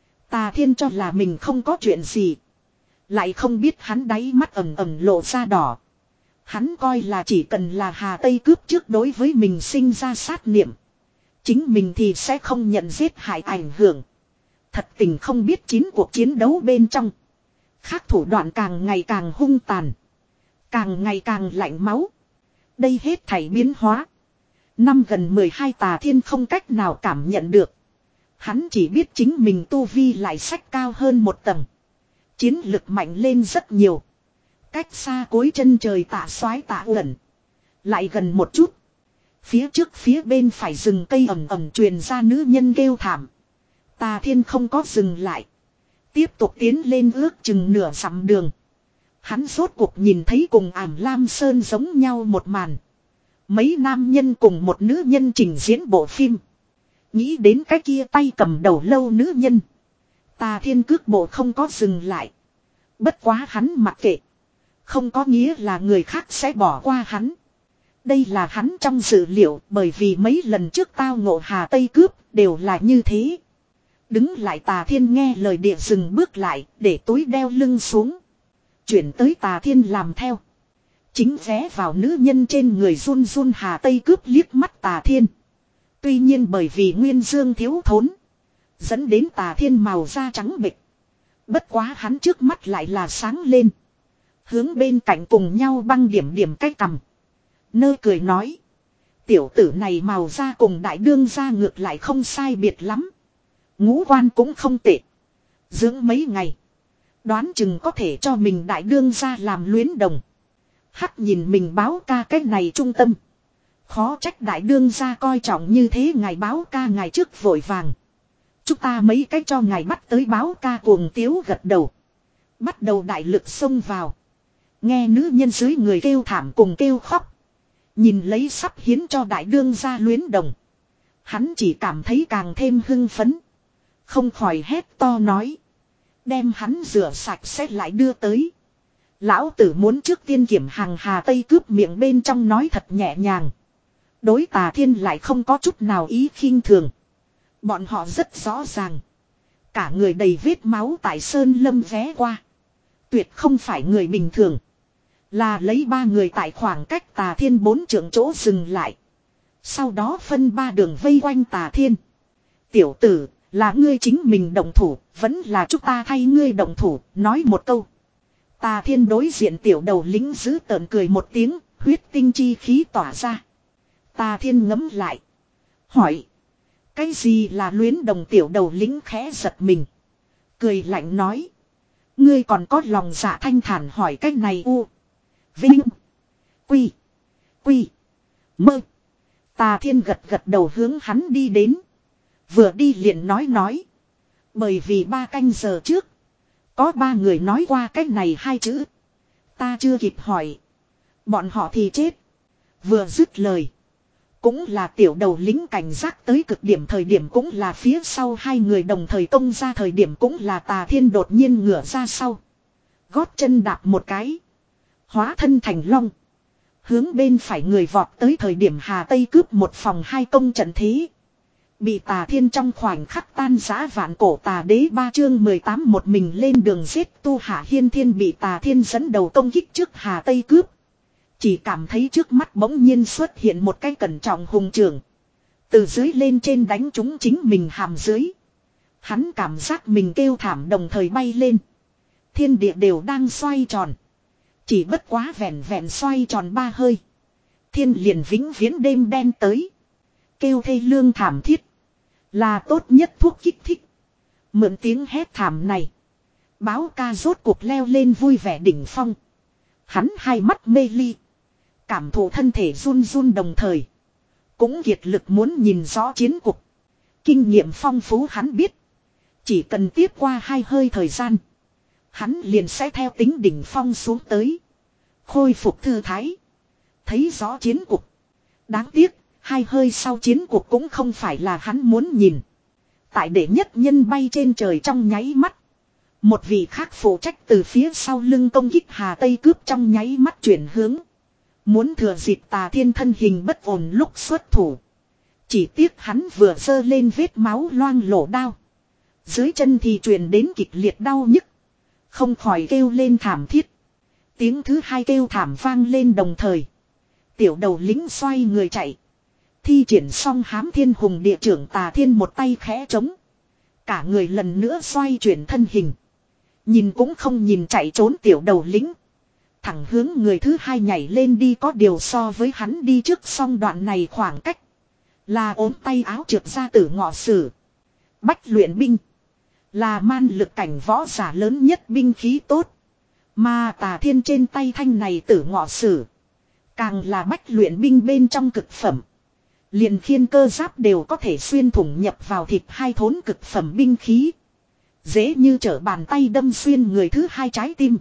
Tà Thiên cho là mình không có chuyện gì. Lại không biết hắn đáy mắt ẩm ẩm lộ ra đỏ. Hắn coi là chỉ cần là Hà Tây cướp trước đối với mình sinh ra sát niệm. Chính mình thì sẽ không nhận giết hại ảnh hưởng. Thật tình không biết chín cuộc chiến đấu bên trong. Khác thủ đoạn càng ngày càng hung tàn. Càng ngày càng lạnh máu. Đây hết thảy biến hóa. Năm gần mười hai Tà Thiên không cách nào cảm nhận được. Hắn chỉ biết chính mình tu vi lại sách cao hơn một tầng. Chiến lực mạnh lên rất nhiều. Cách xa cuối chân trời Tạ Soái Tạ Uẩn. Lại gần một chút. Phía trước phía bên phải rừng cây ẩm ẩm truyền ra nữ nhân kêu thảm. Tà Thiên không có dừng lại. Tiếp tục tiến lên ước chừng nửa dặm đường. Hắn rốt cuộc nhìn thấy cùng ảm Lam Sơn giống nhau một màn. Mấy nam nhân cùng một nữ nhân trình diễn bộ phim. Nghĩ đến cái kia tay cầm đầu lâu nữ nhân. Tà Thiên cước bộ không có dừng lại. Bất quá hắn mặc kệ. Không có nghĩa là người khác sẽ bỏ qua hắn. Đây là hắn trong dự liệu bởi vì mấy lần trước tao ngộ Hà Tây cướp đều là như thế. Đứng lại Tà Thiên nghe lời địa dừng bước lại để túi đeo lưng xuống. Chuyển tới Tà Thiên làm theo. Chính vé vào nữ nhân trên người run run Hà Tây cướp liếc mắt Tà Thiên. Tuy nhiên bởi vì nguyên dương thiếu thốn. Dẫn đến Tà Thiên màu da trắng bệch. Bất quá hắn trước mắt lại là sáng lên. Hướng bên cạnh cùng nhau băng điểm điểm cách cầm. Nơ cười nói. Tiểu tử này màu da cùng đại đương gia ngược lại không sai biệt lắm. Ngũ quan cũng không tệ. Dưỡng mấy ngày. Đoán chừng có thể cho mình đại đương gia làm luyến đồng. Hắc nhìn mình báo ca cách này trung tâm. Khó trách đại đương gia coi trọng như thế ngài báo ca ngài trước vội vàng. Chúng ta mấy cách cho ngài bắt tới báo ca cuồng tiếu gật đầu. Bắt đầu đại lực xông vào. Nghe nữ nhân dưới người kêu thảm cùng kêu khóc. Nhìn lấy sắp hiến cho đại đương gia luyến đồng. Hắn chỉ cảm thấy càng thêm hưng phấn. Không khỏi hét to nói. Đem hắn rửa sạch sẽ lại đưa tới. Lão tử muốn trước tiên kiểm hàng Hà Tây cướp miệng bên trong nói thật nhẹ nhàng. Đối Tà Thiên lại không có chút nào ý khinh thường. Bọn họ rất rõ ràng. Cả người đầy vết máu tại Sơn Lâm ghé qua. Tuyệt không phải người bình thường. Là lấy ba người tại khoảng cách Tà Thiên bốn trượng chỗ dừng lại. Sau đó phân ba đường vây quanh Tà Thiên. Tiểu tử, là ngươi chính mình động thủ, vẫn là chúng ta thay ngươi động thủ, nói một câu. Tà Thiên đối diện tiểu đầu lính giữ tợn cười một tiếng, huyết tinh chi khí tỏa ra. Tà Thiên ngấm lại. Hỏi. Cái gì là luyến đồng tiểu đầu lính khẽ giật mình. Cười lạnh nói. Ngươi còn có lòng dạ thanh thản hỏi cái này u. Vinh. Quy. Quy. Mơ. Tà Thiên gật gật đầu hướng hắn đi đến. Vừa đi liền nói nói. Bởi vì ba canh giờ trước. Có ba người nói qua cái này hai chữ. Ta chưa kịp hỏi. Bọn họ thì chết. Vừa dứt lời. Cũng là tiểu đầu lính cảnh giác tới cực điểm thời điểm, cũng là phía sau hai người đồng thời công ra thời điểm, cũng là Tà Thiên đột nhiên ngửa ra sau. Gót chân đạp một cái. Hóa thân thành long. Hướng bên phải người vọt tới thời điểm Hà Tây cướp một phòng hai công trận thế. Bị Tà Thiên trong khoảnh khắc tan rã vạn cổ tà đế. Ba chương mười tám một mình lên đường giết tu Hạ Hiên Thiên bị Tà Thiên dẫn đầu công kích trước Hà Tây cướp. Chỉ cảm thấy trước mắt bỗng nhiên xuất hiện một cái cẩn trọng hùng trưởng. Từ dưới lên trên đánh trúng chính mình hàm dưới. Hắn cảm giác mình kêu thảm đồng thời bay lên. Thiên địa đều đang xoay tròn. Chỉ bất quá vẹn vẹn xoay tròn ba hơi. Thiên liền vĩnh viễn đêm đen tới. Kêu thê lương thảm thiết. Là tốt nhất thuốc kích thích. Mượn tiếng hét thảm này. Báo ca rốt cuộc leo lên vui vẻ đỉnh phong. Hắn hai mắt mê ly. Cảm thụ thân thể run run đồng thời. Cũng kiệt lực muốn nhìn rõ chiến cục. Kinh nghiệm phong phú hắn biết. Chỉ cần tiếp qua hai hơi thời gian. Hắn liền sẽ theo tính đỉnh phong xuống tới. Khôi phục thư thái. Thấy rõ chiến cục. Đáng tiếc, hai hơi sau chiến cuộc cũng không phải là hắn muốn nhìn. Tại đệ nhất nhân bay trên trời trong nháy mắt. Một vị khác phụ trách từ phía sau lưng công kích Hà Tây cướp trong nháy mắt chuyển hướng. Muốn thừa dịp Tà Thiên thân hình bất ổn lúc xuất thủ. Chỉ tiếc hắn vừa giơ lên vết máu loang lổ đao. Dưới chân thì truyền đến kịch liệt đau nhức. Không khỏi kêu lên thảm thiết. Tiếng thứ hai kêu thảm vang lên đồng thời. Tiểu đầu lính xoay người chạy. Thi triển xong hám thiên hùng địa trưởng Tà Thiên một tay khẽ trống. Cả người lần nữa xoay chuyển thân hình. Nhìn cũng không nhìn chạy trốn tiểu đầu lính. Thẳng hướng người thứ hai nhảy lên đi, có điều so với hắn đi trước xong đoạn này khoảng cách. Là ốm tay áo trượt ra từ ngọ sử. Bách luyện binh. Là man lực cảnh võ giả lớn nhất binh khí tốt. Mà Tà Thiên trên tay thanh này tử ngọ sử. Càng là bách luyện binh bên trong cực phẩm. Liền khiên cơ giáp đều có thể xuyên thủng nhập vào thịt hai thốn cực phẩm binh khí. Dễ như trở bàn tay đâm xuyên người thứ hai trái tim.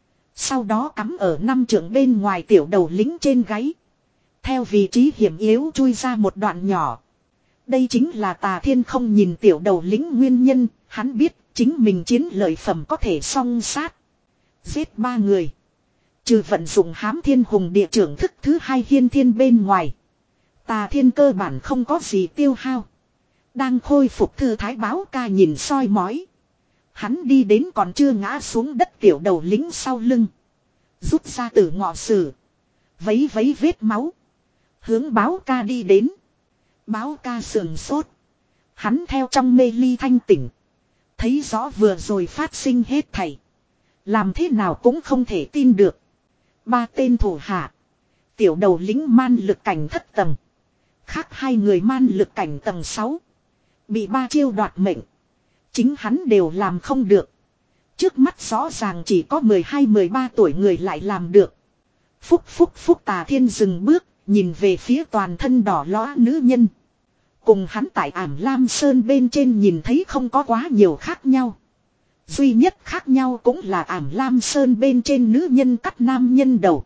Sau đó cắm ở năm trượng bên ngoài tiểu đầu lính trên gáy. Theo vị trí hiểm yếu chui ra một đoạn nhỏ. Đây chính là Tà Thiên không nhìn tiểu đầu lính nguyên nhân. Hắn biết chính mình chiến lợi phẩm có thể song sát. Giết ba người. Trừ vận dụng hám thiên hùng địa trưởng thức thứ hai hiên thiên bên ngoài. Tà Thiên cơ bản không có gì tiêu hao. Đang khôi phục thư thái báo ca nhìn soi mói. Hắn đi đến còn chưa ngã xuống đất tiểu đầu lính sau lưng. Rút ra từ ngọ sử. Vấy vấy vết máu. Hướng báo ca đi đến. Báo ca sườn sốt. Hắn theo trong mê ly thanh tỉnh. Thấy rõ vừa rồi phát sinh hết thảy. Làm thế nào cũng không thể tin được. Ba tên thủ hạ. Tiểu đầu lính man lực cảnh thất tầng. Khác hai người man lực cảnh tầng sáu. Bị ba chiêu đoạt mệnh. Chính hắn đều làm không được. Trước mắt rõ ràng chỉ có mười hai mười ba tuổi người lại làm được. Phúc phúc phúc Tà Thiên dừng bước. Nhìn về phía toàn thân đỏ lõ nữ nhân. Cùng hắn tại Ảm Lam Sơn bên trên nhìn thấy không có quá nhiều khác nhau. Duy nhất khác nhau cũng là Ảm Lam Sơn bên trên nữ nhân cắt nam nhân đầu.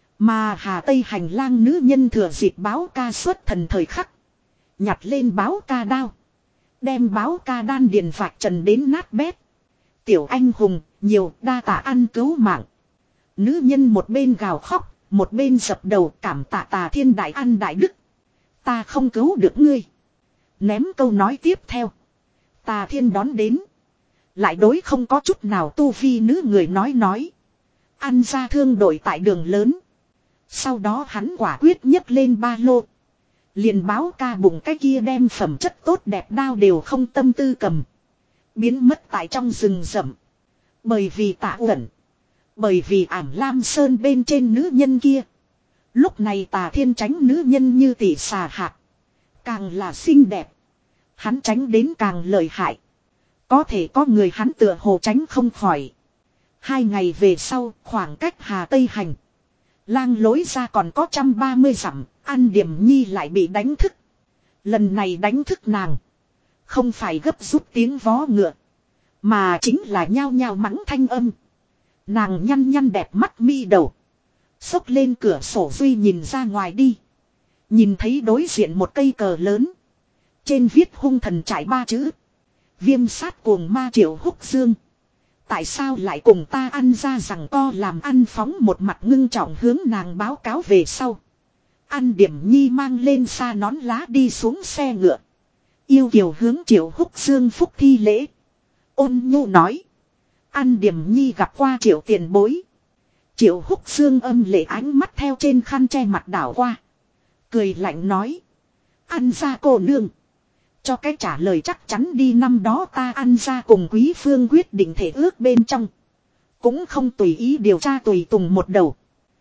Mà Hà Tây hành lang nữ nhân thừa dịp báo ca xuất thần thời khắc. Nhặt lên báo ca đao. Đem báo ca đan điền vạch trần đến nát bét. Tiểu anh hùng, nhiều đa tạ ăn cứu mạng. Nữ nhân một bên gào khóc, một bên dập đầu cảm tạ Tà Thiên đại ăn đại đức. Ta không cứu được ngươi. Ném câu nói tiếp theo. Tà Thiên đón đến. Lại đối không có chút nào tu vi nữ người nói nói. Ăn ra thương đội tại đường lớn. Sau đó hắn quả quyết nhấc lên ba lô. Liền báo ca bụng cái kia đem phẩm chất tốt đẹp đao đều không tâm tư cầm. Biến mất tại trong rừng rậm. Bởi vì Tạ Uẩn. Bởi vì Ảm Lam Sơn bên trên nữ nhân kia. Lúc này Tà Thiên tránh nữ nhân như tỷ xà hạt. Càng là xinh đẹp. Hắn tránh đến càng lợi hại. Có thể có người hắn tựa hồ tránh không khỏi. Hai ngày về sau khoảng cách Hà Tây hành. Lang lối ra còn có trăm ba mươi dặm. An Điểm Nhi lại bị đánh thức. Lần này đánh thức nàng. Không phải gấp rút tiếng vó ngựa. Mà chính là nhao nhao mắng thanh âm. Nàng nhăn nhăn đẹp mắt mi đầu. Xốc lên cửa sổ Duy nhìn ra ngoài đi. Nhìn thấy đối diện một cây cờ lớn. Trên viết hung thần trải ba chữ. Viêm sát cuồng ma Triệu Húc Dương. Tại sao lại cùng ta ăn ra rằng co làm ăn phóng một mặt ngưng trọng hướng nàng báo cáo về sau. Ăn Điểm Nhi mang lên xa nón lá đi xuống xe ngựa. Yêu kiều hướng Triệu Húc Dương phúc thi lễ. Ôn nhu nói. Ăn Điểm Nhi gặp qua Triệu tiền bối. Triệu Húc Dương âm lệ ánh mắt theo trên khăn che mặt đảo qua. Cười lạnh nói. Ăn ra cô nương. Cho cái trả lời chắc chắn đi, năm đó ta ăn ra cùng Quý Phương quyết định thể ước bên trong. Cũng không tùy ý điều tra tùy tùng một đầu.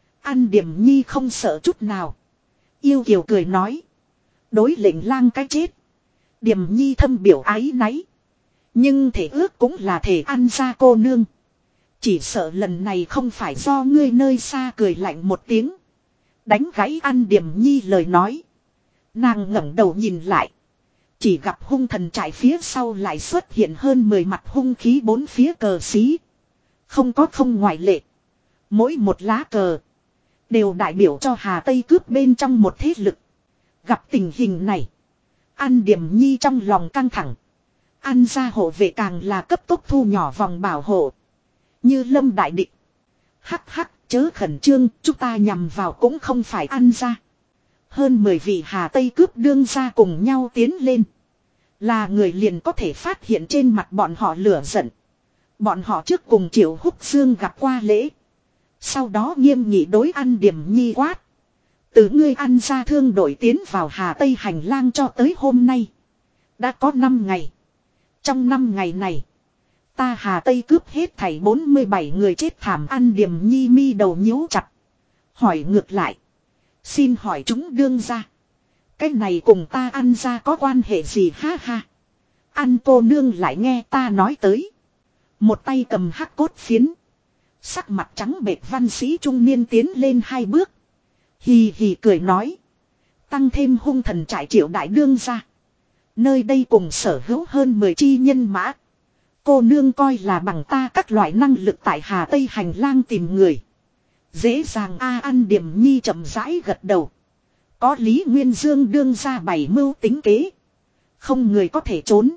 Ăn Điểm Nhi không sợ chút nào. Yêu kiều cười nói. Đối lệnh lang cái chết. Điểm Nhi thâm biểu ái náy. Nhưng thể ước cũng là thể ăn ra cô nương. Chỉ sợ lần này không phải do ngươi nơi xa, cười lạnh một tiếng. Đánh gãy Ăn Điểm Nhi lời nói. Nàng ngẩng đầu nhìn lại. Chỉ gặp hung thần trại phía sau lại xuất hiện hơn mười mặt hung khí bốn phía cờ xí. Không có không ngoại lệ. Mỗi một lá cờ đều đại biểu cho Hà Tây cướp bên trong một thế lực. Gặp tình hình này, Ăn Điểm Nhi trong lòng căng thẳng. Ăn ra hộ vệ càng là cấp tốc thu nhỏ vòng bảo hộ. Như lâm đại địch. Hắc hắc, chớ khẩn trương, chúng ta nhằm vào cũng không phải Ăn ra. Hơn mười vị Hà Tây cướp đương ra cùng nhau tiến lên. Là người liền có thể phát hiện trên mặt bọn họ lửa giận. Bọn họ trước cùng Triệu Húc Dương gặp qua lễ. Sau đó nghiêm nghị đối Ăn Điểm Nhi quát. Từ ngươi Ăn ra thương đội tiến vào Hà Tây hành lang cho tới hôm nay. Đã có năm ngày. Trong năm ngày này, ta Hà Tây cướp hết thảy bốn mươi bảy người chết thảm. Ăn Điểm Nhi mi đầu nhíu chặt. Hỏi ngược lại. Xin hỏi chúng đương ra. Cái này cùng ta Ăn ra có quan hệ gì, ha ha. Ăn cô nương lại nghe ta nói tới. Một tay cầm hắc cốt phiến. Sắc mặt trắng bệch văn sĩ trung niên tiến lên hai bước. Hì hì cười nói. Tăng thêm hung thần trại Triệu đại đương ra. Nơi đây cùng sở hữu hơn mười chi nhân mã. Cô nương coi là bằng ta các loại năng lực tại Hà Tây hành lang tìm người. Dễ dàng a. Ăn Điểm Nhi chậm rãi gật đầu. Có Lý Nguyên Dương đương ra bày mưu tính kế. Không người có thể trốn.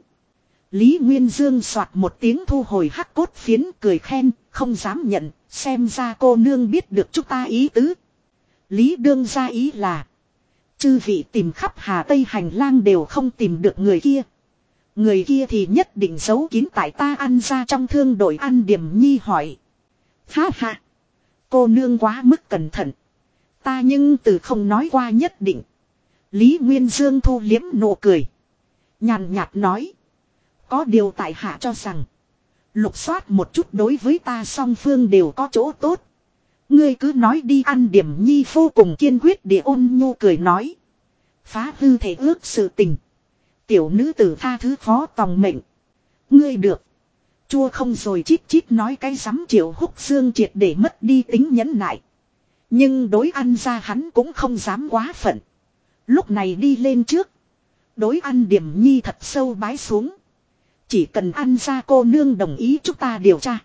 Lý Nguyên Dương soạt một tiếng thu hồi hắc cốt phiến, cười khen, không dám nhận, xem ra cô nương biết được chúng ta ý tứ. Lý đương ra ý là, chư vị tìm khắp Hà Tây hành lang đều không tìm được người kia. Người kia thì nhất định giấu kín tại ta Ăn ra trong thương đội. Ăn Điểm Nhi hỏi. Ha ha, cô nương quá mức cẩn thận. Ta nhưng từ không nói qua nhất định. Lý Nguyên Dương thu liếm nụ cười. Nhàn nhạt nói. Có điều tại hạ cho rằng. Lục soát một chút đối với ta song phương đều có chỗ tốt. Ngươi cứ nói đi. Ăn Điểm Nhi vô cùng kiên quyết địa ôn nhu cười nói. Phá hư thể ước sự tình. Tiểu nữ tử tha thứ khó tòng mệnh. Ngươi được. Chua không rồi chít chít nói cái rắm. Triệu Húc Dương triệt để mất đi tính nhẫn nại. Nhưng đối Ăn ra hắn cũng không dám quá phận. Lúc này đi lên trước. Đối Ăn Điểm Nhi thật sâu bái xuống. Chỉ cần Ăn ra cô nương đồng ý chúng ta điều tra.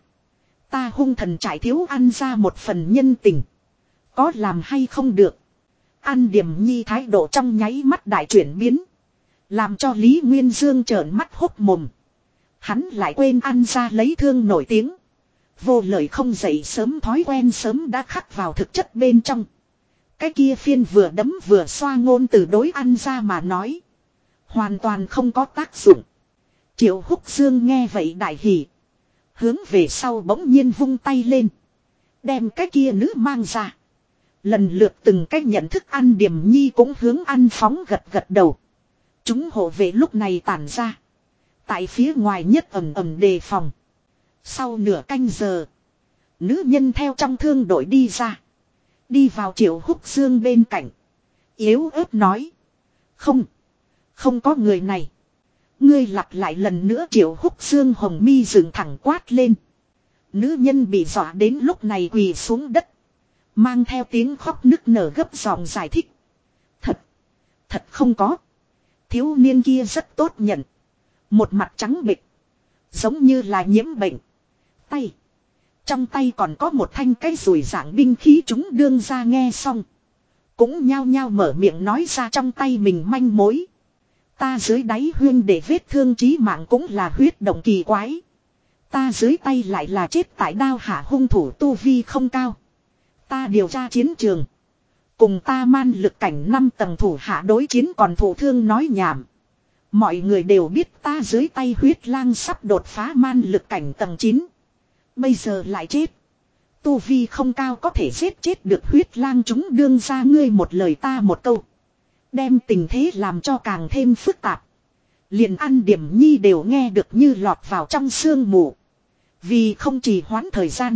Ta hung thần trải thiếu Ăn ra một phần nhân tình. Có làm hay không được. Ăn Điểm Nhi thái độ trong nháy mắt đại chuyển biến. Làm cho Lý Nguyên Dương trợn mắt hốc mồm. Hắn lại quên Ăn ra lấy thương nổi tiếng. Vô lời không dậy sớm thói quen sớm đã khắc vào thực chất bên trong. Cái kia phiên vừa đấm vừa xoa ngôn từ đối Ăn ra mà nói. Hoàn toàn không có tác dụng. Triệu Húc Dương nghe vậy đại hỉ. Hướng về sau bỗng nhiên vung tay lên. Đem cái kia nữ mang ra. Lần lượt từng cách nhận thức. Ăn Điểm Nhi cũng hướng Ăn phóng gật gật đầu. Chúng hộ vệ lúc này tản ra. Tại phía ngoài nhất ầm ầm đề phòng. Sau nửa canh giờ. Nữ nhân theo trong thương đội đi ra. Đi vào Triệu Húc Dương bên cạnh. Yếu ớt nói. Không. Không có người này. Ngươi lặp lại lần nữa. Triệu Húc Dương hồng mi dựng thẳng quát lên. Nữ nhân bị dọa đến lúc này quỳ xuống đất. Mang theo tiếng khóc nức nở gấp giọng giải thích. Thật. Thật không có. Thiếu niên kia rất tốt nhận. Một mặt trắng bệch. Giống như là nhiễm bệnh. Tay. Trong tay còn có một thanh cái rùi dạng binh khí. Chúng đương ra nghe xong. cũng nhao nhao mở miệng nói ra trong tay mình manh mối. Ta dưới đáy huyên để vết thương chí mạng cũng là huyết động kỳ quái. Ta dưới tay lại là chết tại đao hạ hung thủ tu vi không cao. Ta điều tra chiến trường. Cùng ta man lực cảnh năm tầng thủ hạ đối chiến còn thủ thương nói nhảm. Mọi người đều biết ta dưới tay huyết lang sắp đột phá man lực cảnh tầng chín. Bây giờ lại chết. Tu vi không cao có thể giết chết được huyết lang, chúng đương ra ngươi một lời ta một câu. Đem tình thế làm cho càng thêm phức tạp. Liền An Điểm Nhi đều nghe được như lọt vào trong sương mù. Vì không trì hoãn thời gian,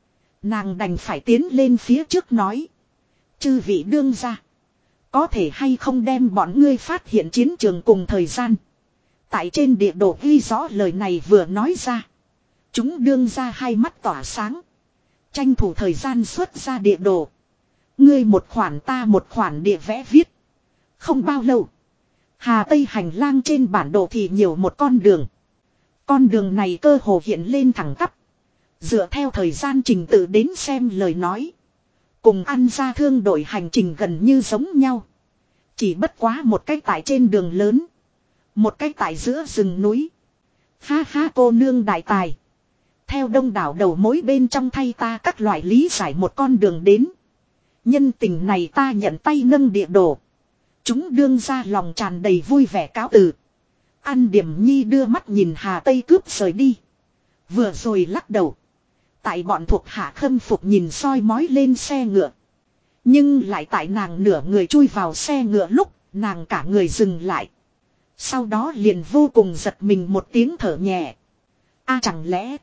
nàng đành phải tiến lên phía trước nói. Chư vị đương ra, có thể hay không đem bọn ngươi phát hiện chiến trường cùng thời gian. Tại trên địa đồ ghi rõ lời này vừa nói ra. Chúng đương ra hai mắt tỏa sáng. Tranh thủ thời gian xuất ra địa đồ. Ngươi một khoản ta một khoản địa vẽ viết. Không bao lâu, Hà Tây hành lang trên bản đồ thì nhiều một con đường. Con đường này cơ hồ hiện lên thẳng tắp. Dựa theo thời gian trình tự đến xem lời nói, cùng Ăn Gia Thương đội hành trình gần như giống nhau. Chỉ bất quá một cách tại trên đường lớn, một cách tại giữa rừng núi. Ha ha, cô nương đại tài. Theo đông đảo đầu mối bên trong thay ta các loại lý giải một con đường đến. Nhân tình này ta nhận tay nâng địa đồ. Chúng đương ra lòng tràn đầy vui vẻ cáo từ. An Điểm Nhi đưa mắt nhìn Hà Tây cướp rời đi. Vừa rồi lắc đầu. Tại bọn thuộc hạ khâm phục nhìn soi mói lên xe ngựa. Nhưng lại tại nàng nửa người chui vào xe ngựa lúc, nàng cả người dừng lại. Sau đó liền vô cùng giật mình một tiếng thở nhẹ. A chẳng lẽ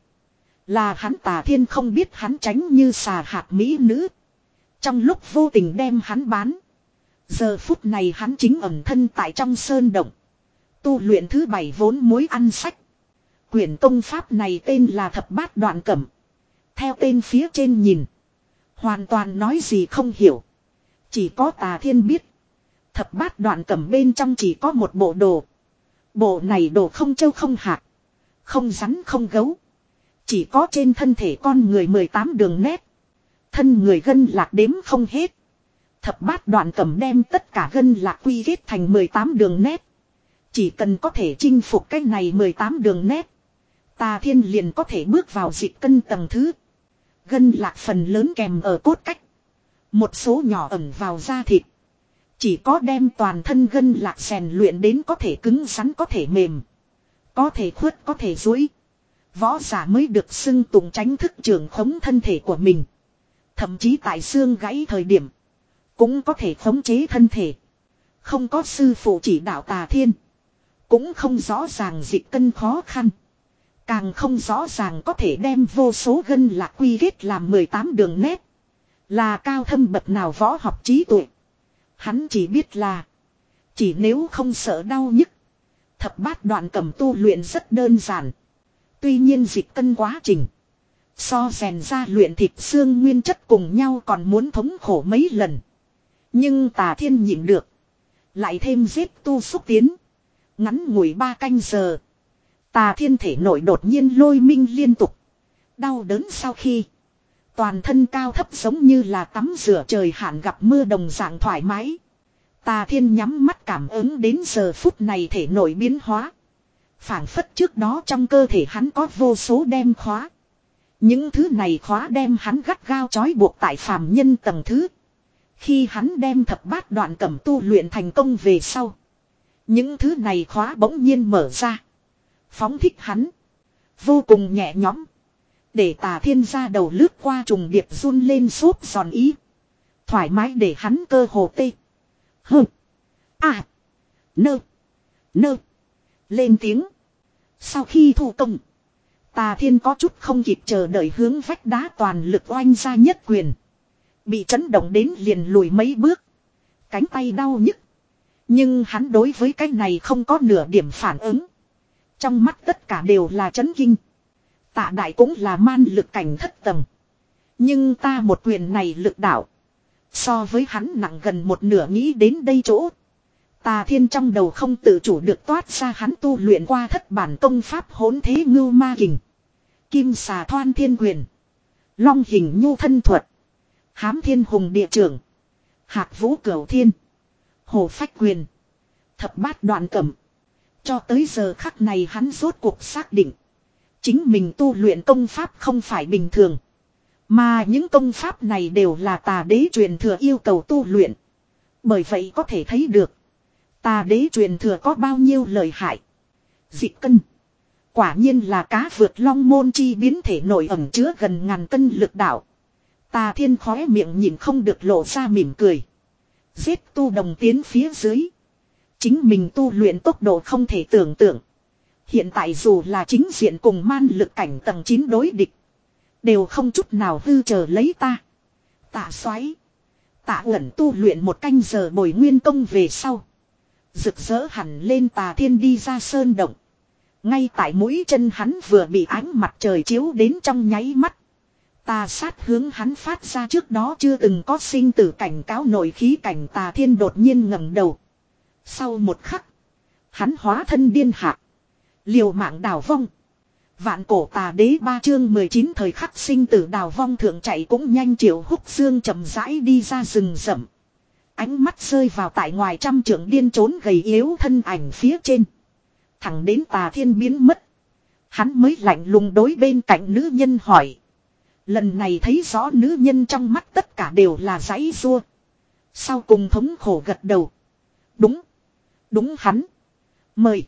là hắn Tà Thiên không biết hắn tránh như xà hạt mỹ nữ. Trong lúc vô tình đem hắn bán. Giờ phút này hắn chính ẩn thân tại trong sơn động. Tu luyện thứ bảy vốn mối ăn sách. Quyển công pháp này tên là Thập Bát Đoạn Cẩm. Theo tên phía trên nhìn, hoàn toàn nói gì không hiểu. Chỉ có Tà Thiên biết. Thập Bát Đoạn Cẩm bên trong chỉ có một bộ đồ. Bộ này đồ không châu không hạt, không rắn không gấu. Chỉ có trên thân thể con người mười tám đường nét. Thân người gân lạc đếm không hết. Thập Bát Đoạn Cẩm đem tất cả gân lạc quy kết thành mười tám đường nét. Chỉ cần có thể chinh phục cái này mười tám đường nét, Tà Thiên liền có thể bước vào dịch cân tầng thứ. Gân lạc phần lớn kèm ở cốt cách. Một số nhỏ ẩn vào da thịt. Chỉ có đem toàn thân gân lạc rèn luyện đến có thể cứng rắn có thể mềm. Có thể khuất có thể duỗi. Võ giả mới được xưng tụng tránh thức trưởng khống thân thể của mình. Thậm chí tại xương gãy thời điểm, cũng có thể khống chế thân thể. Không có sư phụ chỉ đạo Tà Thiên, cũng không rõ ràng dịch cân khó khăn. Càng không rõ ràng có thể đem vô số gân lạc quy kết làm mười tám đường nét. Là cao thâm bậc nào võ học trí tuệ. Hắn chỉ biết là, chỉ nếu không sợ đau nhức, Thập Bát Đoạn Cẩm tu luyện rất đơn giản. Tuy nhiên dịch cân quá trình, so rèn ra luyện thịt xương nguyên chất cùng nhau còn muốn thống khổ mấy lần. Nhưng Tà Thiên nhịn được. Lại thêm giết tu xúc tiến. Ngắn ngủi ba canh giờ, Tà Thiên thể nội đột nhiên lôi minh liên tục. Đau đớn sau khi, toàn thân cao thấp giống như là tắm rửa trời hạn gặp mưa đồng dạng thoải mái. Tà Thiên nhắm mắt cảm ứng đến giờ phút này thể nội biến hóa. Phảng phất trước đó trong cơ thể hắn có vô số đem khóa. Những thứ này khóa đem hắn gắt gao trói buộc tại phàm nhân tầng thứ. Khi hắn đem Thập Bát Đoạn Cẩm tu luyện thành công về sau, những thứ này khóa bỗng nhiên mở ra, phóng thích hắn. Vô cùng nhẹ nhõm. Để Tà Thiên ra đầu lướt qua trùng điệp run lên xốp giòn ý. Thoải mái để hắn cơ hồ tê. Hơ. À. Nơ. Nơ. Lên tiếng. Sau khi thu công, Tà Thiên có chút không kịp chờ đợi hướng vách đá toàn lực oanh ra nhất quyền. Bị chấn động đến liền lùi mấy bước. Cánh tay đau nhức. Nhưng hắn đối với cái này không có nửa điểm phản ứng. Trong mắt tất cả đều là chấn kinh. Tạ đại cũng là man lực cảnh thất tầng. Nhưng ta một quyền này lực đạo, so với hắn nặng gần một nửa, nghĩ đến đây chỗ. Tà Thiên trong đầu không tự chủ được toát ra hắn tu luyện qua thất bản công pháp hỗn thế ngưu ma kình, kim xà thoan thiên quyền, long hình nhu thân thuật, hám thiên hùng địa trưởng, Hạc vũ cửu thiên. Hồ phách quyền. Thập bát đoạn cẩm. Cho tới giờ khắc này hắn rốt cuộc xác định. Chính mình tu luyện công pháp không phải bình thường. Mà những công pháp này đều là tà đế truyền thừa yêu cầu tu luyện. Bởi vậy có thể thấy được. Tà đế truyền thừa có bao nhiêu lợi hại. Dị cân. Quả nhiên là cá vượt long môn chi biến thể nổi ẩm chứa gần ngàn cân lực đạo. Tà thiên khóe miệng nhìn không được lộ ra mỉm cười. Giết tu đồng tiến phía dưới. Chính mình tu luyện tốc độ không thể tưởng tượng. Hiện tại dù là chính diện cùng man lực cảnh tầng chín đối địch. Đều không chút nào hư chờ lấy ta. Tạ xoáy. Tạ ẩn tu luyện một canh giờ bồi nguyên công về sau. Rực rỡ hẳn lên tà thiên đi ra sơn động. Ngay tại mũi chân hắn vừa bị ánh mặt trời chiếu đến trong nháy mắt. Tà sát hướng hắn phát ra trước đó chưa từng có sinh tử cảnh cáo nội khí cảnh tà thiên đột nhiên ngẩng đầu. Sau một khắc. Hắn hóa thân điên hạ. Liều mạng đào vong. Vạn cổ tà đế ba chương mười chín thời khắc sinh tử đào vong thượng chạy cũng nhanh Triệu Húc Dương chậm rãi đi ra rừng rậm. Ánh mắt rơi vào tại ngoài trăm trượng điên trốn gầy yếu thân ảnh phía trên. Thẳng đến tà thiên biến mất. Hắn mới lạnh lùng đối bên cạnh nữ nhân hỏi. Lần này thấy rõ nữ nhân trong mắt tất cả đều là giãy giụa. Sau cùng thống khổ gật đầu. Đúng. Đúng hắn. Mời.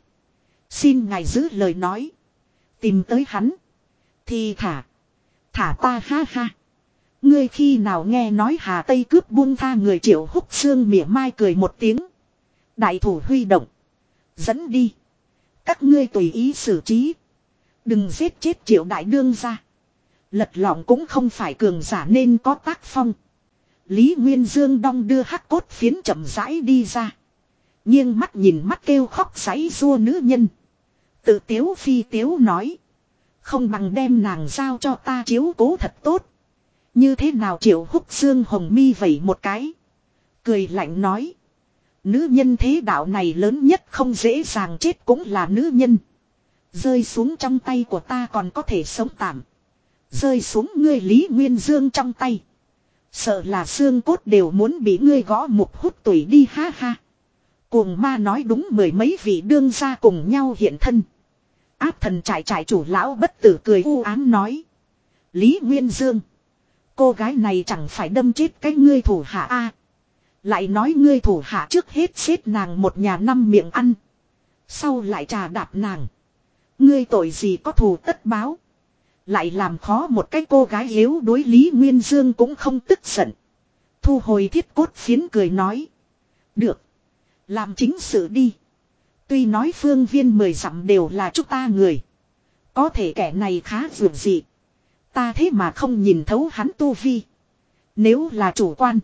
Xin ngài giữ lời nói. Tìm tới hắn. Thì thả. Thả ta ha ha. Ngươi khi nào nghe nói Hà Tây cướp buông tha người Triệu Húc Dương mỉa mai cười một tiếng. Đại thủ huy động. Dẫn đi. Các ngươi tùy ý xử trí. Đừng giết chết Triệu đại đương ra. Lật lọng cũng không phải cường giả nên có tác phong. Lý Nguyên Dương đong đưa hắc cốt phiến chậm rãi đi ra. Nghiêng mắt nhìn mắt kêu khóc giãy giụa nữ nhân. Tự tiếu phi tiếu nói. Không bằng đem nàng giao cho ta chiếu cố thật tốt. Như thế nào Triệu Húc Dương hồng mi vẩy một cái. Cười lạnh nói. Nữ nhân thế đạo này lớn nhất không dễ dàng chết cũng là nữ nhân. Rơi xuống trong tay của ta còn có thể sống tạm. Rơi xuống ngươi Lý Nguyên Dương trong tay. Sợ là xương cốt đều muốn bị ngươi gõ mục hút tủy đi ha ha. Cuồng ma nói đúng mười mấy vị đương gia cùng nhau hiện thân. Áp thần trại trại chủ lão bất tử cười u ám nói. Lý Nguyên Dương. Cô gái này chẳng phải đâm chết cái ngươi thủ hạ a. Lại nói ngươi thủ hạ trước hết xếp nàng một nhà năm miệng ăn. Sau lại trà đạp nàng. Ngươi tội gì có thù tất báo. Lại làm khó một cái cô gái yếu đối Lý Nguyên Dương cũng không tức giận. Thu hồi thiết cốt phiến cười nói. Được. Làm chính sự đi. Tuy nói phương viên mười dặm đều là chúng ta người. Có thể kẻ này khá vượt dị. Ta thế mà không nhìn thấu hắn tu vi. Nếu là chủ quan.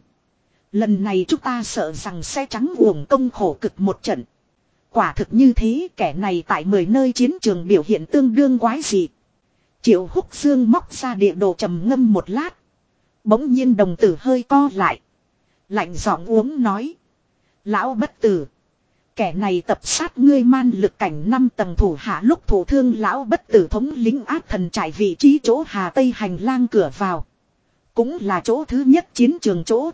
Lần này chúng ta sợ rằng sẽ trắng uổng công khổ cực một trận. Quả thực như thế kẻ này tại mười nơi chiến trường biểu hiện tương đương quái dị. Triệu Húc Dương móc ra địa đồ trầm ngâm một lát. Bỗng nhiên đồng tử hơi co lại. Lạnh giọng uống nói. Lão bất tử. Kẻ này tập sát ngươi man lực cảnh năm tầng thủ hạ lúc thủ thương lão bất tử thống lính áp thần trại vị trí chỗ Hà Tây hành lang cửa vào. Cũng là chỗ thứ nhất chiến trường chỗ.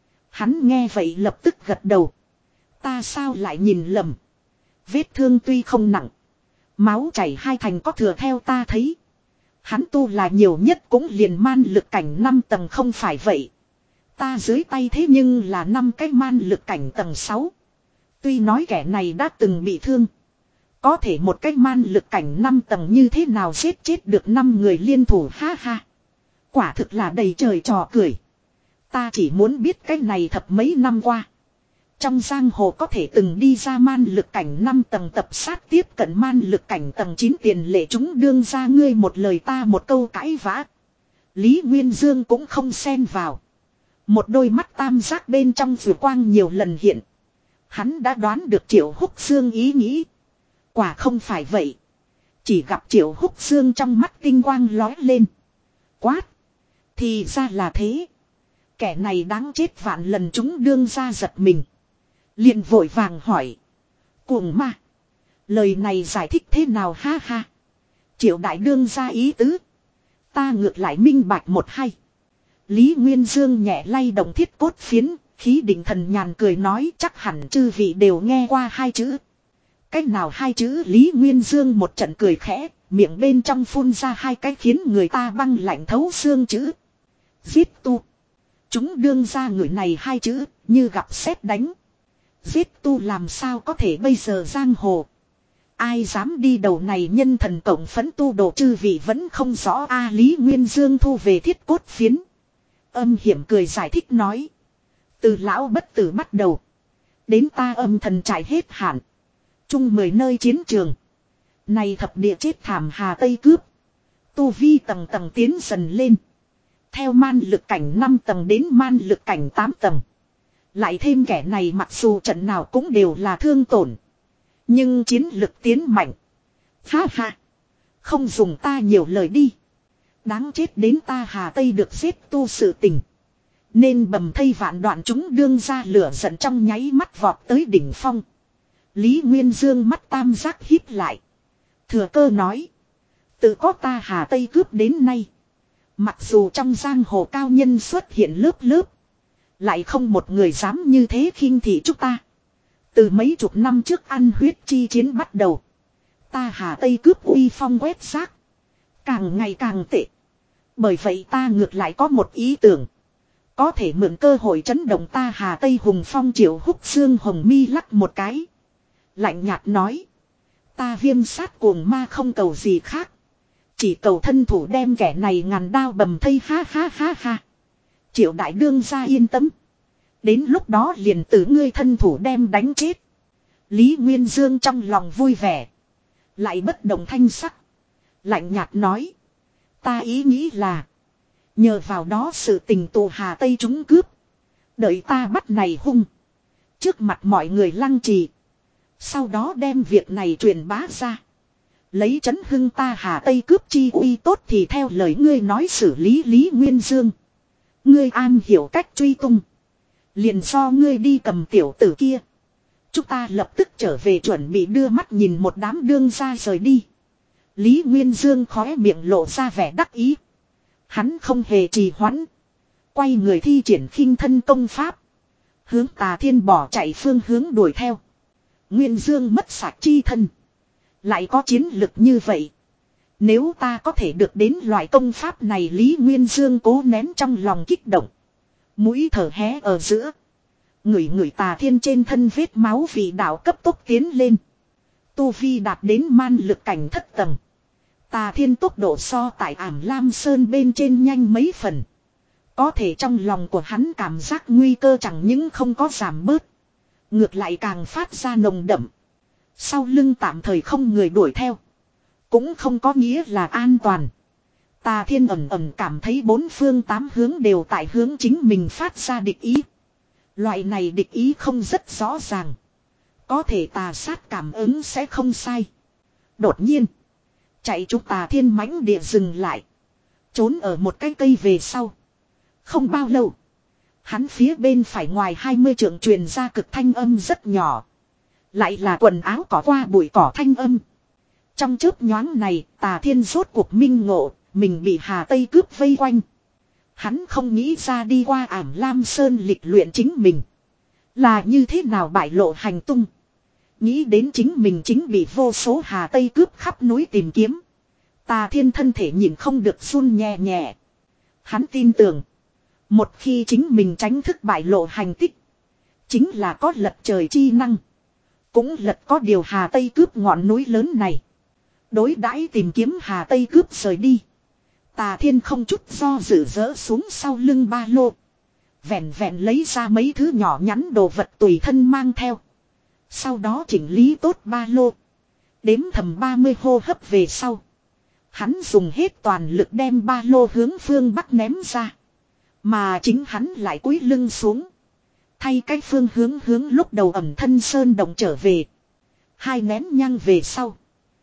Hắn nghe vậy lập tức gật đầu. Ta sao lại nhìn lầm. Vết thương tuy không nặng. Máu chảy hai thành có thừa theo ta thấy. Hắn tu là nhiều nhất cũng liền man lực cảnh năm tầng không phải vậy. Ta dưới tay thế nhưng là năm cái man lực cảnh tầng sáu. Tuy nói kẻ này đã từng bị thương. Có thể một cái man lực cảnh năm tầng như thế nào giết chết được năm người liên thủ ha ha. Quả thực là đầy trời trò cười. Ta chỉ muốn biết cái này thập mấy năm qua. Trong giang hồ có thể từng đi ra man lực cảnh năm tầng tập sát tiếp cận man lực cảnh tầng chín tiền lệ chúng đương ra ngươi một lời ta một câu cãi vã. Lý Nguyên Dương cũng không xen vào. Một đôi mắt tam giác bên trong vừa quang nhiều lần hiện. Hắn đã đoán được Triệu Húc Dương ý nghĩ. Quả không phải vậy. Chỉ gặp Triệu Húc Dương trong mắt tinh quang lói lên. Quát. Thì ra là thế. Kẻ này đáng chết vạn lần chúng đương ra giật mình. Liền vội vàng hỏi. Cuồng ma. Lời này giải thích thế nào ha ha. Triệu đại đương ra ý tứ. Ta ngược lại minh bạch một hay. Lý Nguyên Dương nhẹ lay động thiết cốt phiến. Khí định thần nhàn cười nói chắc hẳn chư vị đều nghe qua hai chữ. Cách nào hai chữ Lý Nguyên Dương một trận cười khẽ, miệng bên trong phun ra hai cái khiến người ta băng lạnh thấu xương chữ. Giết tu. Chúng đương ra người này hai chữ, như gặp sét đánh. Giết tu làm sao có thể bây giờ giang hồ. Ai dám đi đầu này nhân thần cộng phấn tu đồ chư vị vẫn không rõ a Lý Nguyên Dương thu về thiết cốt phiến. Âm hiểm cười giải thích nói. Từ lão bất tử bắt đầu. Đến ta âm thần trải hết hạn. Chung mười nơi chiến trường. Này thập địa chết thảm Hà Tây cướp. Tu vi tầng tầng tiến dần lên. Theo man lực cảnh năm tầng đến man lực cảnh tám tầng. Lại thêm kẻ này mặc dù trận nào cũng đều là thương tổn. Nhưng chiến lực tiến mạnh. Ha ha. Không dùng ta nhiều lời đi. Đáng chết đến ta Hà Tây được giết tu sự tình. Nên bầm thây vạn đoạn chúng đương ra lửa giận trong nháy mắt vọt tới đỉnh phong. Lý Nguyên Dương mắt tam giác híp lại. Thừa cơ nói. Tự có ta Hà Tây cướp đến nay. Mặc dù trong giang hồ cao nhân xuất hiện lớp lớp. Lại không một người dám như thế khinh thị chúng ta. Từ mấy chục năm trước ăn huyết chi chiến bắt đầu. Ta Hà Tây cướp uy phong quét rác. Càng ngày càng tệ. Bởi vậy ta ngược lại có một ý tưởng. Có thể mượn cơ hội chấn động ta Hà Tây hùng phong triệu húc xương hồng mi lắc một cái. Lạnh nhạt nói. Ta viêm sát cuồng ma không cầu gì khác. Chỉ cầu thân thủ đem kẻ này ngàn đao bầm thây ha ha ha ha. Triệu đại đương ra yên tâm. Đến lúc đó liền từ ngươi thân thủ đem đánh chết. Lý Nguyên Dương trong lòng vui vẻ. Lại bất động thanh sắc. Lạnh nhạt nói. Ta ý nghĩ là. Nhờ vào đó sự tình tù Hà Tây chúng cướp. Đợi ta bắt này hung. Trước mặt mọi người lăng trì. Sau đó đem việc này truyền bá ra. Lấy chấn hưng ta Hà Tây cướp chi uy tốt thì theo lời ngươi nói xử lý Lý Nguyên Dương. Ngươi an hiểu cách truy tung. Liền do ngươi đi cầm tiểu tử kia. Chúng ta lập tức trở về chuẩn bị đưa mắt nhìn một đám đương ra rời đi. Lý Nguyên Dương khóe miệng lộ ra vẻ đắc ý. Hắn không hề trì hoãn. Quay người thi triển khinh thân công pháp. Hướng Tà Thiên bỏ chạy phương hướng đuổi theo. Nguyên Dương mất sạch chi thân. Lại có chiến lực như vậy. Nếu ta có thể được đến loại công pháp này Lý Nguyên Dương cố nén trong lòng kích động. Mũi thở hé ở giữa. Ngửi ngửi Tà Thiên trên thân vết máu vị đạo cấp tốc tiến lên. Tu vi đạt đến man lực cảnh thất tầng. Tà Thiên tốc độ so tại Ảm Lam Sơn bên trên nhanh mấy phần. Có thể trong lòng của hắn cảm giác nguy cơ chẳng những không có giảm bớt. Ngược lại càng phát ra nồng đậm. Sau lưng tạm thời không người đuổi theo. Cũng không có nghĩa là an toàn. Tà Thiên ẩn ẩn cảm thấy bốn phương tám hướng đều tại hướng chính mình phát ra địch ý. Loại này địch ý không rất rõ ràng. Có thể tà sát cảm ứng sẽ không sai. Đột nhiên. Chạy chúng Tà Thiên mãnh địa dừng lại. Trốn ở một cái cây về sau. Không bao lâu. Hắn phía bên phải ngoài hai mươi trượng truyền ra cực thanh âm rất nhỏ. Lại là quần áo cỏ qua bụi cỏ thanh âm. Trong chớp nhoáng này Tà Thiên rốt cuộc minh ngộ. Mình bị Hà Tây cướp vây quanh. Hắn không nghĩ ra đi qua Ảm Lam Sơn lịch luyện chính mình. Là như thế nào bại lộ hành tung. Nghĩ đến chính mình chính bị vô số Hà Tây cướp khắp núi tìm kiếm. Tà Thiên thân thể nhìn không được run nhẹ nhẹ. Hắn tin tưởng. Một khi chính mình tránh thức bại lộ hành tích. Chính là có lật trời chi năng. Cũng lật có điều Hà Tây cướp ngọn núi lớn này. Đối đãi tìm kiếm Hà Tây cướp rời đi. Tà Thiên không chút do dự dỡ xuống sau lưng ba lô. Vẹn vẹn lấy ra mấy thứ nhỏ nhắn đồ vật tùy thân mang theo. Sau đó chỉnh lý tốt ba lô. Đếm thầm ba mươi hô hấp về sau. Hắn dùng hết toàn lực đem ba lô hướng phương bắc ném ra. Mà chính hắn lại cúi lưng xuống. Thay cái phương hướng hướng lúc đầu ẩm thân sơn động trở về. Hai nén nhang về sau.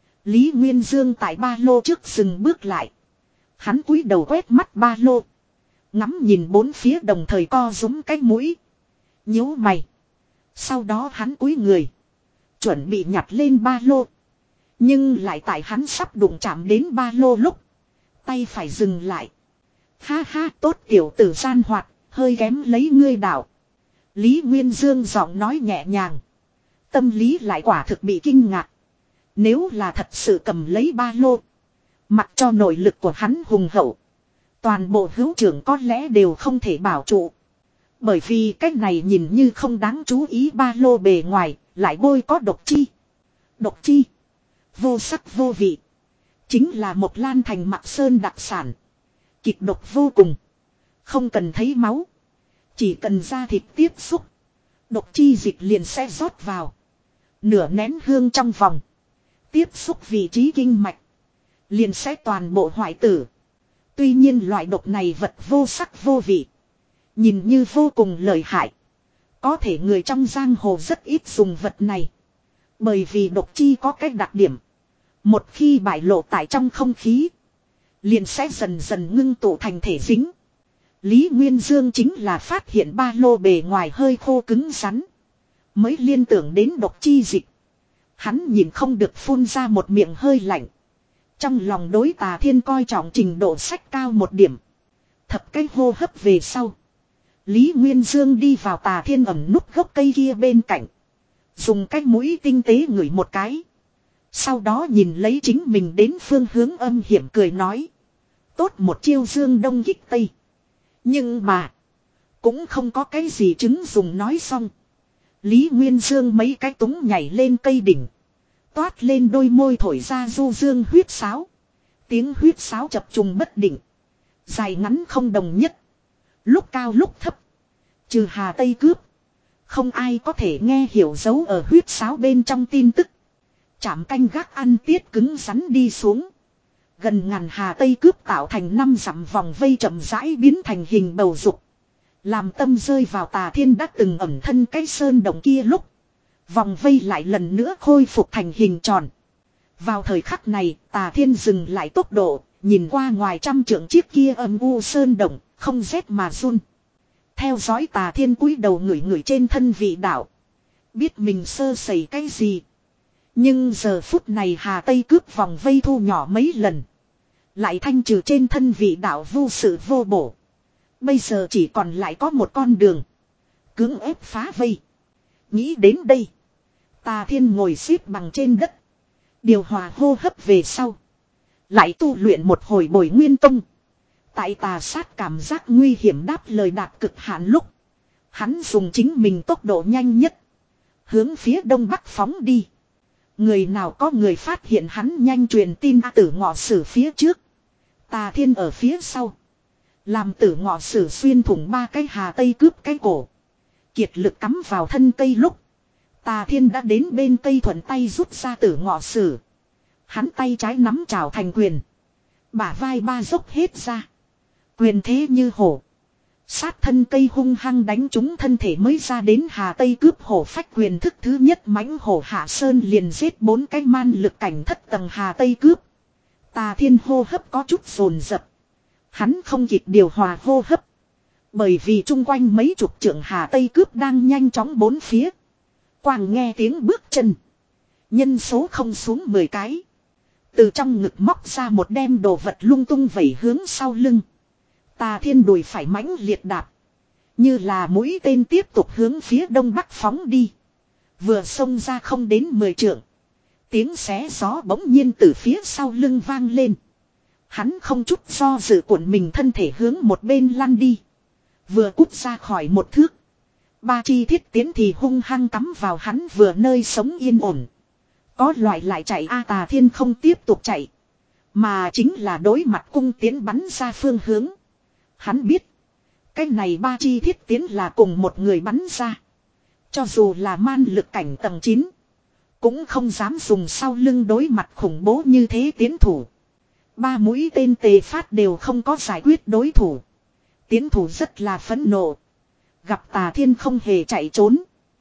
Lý Nguyên Dương tại ba lô trước dừng bước lại. Hắn cúi đầu quét mắt ba lô. Ngắm nhìn bốn phía đồng thời co rúm cái mũi. Nhíu mày. Sau đó hắn cúi người. Chuẩn bị nhặt lên ba lô. Nhưng lại tại hắn sắp đụng chạm đến ba lô lúc. Tay phải dừng lại. Ha ha tốt tiểu tử gian hoạt. Hơi kém lấy ngươi đảo. Lý Nguyên Dương giọng nói nhẹ nhàng. Tâm lý lại quả thực bị kinh ngạc. Nếu là thật sự cầm lấy ba lô. Mặc cho nội lực của hắn hùng hậu. Toàn bộ hữu trưởng có lẽ đều không thể bảo trụ. Bởi vì cách này nhìn như không đáng chú ý ba lô bề ngoài. Lại bôi có độc chi. Độc chi. Vô sắc vô vị. Chính là một lan thành Mạc Sơn đặc sản. Kịch độc vô cùng. Không cần thấy máu. Chỉ cần da thịt tiếp xúc. Độc chi dịch liền sẽ rót vào. Nửa nén hương trong vòng. Tiếp xúc vị trí kinh mạch. Liền sẽ toàn bộ hoại tử. Tuy nhiên loại độc này vật vô sắc vô vị. Nhìn như vô cùng lợi hại. Có thể người trong giang hồ rất ít dùng vật này. Bởi vì độc chi có cách đặc điểm. Một khi bại lộ tại trong không khí. Liền sẽ dần dần ngưng tụ thành thể dính. Lý Nguyên Dương chính là phát hiện ba lô bề ngoài hơi khô cứng rắn. Mới liên tưởng đến độc chi dịch. Hắn nhìn không được phun ra một miệng hơi lạnh. Trong lòng đối Tà Thiên coi trọng trình độ sách cao một điểm. Thập cái hô hấp về sau. Lý Nguyên Dương đi vào Tà Thiên ẩm nút gốc cây kia bên cạnh. Dùng cái mũi tinh tế ngửi một cái. Sau đó nhìn lấy chính mình đến phương hướng âm hiểm cười nói. Tốt một chiêu dương đông kích tây. Nhưng mà. Cũng không có cái gì chứng dùng nói xong. Lý Nguyên Dương mấy cái túng nhảy lên cây đỉnh. Toát lên đôi môi thổi ra du dương huyết sáo. Tiếng huyết sáo chập trùng bất định. Dài ngắn không đồng nhất. Lúc cao lúc thấp. Trừ Hà Tây cướp. Không ai có thể nghe hiểu dấu ở huyết sáo bên trong tin tức. Chạm canh gác ăn tiết cứng rắn đi xuống. Gần ngàn Hà Tây cướp tạo thành năm dặm vòng vây chậm rãi biến thành hình bầu dục. Làm tâm rơi vào Tà Thiên đã từng ẩn thân cái sơn động kia lúc. Vòng vây lại lần nữa khôi phục thành hình tròn. Vào thời khắc này Tà Thiên dừng lại tốc độ. Nhìn qua ngoài trăm trượng chiếc kia âm u sơn động. Không rét mà run. Theo dõi Tà Thiên cúi đầu ngửi ngửi trên thân vị đạo. Biết mình sơ sẩy cái gì. Nhưng giờ phút này Hà Tây cướp vòng vây thu nhỏ mấy lần. Lại thanh trừ trên thân vị đạo vô sự vô bổ. Bây giờ chỉ còn lại có một con đường. Cưỡng ép phá vây. Nghĩ đến đây. Tà Thiên ngồi xếp bằng trên đất. Điều hòa hô hấp về sau. Lại tu luyện một hồi bồi nguyên tông. Tại tà sát cảm giác nguy hiểm đáp lời đạt cực hạn lúc. Hắn dùng chính mình tốc độ nhanh nhất. Hướng phía đông bắc phóng đi. Người nào có người phát hiện hắn nhanh truyền tin Tử Ngọ Sử phía trước. Tà Thiên ở phía sau. Làm Tử Ngọ Sử xuyên thủng ba cái Hà Tây cướp cái cổ. Kiệt lực cắm vào thân cây lúc. Tà Thiên đã đến bên cây thuận tay rút ra Tử Ngọ Sử. Hắn tay trái nắm trào thành quyền. Bả vai ba dốc hết ra. Quyền thế như hổ. Sát thân cây hung hăng đánh trúng thân thể mới ra đến Hà Tây cướp hổ phách quyền thức thứ nhất mãnh hổ hạ sơn liền giết bốn cái man lực cảnh thất tầng Hà Tây cướp. Tà Thiên hô hấp có chút dồn dập. Hắn không kịp điều hòa hô hấp. Bởi vì chung quanh mấy chục trượng Hà Tây cướp đang nhanh chóng bốn phía. Quàng nghe tiếng bước chân. Nhân số không xuống mười cái. Từ trong ngực móc ra một đem đồ vật lung tung vẩy hướng sau lưng. Tà Thiên đùi phải mãnh liệt đạp. Như là mũi tên tiếp tục hướng phía đông bắc phóng đi. Vừa xông ra không đến mười trượng. Tiếng xé gió bỗng nhiên từ phía sau lưng vang lên. Hắn không chút do dự cuộn mình thân thể hướng một bên lăn đi. Vừa cút ra khỏi một thước. Ba chi thiết tiến thì hung hăng cắm vào hắn vừa nơi sống yên ổn. Có loại lại chạy A Tà Thiên không tiếp tục chạy. Mà chính là đối mặt cung tiến bắn ra phương hướng. Hắn biết. Cái này ba chi thiết tiến là cùng một người bắn ra. Cho dù là man lực cảnh tầng chín. Cũng không dám dùng sau lưng đối mặt khủng bố như thế tiến thủ. Ba mũi tên tề phát đều không có giải quyết đối thủ. Tiến thủ rất là phẫn nộ. Gặp Tà Thiên không hề chạy trốn.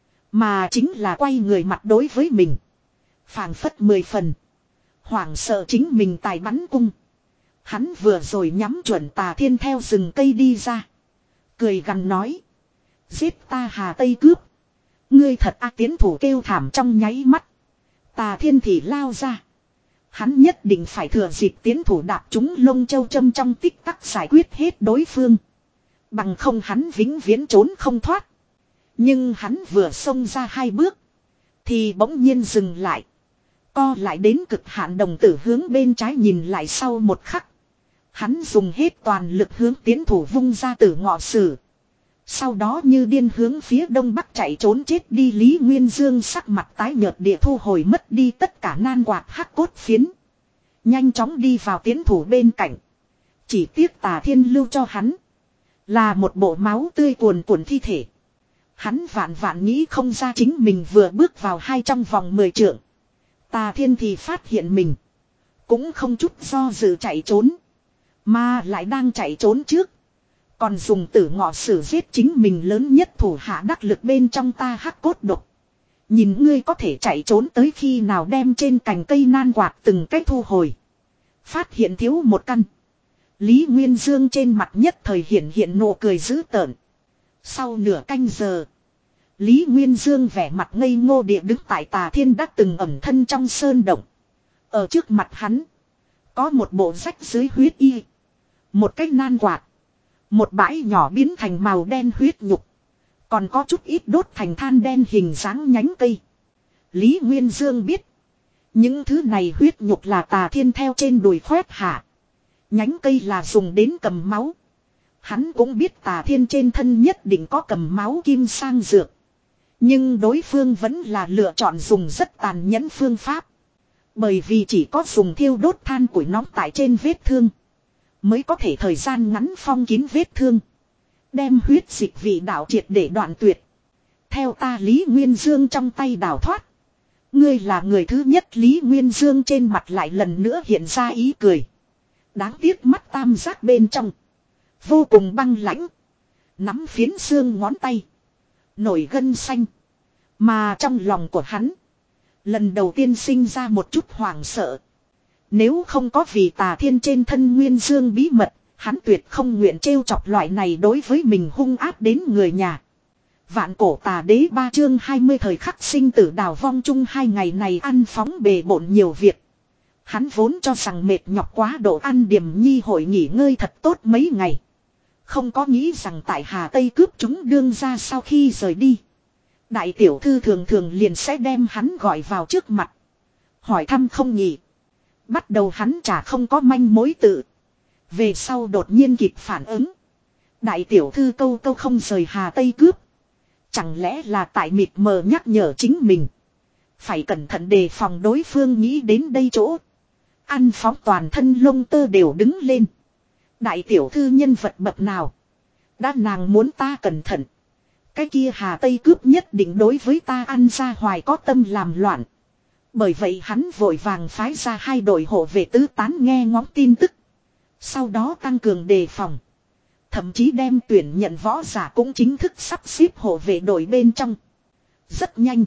Mà chính là quay người mặt đối với mình. Phảng phất mười phần. Hoảng sợ chính mình tài bắn cung. Hắn vừa rồi nhắm chuẩn Tà Thiên theo rừng cây đi ra. Cười gằn nói. Giết ta Hà Tây cướp. Ngươi thật a tiến thủ kêu thảm trong nháy mắt. Tà Thiên thì lao ra. Hắn nhất định phải thừa dịp tiến thủ đạp chúng lông châu châm trong tích tắc giải quyết hết đối phương. Bằng không hắn vĩnh viễn trốn không thoát. Nhưng hắn vừa xông ra hai bước. Thì bỗng nhiên dừng lại. Co lại đến cực hạn, đồng tử hướng bên trái nhìn lại, sau một khắc. Hắn dùng hết toàn lực hướng tiến thủ vung ra Tử Ngọ Sử. Sau đó như điên hướng phía đông bắc chạy trốn chết đi. Lý Nguyên Dương sắc mặt tái nhợt địa thu hồi mất đi tất cả nan quạt hắc cốt phiến. Nhanh chóng đi vào tiến thủ bên cạnh. Chỉ tiếc Tà Thiên lưu cho hắn là một bộ máu tươi cuồn cuộn thi thể. Hắn vạn vạn nghĩ không ra chính mình vừa bước vào hai trong vòng mười trượng. Tà Thiên thì phát hiện mình cũng không chút do dự chạy trốn, mà lại đang chạy trốn trước. Còn dùng Tử Ngọ Sử giết chính mình lớn nhất thủ hạ đắc lực bên trong ta hắc cốt độc. Nhìn ngươi có thể chạy trốn tới khi nào, đem trên cành cây nan quạt từng cách thu hồi. Phát hiện thiếu một căn. Lý Nguyên Dương trên mặt nhất thời hiện hiện nụ cười dữ tợn. Sau nửa canh giờ, Lý Nguyên Dương vẻ mặt ngây ngô địa đứng tại Tà Thiên đã từng ẩn thân trong sơn động. Ở trước mặt hắn có một bộ rách dưới huyết y, một cái nan quạt, một bãi nhỏ biến thành màu đen huyết nhục, còn có chút ít đốt thành than đen hình dáng nhánh cây. Lý Nguyên Dương biết những thứ này huyết nhục là Tà Thiên theo trên đùi khoét hạ. Nhánh cây là dùng đến cầm máu. Hắn cũng biết Tà Thiên trên thân nhất định có cầm máu kim sang dược. Nhưng đối phương vẫn là lựa chọn dùng rất tàn nhẫn phương pháp. Bởi vì chỉ có dùng thiêu đốt than củi nóng tại trên vết thương, mới có thể thời gian ngắn phong kín vết thương, đem huyết dịch vị đạo triệt để đoạn tuyệt. Theo ta Lý Nguyên Dương trong tay đào thoát. Ngươi là người thứ nhất. Lý Nguyên Dương trên mặt lại lần nữa hiện ra ý cười. Đáng tiếc mắt tam giác bên trong vô cùng băng lãnh. Nắm phiến xương ngón tay nổi gân xanh. Mà trong lòng của hắn lần đầu tiên sinh ra một chút hoảng sợ. Nếu không có vì Tà Thiên trên thân Nguyên Dương bí mật, hắn tuyệt không nguyện trêu chọc loại này đối với mình hung ác đến người nhà. Vạn Cổ Tà Đế ba chương hai mươi thời khắc sinh tử đào vong chung. Hai ngày này ăn phóng bề bộn nhiều việc. Hắn vốn cho rằng mệt nhọc quá độ, ăn Điềm Nhi hội nghỉ ngơi thật tốt mấy ngày. Không có nghĩ rằng tại Hà Tây cướp chúng đương ra sau khi rời đi, đại tiểu thư thường thường liền sẽ đem hắn gọi vào trước mặt, hỏi thăm không nghỉ. Bắt đầu hắn chả không có manh mối tự. Về sau đột nhiên kịp phản ứng. Đại tiểu thư câu câu không rời Hà Tây cướp. Chẳng lẽ là tại mịt mờ nhắc nhở chính mình phải cẩn thận đề phòng đối phương. Nghĩ đến đây chỗ, ăn phóng toàn thân lông tơ đều đứng lên. Đại tiểu thư nhân vật bậc nào, đã nàng muốn ta cẩn thận, cái kia Hà Tây cướp nhất định đối với ta ăn ra hoài có tâm làm loạn. Bởi vậy hắn vội vàng phái ra hai đội hộ vệ tứ tán nghe ngóng tin tức, sau đó tăng cường đề phòng. Thậm chí đem tuyển nhận võ giả cũng chính thức sắp xếp hộ vệ đội bên trong. Rất nhanh,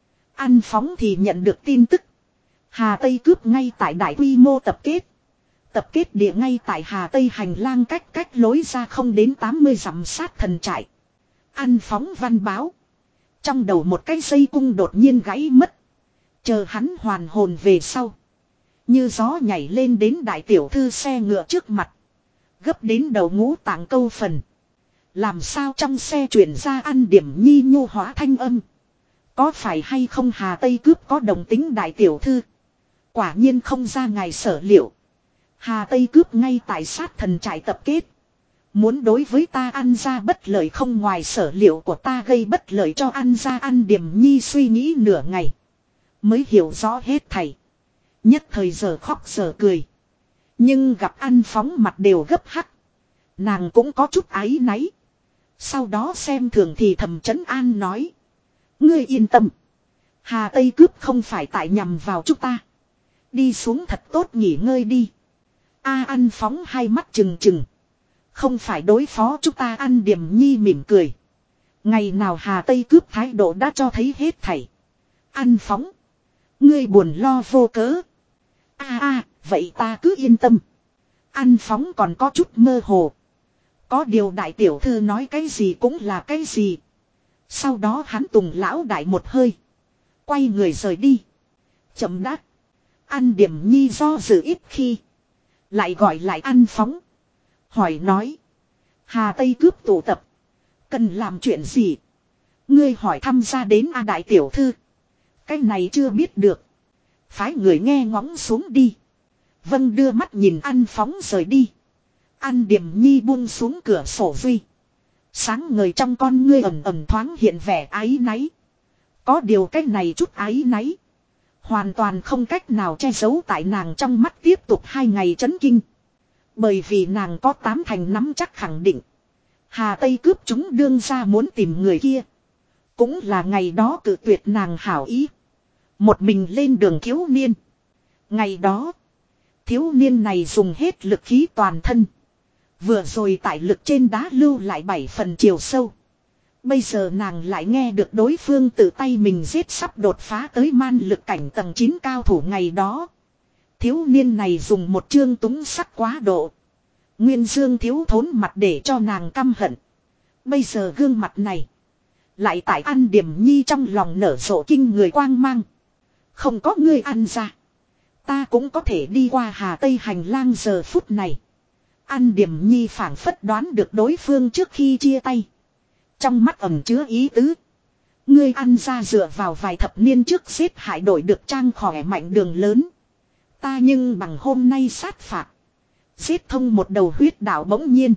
ăn phóng thì nhận được tin tức. Hà Tây cướp ngay tại đại quy mô tập kết. Tập kết địa ngay tại Hà Tây hành lang cách cách lối ra không đến tám mươi dặm sát thần trại. Ăn phóng văn báo. Trong đầu một cái dây cung đột nhiên gãy mất. Chờ hắn hoàn hồn về sau, như gió nhảy lên đến đại tiểu thư xe ngựa trước mặt. Gấp đến đầu ngũ tạng câu phần. Làm sao trong xe chuyển ra Ăn Điểm Nhi nhu hóa thanh âm. Có phải hay không Hà Tây cướp có đồng tính đại tiểu thư? Quả nhiên không ra ngài sở liệu. Hà Tây cướp ngay tại sát thần trại tập kết. Muốn đối với ta Ăn ra bất lợi, không ngoài sở liệu của ta gây bất lợi cho Ăn ra. Ăn Điểm Nhi suy nghĩ nửa ngày, mới hiểu rõ hết thảy. Nhất thời giờ khóc giờ cười. Nhưng gặp Ăn phóng mặt đều gấp hắc, nàng cũng có chút áy náy. Sau đó xem thường thì thầm trấn an nói: ngươi yên tâm, Hà Tây cướp không phải tại nhằm vào chúng ta. Đi xuống thật tốt nghỉ ngơi đi. A Ăn phóng hai mắt trừng trừng. Không phải đối phó chúng ta. Ăn Điểm Nhi mỉm cười. Ngày nào Hà Tây cướp thái độ đã cho thấy hết thảy. Ăn phóng, ngươi buồn lo vô cớ. A a, vậy ta cứ yên tâm. Ăn phóng còn có chút mơ hồ. Có điều đại tiểu thư nói cái gì cũng là cái gì. Sau đó hắn tùng lão đại một hơi, quay người rời đi. Chậm đáp. Ăn Điểm Nhi do dự ít khi, lại gọi lại Ăn phóng, hỏi nói: Hà Tây cướp tụ tập, cần làm chuyện gì? Ngươi hỏi thăm ra đến A đại tiểu thư. Cái này chưa biết được. Phái người nghe ngóng xuống đi. Vâng đưa mắt nhìn An phóng rời đi. An Điềm Nhi buông xuống cửa sổ duy. Sáng ngời trong con ngươi ẩm ẩm thoáng hiện vẻ áy náy. Có điều cái này chút áy náy. Hoàn toàn không cách nào che giấu tại nàng trong mắt tiếp tục hai ngày chấn kinh. Bởi vì nàng có tám thành nắm chắc khẳng định. Hà Tây cướp chúng đương ra muốn tìm người kia. Cũng là ngày đó cự tuyệt nàng hảo ý. Một mình lên đường thiếu niên. Ngày đó. Thiếu niên này dùng hết lực khí toàn thân. Vừa rồi tại lực trên đá lưu lại bảy phần chiều sâu. Bây giờ nàng lại nghe được đối phương tự tay mình giết sắp đột phá tới man lực cảnh tầng chín cao thủ ngày đó. Thiếu niên này dùng một chương túng sắc quá độ. Nguyên dương thiếu thốn mặt để cho nàng căm hận. Bây giờ gương mặt này. Lại tại An Điềm Nhi trong lòng nở rộ kinh người quang mang. Không có ngươi ăn ra. Ta cũng có thể đi qua Hà Tây hành lang giờ phút này. An Điềm Nhi phảng phất đoán được đối phương trước khi chia tay. Trong mắt ẩn chứa ý tứ. Ngươi ăn ra dựa vào vài thập niên trước giết hại đổi được trang khỏe mạnh đường lớn. Ta nhưng bằng hôm nay sát phạt. Giết thông một đầu huyết đạo bỗng nhiên.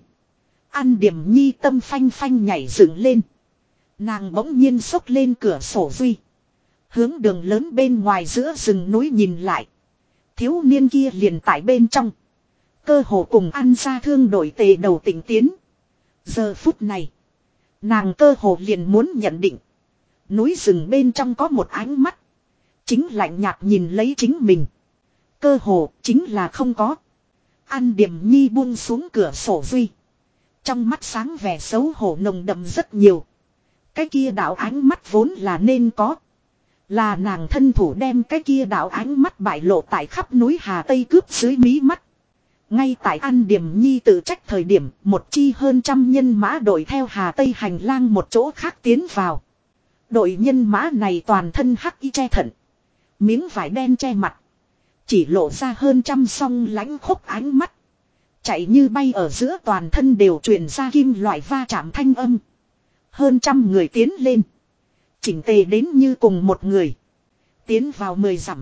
An Điềm Nhi tâm phanh phanh nhảy dựng lên. Nàng bỗng nhiên xốc lên cửa sổ duy. Hướng đường lớn bên ngoài giữa rừng núi nhìn lại. Thiếu niên kia liền tại bên trong. Cơ hồ cùng ăn ra thương đổi tề đầu tỉnh tiến. Giờ phút này. Nàng cơ hồ liền muốn nhận định. Núi rừng bên trong có một ánh mắt. Chính lạnh nhạt nhìn lấy chính mình. Cơ hồ chính là không có. An Điềm Nhi buông xuống cửa sổ duy. Trong mắt sáng vẻ xấu hổ nồng đậm rất nhiều. Cái kia đạo ánh mắt vốn là nên có. Là nàng thân thủ đem cái kia đạo ánh mắt bại lộ tại khắp núi Hà Tây cướp dưới mí mắt. Ngay tại An Điềm Nhi tự trách thời điểm, một chi hơn trăm nhân mã đội theo Hà Tây hành lang một chỗ khác tiến vào. Đội nhân mã này toàn thân hắc y che thận. Miếng vải đen che mặt. Chỉ lộ ra hơn trăm song lãnh khốc ánh mắt. Chạy như bay ở giữa toàn thân đều truyền ra kim loại va chạm thanh âm. Hơn trăm người tiến lên. Chỉnh tề đến như cùng một người. Tiến vào mười dặm.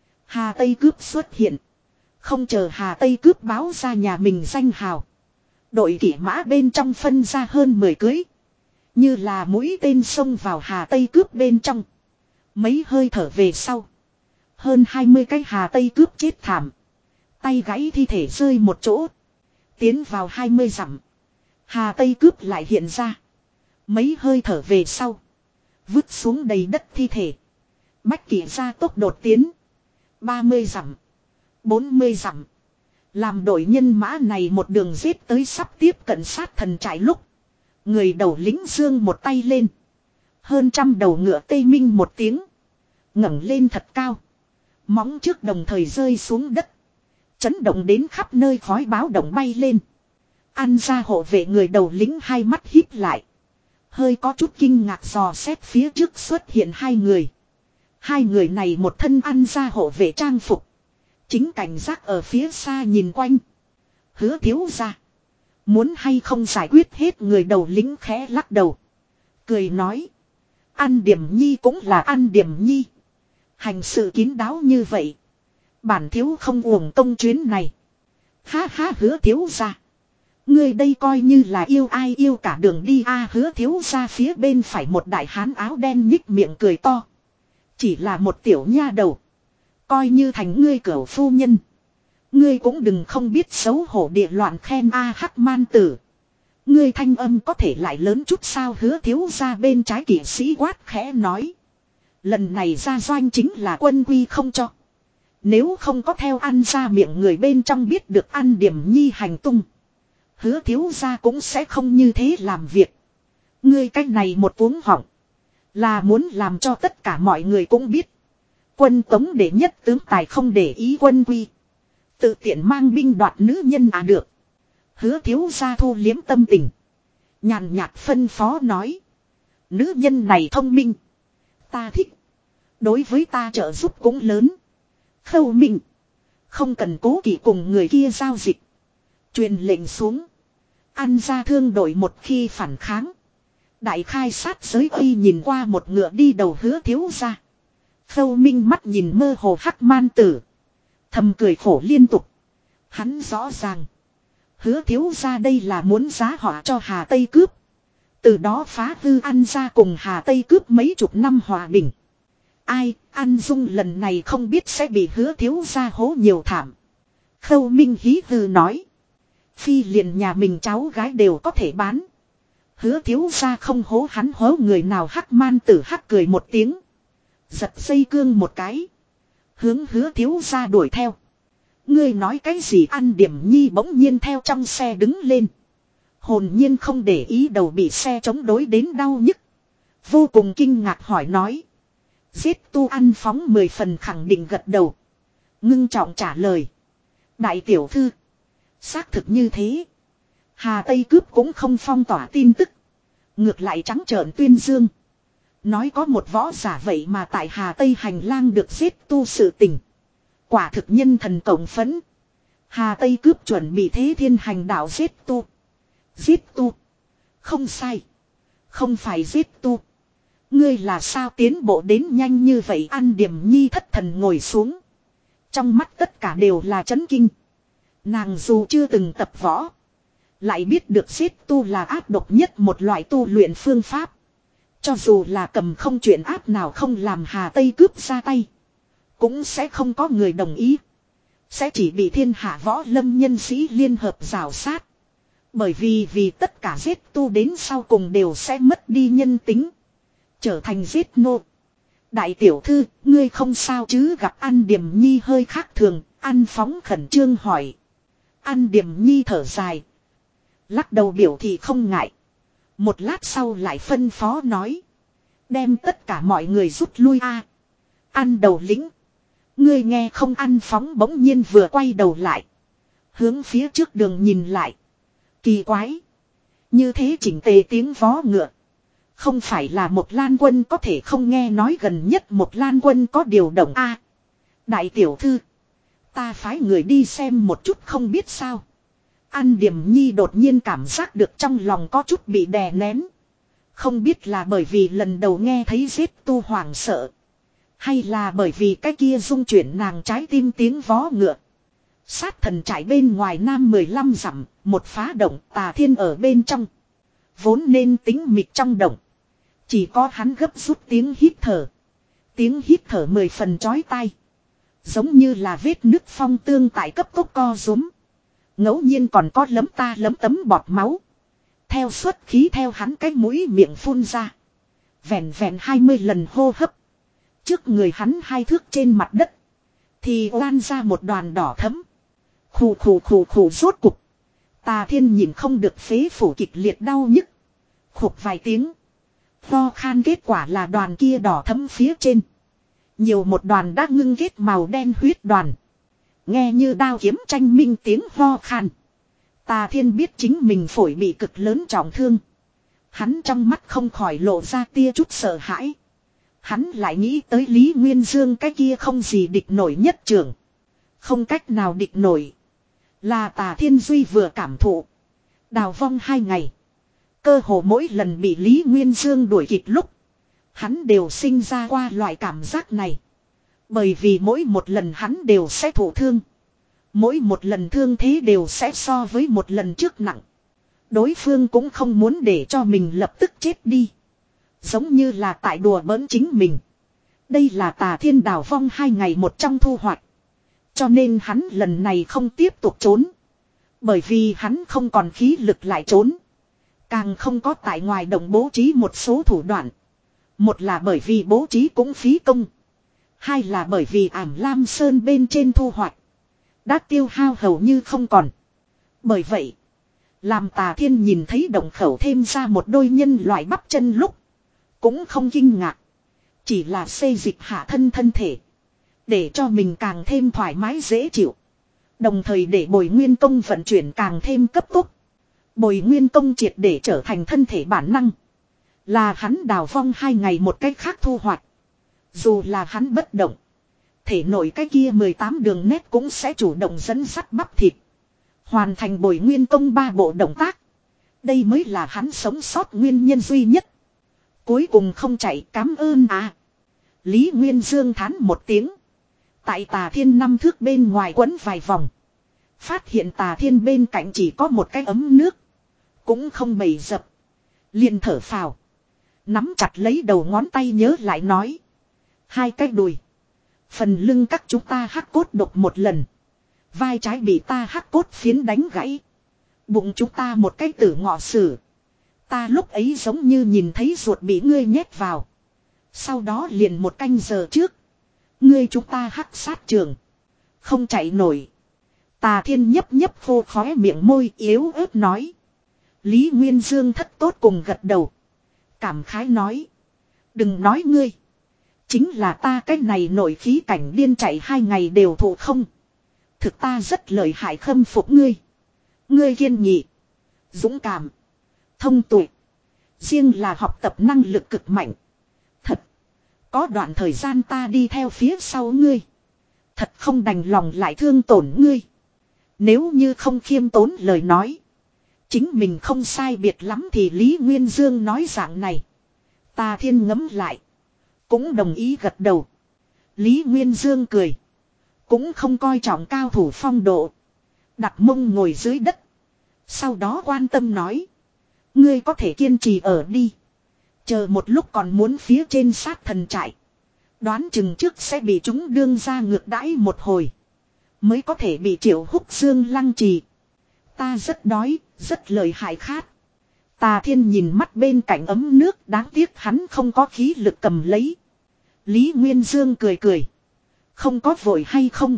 Hà Tây cướp xuất hiện. Không chờ Hà Tây cướp báo ra nhà mình danh hào. Đội kỵ mã bên trong phân ra hơn mười cưới. Như là mũi tên xông vào Hà Tây cướp bên trong. Mấy hơi thở về sau. Hơn hai mươi cái Hà Tây cướp chết thảm. Tay gãy thi thể rơi một chỗ. Tiến vào hai mươi dặm. Hà Tây cướp lại hiện ra. Mấy hơi thở về sau. Vứt xuống đầy đất thi thể. Bách kỵ ra tốc đột tiến. ba mươi dặm. bốn mươi dặm. Làm đội nhân mã này một đường giết tới sắp tiếp cận sát thần trại lúc. Người đầu lính dương một tay lên. Hơn trăm đầu ngựa tê minh một tiếng. Ngẩng lên thật cao. Móng trước đồng thời rơi xuống đất. Chấn động đến khắp nơi khói báo động bay lên. An ra hộ vệ người đầu lính hai mắt híp lại. Hơi có chút kinh ngạc dò xét phía trước xuất hiện hai người. Hai người này một thân ăn ra hộ vệ trang phục. Chính cảnh giác ở phía xa nhìn quanh. Hứa thiếu ra. Muốn hay không giải quyết hết người đầu lính khẽ lắc đầu. Cười nói. An Điềm Nhi cũng là An Điềm Nhi. Hành sự kín đáo như vậy. Bản thiếu không uổng công chuyến này. Ha ha hứa thiếu ra. Người đây coi như là yêu ai yêu cả đường đi a hứa thiếu ra phía bên phải một đại hán áo đen nhích miệng cười to. Chỉ là một tiểu nha đầu. Coi như thành ngươi cửu phu nhân. Ngươi cũng đừng không biết xấu hổ địa loạn khen a hắc man tử. Ngươi thanh âm có thể lại lớn chút sao hứa thiếu ra bên trái kỵ sĩ quát khẽ nói. Lần này ra doanh chính là quân quy không cho. Nếu không có theo ăn ra miệng người bên trong biết được An Điềm Nhi hành tung. Hứa thiếu ra cũng sẽ không như thế làm việc. Ngươi cách này một cuống họng. Là muốn làm cho tất cả mọi người cũng biết. Quân tống để nhất tướng tài không để ý quân quy. Tự tiện mang binh đoạt nữ nhân à được. Hứa thiếu ra thu liếm tâm tình. Nhàn nhạt phân phó nói. Nữ nhân này thông minh. Ta thích. Đối với ta trợ giúp cũng lớn. Khâu minh. Không cần cố kỵ cùng người kia giao dịch. Truyền lệnh xuống. Ăn ra thương đội một khi phản kháng. Đại khai sát giới uy nhìn qua một ngựa đi đầu Hứa thiếu gia. Khâu Minh mắt nhìn mơ hồ hắc man tử. Thầm cười khổ liên tục. Hắn rõ ràng. Hứa thiếu gia đây là muốn giá họa cho Hà Tây cướp. Từ đó phá hư An gia cùng Hà Tây cướp mấy chục năm hòa bình. Ai, An Dung lần này không biết sẽ bị Hứa thiếu gia hố nhiều thảm. Khâu Minh hí hư nói. Phi liền nhà mình cháu gái đều có thể bán. Hứa thiếu gia không hố hắn hố người nào. Hắc man tử hắc cười một tiếng. Giật dây cương một cái. Hướng Hứa thiếu gia đuổi theo. Ngươi nói cái gì? An Điểm Nhi bỗng nhiên theo trong xe đứng lên. Hồn nhiên không để ý đầu bị xe chống đối đến đau nhức. Vô cùng kinh ngạc hỏi nói. Giết tu An Phóng mười phần khẳng định gật đầu. Ngưng trọng trả lời. Đại tiểu thư. Xác thực như thế. Hà Tây cướp cũng không phong tỏa tin tức. Ngược lại trắng trợn tuyên dương. Nói có một võ giả vậy mà tại Hà Tây hành lang được giết tu sự tình. Quả thực nhân thần cộng phấn. Hà Tây cướp chuẩn bị thế thiên hành đạo giết tu. Giết tu. Không sai. Không phải giết tu. Ngươi là sao tiến bộ đến nhanh như vậy? An Điểm Nhi thất thần ngồi xuống. Trong mắt tất cả đều là chấn kinh. Nàng dù chưa từng tập võ. Lại biết được giết tu là áp độc nhất một loại tu luyện phương pháp. Cho dù là cầm không chuyện áp nào không làm Hà Tây cướp ra tay. Cũng sẽ không có người đồng ý. Sẽ chỉ bị thiên hạ võ lâm nhân sĩ liên hợp rào sát. Bởi vì vì tất cả giết tu đến sau cùng đều sẽ mất đi nhân tính. Trở thành giết nô. Đại tiểu thư, ngươi không sao chứ? Gặp An Điểm Nhi hơi khác thường. An Phóng khẩn trương hỏi. An Điểm Nhi thở dài. Lắc đầu biểu thị không ngại. Một lát sau lại phân phó nói. Đem tất cả mọi người rút lui a. À, An đầu lĩnh. Ngươi nghe không? An Phóng bỗng nhiên vừa quay đầu lại. Hướng phía trước đường nhìn lại. Kỳ quái. Như thế chỉnh tề tiếng vó ngựa. Không phải là một Lan Quân có thể không nghe nói gần nhất một Lan Quân có điều động a. À, đại tiểu thư. Ta phái người đi xem một chút không biết sao. An Điểm Nhi đột nhiên cảm giác được trong lòng có chút bị đè nén. Không biết là bởi vì lần đầu nghe thấy giết tu hoảng sợ. Hay là bởi vì cái kia rung chuyển nàng trái tim tiếng vó ngựa. Sát thần trại bên ngoài nam mười lăm dặm, một phá động Tà Thiên ở bên trong. Vốn nên tính mịt trong động. Chỉ có hắn gấp rút tiếng hít thở. Tiếng hít thở mười phần chói tai. Giống như là vết nứt phong tương tại cấp tốc co rúm. Ngẫu nhiên còn có lấm ta lấm tấm bọt máu. Theo suất khí theo hắn cái mũi miệng phun ra. Vẹn vẹn hai mươi lần hô hấp. Trước người hắn hai thước trên mặt đất. Thì oan ra một đoàn đỏ thấm. Khù khù khù khù rốt cục. Tà Thiên nhìn không được phế phủ kịch liệt đau nhức. Khục vài tiếng. Ho khan kết quả là đoàn kia đỏ thấm phía trên. Nhiều một đoàn đã ngưng kết màu đen huyết đoàn. Nghe như đao kiếm tranh minh tiếng ho khan. Tà Thiên biết chính mình phổi bị cực lớn trọng thương. Hắn trong mắt không khỏi lộ ra tia chút sợ hãi. Hắn lại nghĩ tới Lý Nguyên Dương cái kia không gì địch nổi nhất trưởng. Không cách nào địch nổi. Là Tà Thiên Duy vừa cảm thụ. Đào vong hai ngày. Cơ hồ mỗi lần bị Lý Nguyên Dương đuổi kịp lúc. Hắn đều sinh ra qua loại cảm giác này. Bởi vì mỗi một lần hắn đều sẽ thụ thương. Mỗi một lần thương thế đều sẽ so với một lần trước nặng. Đối phương cũng không muốn để cho mình lập tức chết đi. Giống như là tại đùa bỡn chính mình. Đây là Tà Thiên đào vong hai ngày một trong thu hoạch. Cho nên hắn lần này không tiếp tục trốn. Bởi vì hắn không còn khí lực lại trốn. Càng không có tại ngoài đồng bố trí một số thủ đoạn. Một là bởi vì bố trí cũng phí công. Hai là bởi vì ảm lam sơn bên trên thu hoạch. Đã tiêu hao hầu như không còn. Bởi vậy. Làm Tà Thiên nhìn thấy động khẩu thêm ra một đôi nhân loại bắp chân lúc. Cũng không kinh ngạc. Chỉ là xây dịch hạ thân thân thể. Để cho mình càng thêm thoải mái dễ chịu. Đồng thời để Bồi Nguyên Công vận chuyển càng thêm cấp tốc. Bồi Nguyên Công triệt để trở thành thân thể bản năng. Là hắn đào vong hai ngày một cách khác thu hoạch. Dù là hắn bất động. Thể nội cái kia mười tám đường nét cũng sẽ chủ động dẫn sắt bắp thịt. Hoàn thành Bồi Nguyên Công ba bộ động tác. Đây mới là hắn sống sót nguyên nhân duy nhất. Cuối cùng không chạy, cảm ơn à. Lý Nguyên Dương thán một tiếng. Tại Tà Thiên năm thước bên ngoài quấn vài vòng. Phát hiện Tà Thiên bên cạnh chỉ có một cái ấm nước. Cũng không bầy dập. Liền thở phào. Nắm chặt lấy đầu ngón tay nhớ lại nói. Hai cái đùi. Phần lưng các chúng ta hắc cốt độc một lần. Vai trái bị ta hắc cốt phiến đánh gãy. Bụng chúng ta một cái tử ngọ sử. Ta lúc ấy giống như nhìn thấy ruột bị ngươi nhét vào. Sau đó liền một canh giờ trước. Ngươi chúng ta hắc sát trường. Không chạy nổi. Tà Thiên nhấp nhấp khô khóe miệng môi yếu ớt nói. Lý Nguyên Dương thất tốt cùng gật đầu. Cảm khái nói. Đừng nói ngươi. Chính là ta cái này nổi khí cảnh điên chạy hai ngày đều thụ không. Thực ta rất lợi hại khâm phục ngươi. Ngươi kiên nghị. Dũng cảm. Thông tuệ. Riêng là học tập năng lực cực mạnh. Thật. Có đoạn thời gian ta đi theo phía sau ngươi. Thật không đành lòng lại thương tổn ngươi. Nếu như không khiêm tốn lời nói. Chính mình không sai biệt lắm thì Lý Nguyên Dương nói dạng này. Tà Thiên ngẫm lại. Cũng đồng ý gật đầu. Lý Nguyên Dương cười. Cũng không coi trọng cao thủ phong độ. Đặt mông ngồi dưới đất. Sau đó quan tâm nói. Ngươi có thể kiên trì ở đi. Chờ một lúc còn muốn phía trên sát thần trại. Đoán chừng trước sẽ bị chúng đương ra ngược đãi một hồi. Mới có thể bị Triệu Húc Dương lăng trì. Ta rất đói, rất lợi hại khát. Tà Thiên nhìn mắt bên cạnh ấm nước, đáng tiếc hắn không có khí lực cầm lấy. Lý Nguyên Dương cười cười. Không có vội hay không?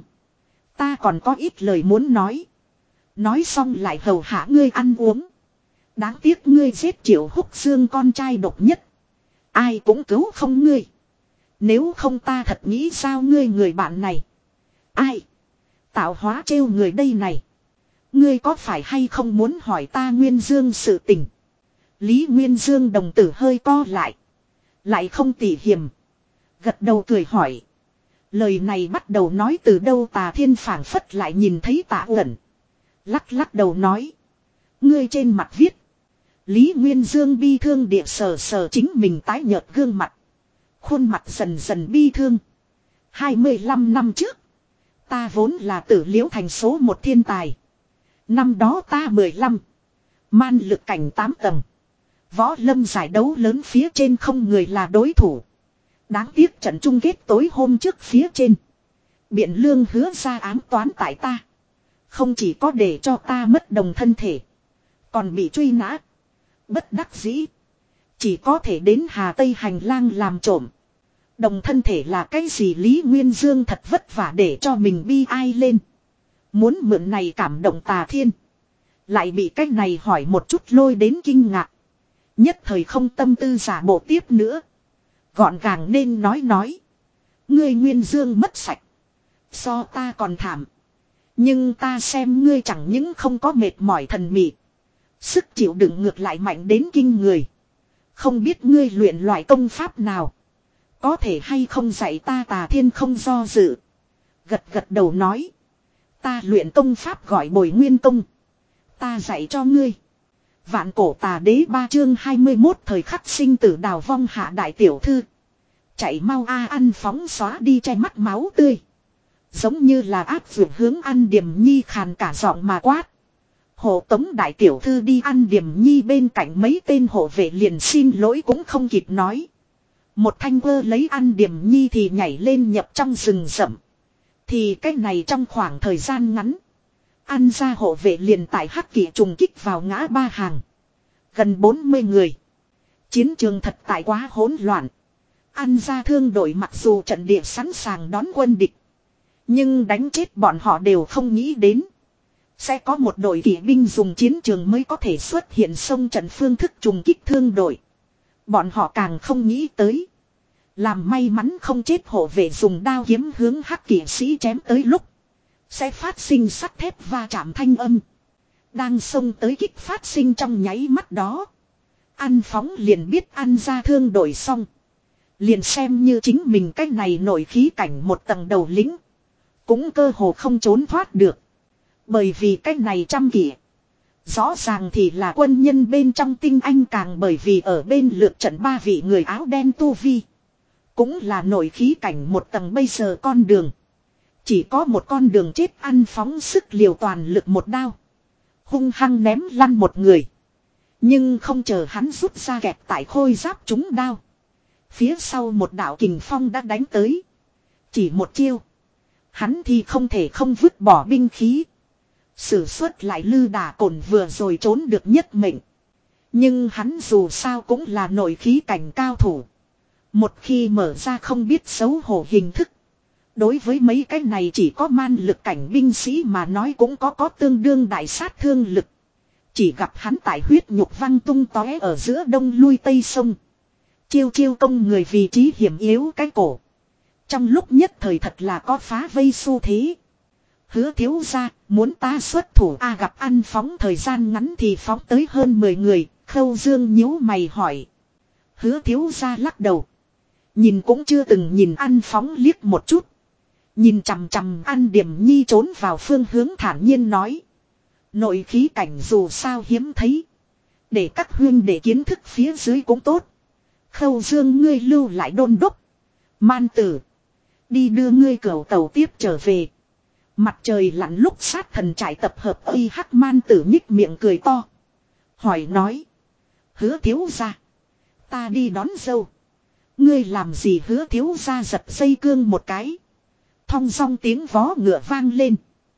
Ta còn có ít lời muốn nói. Nói xong lại hầu hạ ngươi ăn uống. Đáng tiếc ngươi giết Triệu Húc Dương con trai độc nhất. Ai cũng cứu không ngươi. Nếu không ta thật nghĩ sao ngươi người bạn này. Ai? Tạo hóa trêu người đây này. Ngươi có phải hay không muốn hỏi ta Nguyên Dương sự tình? Lý Nguyên Dương đồng tử hơi co lại. Lại không tỉ hiềm. Gật đầu cười hỏi. Lời này bắt đầu nói từ đâu? Tà Thiên phảng phất lại nhìn thấy Tạ Uẩn. Lắc lắc đầu nói. Ngươi trên mặt viết. Lý Nguyên Dương bi thương địa sờ sờ chính mình tái nhợt gương mặt. Khuôn mặt dần dần bi thương. hai mươi lăm năm trước. Ta vốn là Tử Liễu thành số một thiên tài. Năm đó ta mười lăm. Man lực cảnh tám tầng. Võ lâm giải đấu lớn phía trên không người là đối thủ. Đáng tiếc trận chung kết tối hôm trước phía trên. Biện Lương hứa ra ám toán tại ta. Không chỉ có để cho ta mất đồng thân thể. Còn bị truy nã. Bất đắc dĩ. Chỉ có thể đến Hà Tây hành lang làm trộm. Đồng thân thể là cái gì? Lý Nguyên Dương thật vất vả để cho mình bi ai lên. Muốn mượn này cảm động Tà Thiên. Lại bị cái này hỏi một chút lôi đến kinh ngạc. Nhất thời không tâm tư giả bộ tiếp nữa. Gọn gàng nên nói nói. Ngươi Nguyên Dương mất sạch. So ta còn thảm. Nhưng ta xem ngươi chẳng những không có mệt mỏi thần mị. Sức chịu đựng ngược lại mạnh đến kinh người. Không biết ngươi luyện loại công pháp nào. Có thể hay không dạy ta? Tà Thiên không do dự. Gật gật đầu nói. Ta luyện công pháp gọi Bồi Nguyên Công. Ta dạy cho ngươi. Vạn cổ tà đế ba chương hai mươi mốt thời khắc sinh tử đào vong hạ đại tiểu thư. Chạy mau a ăn phóng xóa đi che mắt máu tươi. Giống như là áp vượt hướng An Điềm Nhi khàn cả giọng mà quát. Hộ tống đại tiểu thư đi. An Điềm Nhi bên cạnh mấy tên hộ vệ liền xin lỗi cũng không kịp nói. Một thanh vơ lấy An Điềm Nhi thì nhảy lên nhập trong rừng rậm. Thì cách này trong khoảng thời gian ngắn. An gia hộ vệ liền tại hắc kỵ trùng kích vào ngã ba hàng. Gần bốn mươi người. Chiến trường thật tại quá hỗn loạn. An gia thương đội mặc dù trận địa sẵn sàng đón quân địch. Nhưng đánh chết bọn họ đều không nghĩ đến. Sẽ có một đội kỵ binh dùng chiến trường mới có thể xuất hiện xông trận phương thức trùng kích thương đội. Bọn họ càng không nghĩ tới. Làm may mắn không chết hộ vệ dùng đao kiếm hướng hắc kỵ sĩ chém tới lúc. Sẽ phát sinh sắt thép va chạm thanh âm. Đang xông tới kích phát sinh trong nháy mắt đó. An phóng liền biết An gia thương đội xong. Liền xem như chính mình cách này nổi khí cảnh một tầng đầu lính. Cũng cơ hồ không trốn thoát được. Bởi vì cách này trăm kỵ. Rõ ràng thì là quân nhân bên trong tinh anh càng bởi vì ở bên lượt trận ba vị người áo đen tu vi. Cũng là nổi khí cảnh một tầng bây giờ con đường. Chỉ có một con đường chết ăn phóng sức liều toàn lực một đao. Hung hăng ném lăn một người. Nhưng không chờ hắn rút ra kẹp tại khôi giáp trúng đao. Phía sau một đạo kình phong đã đánh tới. Chỉ một chiêu. Hắn thì không thể không vứt bỏ binh khí. Sử xuất lại lư đà cồn vừa rồi trốn được nhất mệnh. Nhưng hắn dù sao cũng là nội khí cảnh cao thủ. Một khi mở ra không biết xấu hổ hình thức. Đối với mấy cái này chỉ có man lực cảnh binh sĩ mà nói cũng có có tương đương đại sát thương lực. Chỉ gặp hắn tại huyết nhục văng tung tóe ở giữa đông lui tây sông. Chiêu chiêu công người vì trí hiểm yếu cái cổ. Trong lúc nhất thời thật là có phá vây xu thế. Hứa thiếu ra, muốn ta xuất thủ a gặp ăn phóng thời gian ngắn thì phóng tới hơn mười người, Khâu Dương nhíu mày hỏi. Hứa thiếu ra lắc đầu. Nhìn cũng chưa từng nhìn ăn phóng liếc một chút. Nhìn chằm chằm ăn điểm nhi trốn vào phương hướng thản nhiên nói. Nội khí cảnh dù sao hiếm thấy. Để các huyên để kiến thức phía dưới cũng tốt. Khâu Dương ngươi lưu lại đôn đốc. Man tử. Đi đưa ngươi cẩu tàu tiếp trở về. Mặt trời lặn lúc sát thần trải tập hợp uy hắc man tử nhích miệng cười to. Hỏi nói. Hứa thiếu ra. Ta đi đón dâu. Ngươi làm gì hứa thiếu ra giật dây cương một cái. Thong dong tiếng vó ngựa vang lên.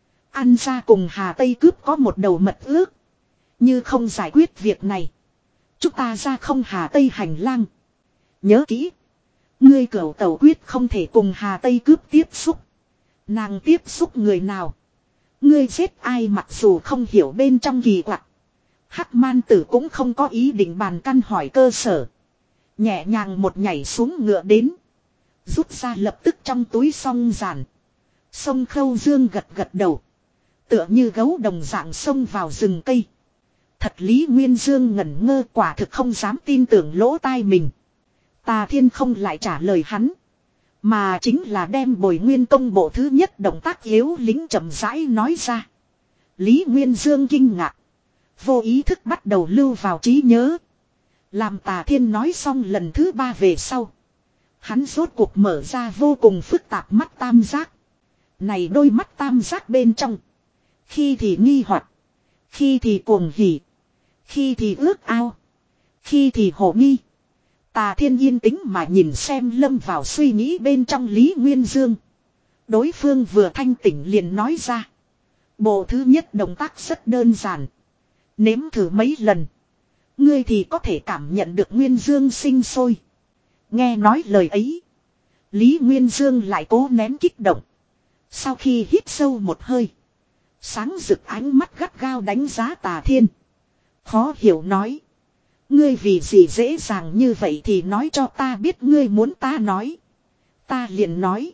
Ăn ra cùng Hà Tây cướp có một đầu mật ước. Như không giải quyết việc này. Chúng ta ra không Hà Tây hành lang. Nhớ kỹ. Ngươi cẩu tàu quyết không thể cùng Hà Tây cướp tiếp xúc. Nàng tiếp xúc người nào. Ngươi giết ai mặc dù không hiểu bên trong kỳ quặc. Hắc man tử cũng không có ý định bàn căn hỏi cơ sở. Nhẹ nhàng một nhảy xuống ngựa đến. Rút ra lập tức trong túi song giản. Sông Khâu Dương gật gật đầu. Tựa như gấu đồng dạng xông vào rừng cây. Thật Lý Nguyên Dương ngẩn ngơ quả thực không dám tin tưởng lỗ tai mình. Tà Thiên không lại trả lời hắn. Mà chính là đem Bồi Nguyên công bộ thứ nhất động tác yếu lính chậm rãi nói ra. Lý Nguyên Dương kinh ngạc. Vô ý thức bắt đầu lưu vào trí nhớ. Làm Tà Thiên nói xong lần thứ ba về sau. Hắn rốt cuộc mở ra vô cùng phức tạp mắt tam giác. Này đôi mắt tam giác bên trong. Khi thì nghi hoặc, khi thì cuồng hỉ, khi thì ước ao, khi thì hổ nghi. Tà Thiên yên tĩnh mà nhìn xem lâm vào suy nghĩ bên trong Lý Nguyên Dương. Đối phương vừa thanh tỉnh liền nói ra. Bộ thứ nhất động tác rất đơn giản. Nếm thử mấy lần. Ngươi thì có thể cảm nhận được Nguyên Dương sinh sôi. Nghe nói lời ấy. Lý Nguyên Dương lại cố nén kích động. Sau khi hít sâu một hơi. Sáng rực ánh mắt gắt gao đánh giá Tà Thiên. Khó hiểu nói. Ngươi vì gì dễ dàng như vậy thì nói cho ta biết ngươi muốn ta nói. Ta liền nói.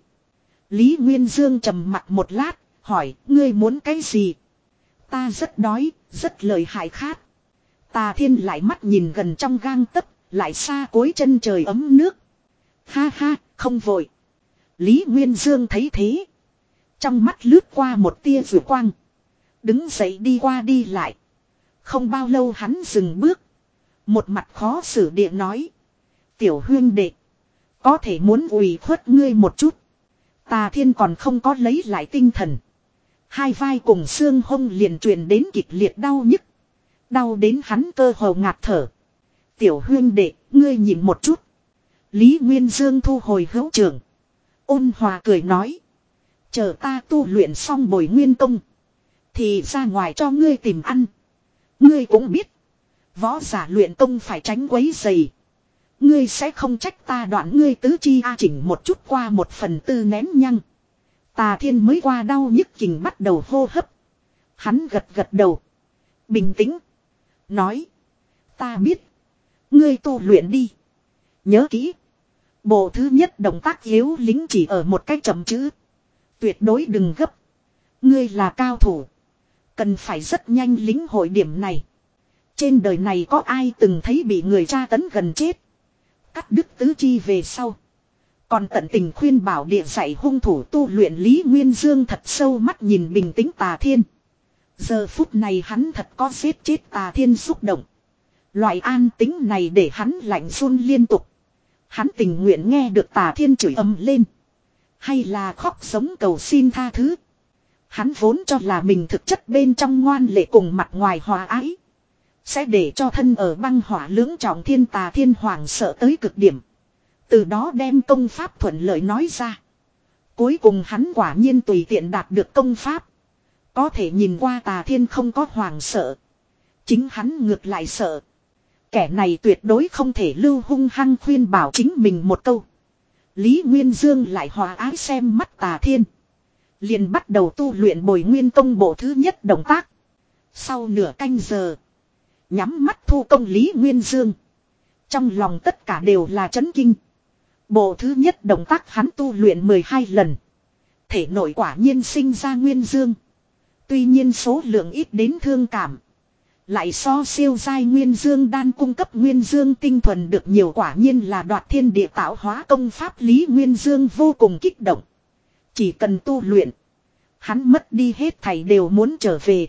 Lý Nguyên Dương trầm mặt một lát. Hỏi ngươi muốn cái gì? Ta rất đói, rất lợi hại khát. Tà Thiên lại mắt nhìn gần trong gang tấc, lại xa cuối chân trời ấm nước. Ha ha, không vội. Lý Nguyên Dương thấy thế. Trong mắt lướt qua một tia rượu quang. Đứng dậy đi qua đi lại. Không bao lâu hắn dừng bước. Một mặt khó xử địa nói. Tiểu huyên đệ. Có thể muốn ủy khuất ngươi một chút. Tà Thiên còn không có lấy lại tinh thần. Hai vai cùng xương hông liền truyền đến kịch liệt đau nhức. Đau đến hắn cơ hồ ngạt thở. Tiểu huyên đệ, ngươi nhìn một chút. Lý Nguyên Dương thu hồi hữu trường. Ôn hòa cười nói. Chờ ta tu luyện xong Bồi Nguyên công. Thì ra ngoài cho ngươi tìm ăn. Ngươi cũng biết. Võ giả luyện công phải tránh quấy dày. Ngươi sẽ không trách ta đoạn ngươi tứ chi a chỉnh một chút qua một phần tư nén nhăng. Tà Thiên mới qua đau nhức kình bắt đầu hô hấp. Hắn gật gật đầu. Bình tĩnh. Nói. Ta biết. Ngươi tu luyện đi. Nhớ kỹ. Bộ thứ nhất động tác yếu lính chỉ ở một cái chậm chữ. Tuyệt đối đừng gấp. Ngươi là cao thủ. Cần phải rất nhanh lính hội điểm này. Trên đời này có ai từng thấy bị người tra tấn gần chết. Cắt đứt tứ chi về sau. Còn tận tình khuyên bảo địa dạy hung thủ tu luyện Lý Nguyên Dương thật sâu mắt nhìn bình tĩnh Tà Thiên. Giờ phút này hắn thật có giết chết Tà Thiên xúc động. Loại an tính này để hắn lạnh run liên tục. Hắn tình nguyện nghe được Tà Thiên chửi ầm lên. Hay là khóc sống cầu xin tha thứ. Hắn vốn cho là mình thực chất bên trong ngoan lệ cùng mặt ngoài hòa ái. Sẽ để cho thân ở băng hỏa lưỡng trọng thiên Tà Thiên hoàng sợ tới cực điểm. Từ đó đem công pháp thuận lợi nói ra. Cuối cùng hắn quả nhiên tùy tiện đạt được công pháp. Có thể nhìn qua Tà Thiên không có hoàng sợ. Chính hắn ngược lại sợ. Kẻ này tuyệt đối không thể lưu, hung hăng khuyên bảo chính mình một câu. Lý Nguyên Dương lại hòa ái xem mắt Tà Thiên. Liền bắt đầu tu luyện Bồi Nguyên Công bộ thứ nhất động tác. Sau nửa canh giờ. Nhắm mắt thu công Lý Nguyên Dương. Trong lòng tất cả đều là chấn kinh. Bộ thứ nhất động tác hắn tu luyện mười hai lần. Thể nội quả nhiên sinh ra Nguyên Dương. Tuy nhiên số lượng ít đến thương cảm. Lại so siêu giai Nguyên Dương đan cung cấp Nguyên Dương tinh thuần được nhiều, quả nhiên là đoạt thiên địa tạo hóa công pháp. Lý Nguyên Dương vô cùng kích động. Chỉ cần tu luyện. Hắn mất đi hết thảy đều muốn trở về.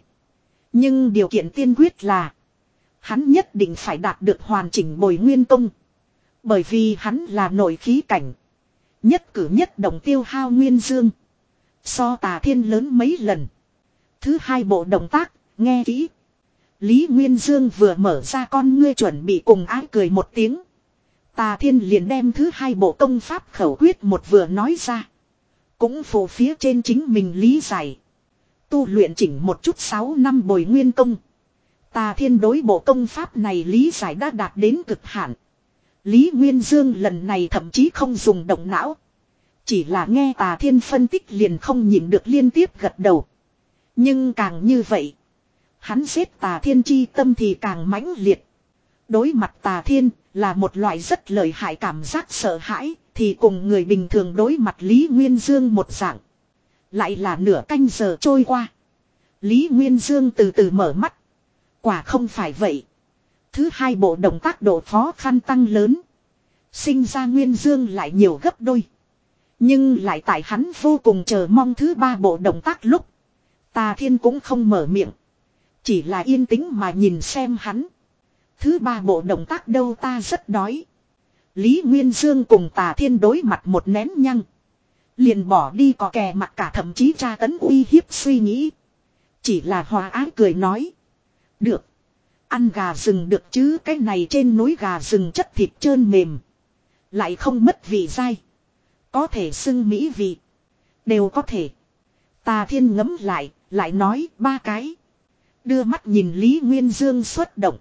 Nhưng điều kiện tiên quyết là. Hắn nhất định phải đạt được hoàn chỉnh Bồi Nguyên Công. Bởi vì hắn là nội khí cảnh. Nhất cử nhất động tiêu hao Nguyên Dương. So Tà Thiên lớn mấy lần. Thứ hai bộ động tác, nghe kỹ. Lý Nguyên Dương vừa mở ra con ngươi chuẩn bị cùng ái cười một tiếng. Tà Thiên liền đem thứ hai bộ công pháp khẩu quyết một vừa nói ra. Cũng phổ phía trên chính mình lý giải. Tu luyện chỉnh một chút sáu năm Bồi Nguyên Công. Tà Thiên đối bộ công pháp này lý giải đã đạt đến cực hạn. Lý Nguyên Dương lần này thậm chí không dùng động não. Chỉ là nghe Tà Thiên phân tích liền không nhịn được liên tiếp gật đầu. Nhưng càng như vậy. Hắn giết Tà Thiên chi tâm thì càng mãnh liệt. Đối mặt Tà Thiên là một loại rất lợi hại cảm giác sợ hãi. Thì cùng người bình thường đối mặt Lý Nguyên Dương một dạng. Lại là nửa canh giờ trôi qua. Lý Nguyên Dương từ từ mở mắt. Quả không phải vậy. Thứ hai bộ động tác độ khó khăn tăng lớn. Sinh ra Nguyên Dương lại nhiều gấp đôi. Nhưng lại tại hắn vô cùng chờ mong thứ ba bộ động tác lúc. Tà Thiên cũng không mở miệng. Chỉ là yên tĩnh mà nhìn xem hắn. Thứ ba bộ động tác đâu, ta rất đói. Lý Nguyên Dương cùng Tà Thiên đối mặt một nén nhăng. Liền bỏ đi có kè mặt cả, thậm chí tra tấn uy hiếp suy nghĩ. Chỉ là hòa ái cười nói. Được. Ăn gà rừng được chứ, cái này trên núi gà rừng chất thịt trơn mềm. Lại không mất vị dai. Có thể xưng mỹ vị. Đều có thể. Tà Thiên ngấm lại, lại nói ba cái. Đưa mắt nhìn Lý Nguyên Dương xuất động.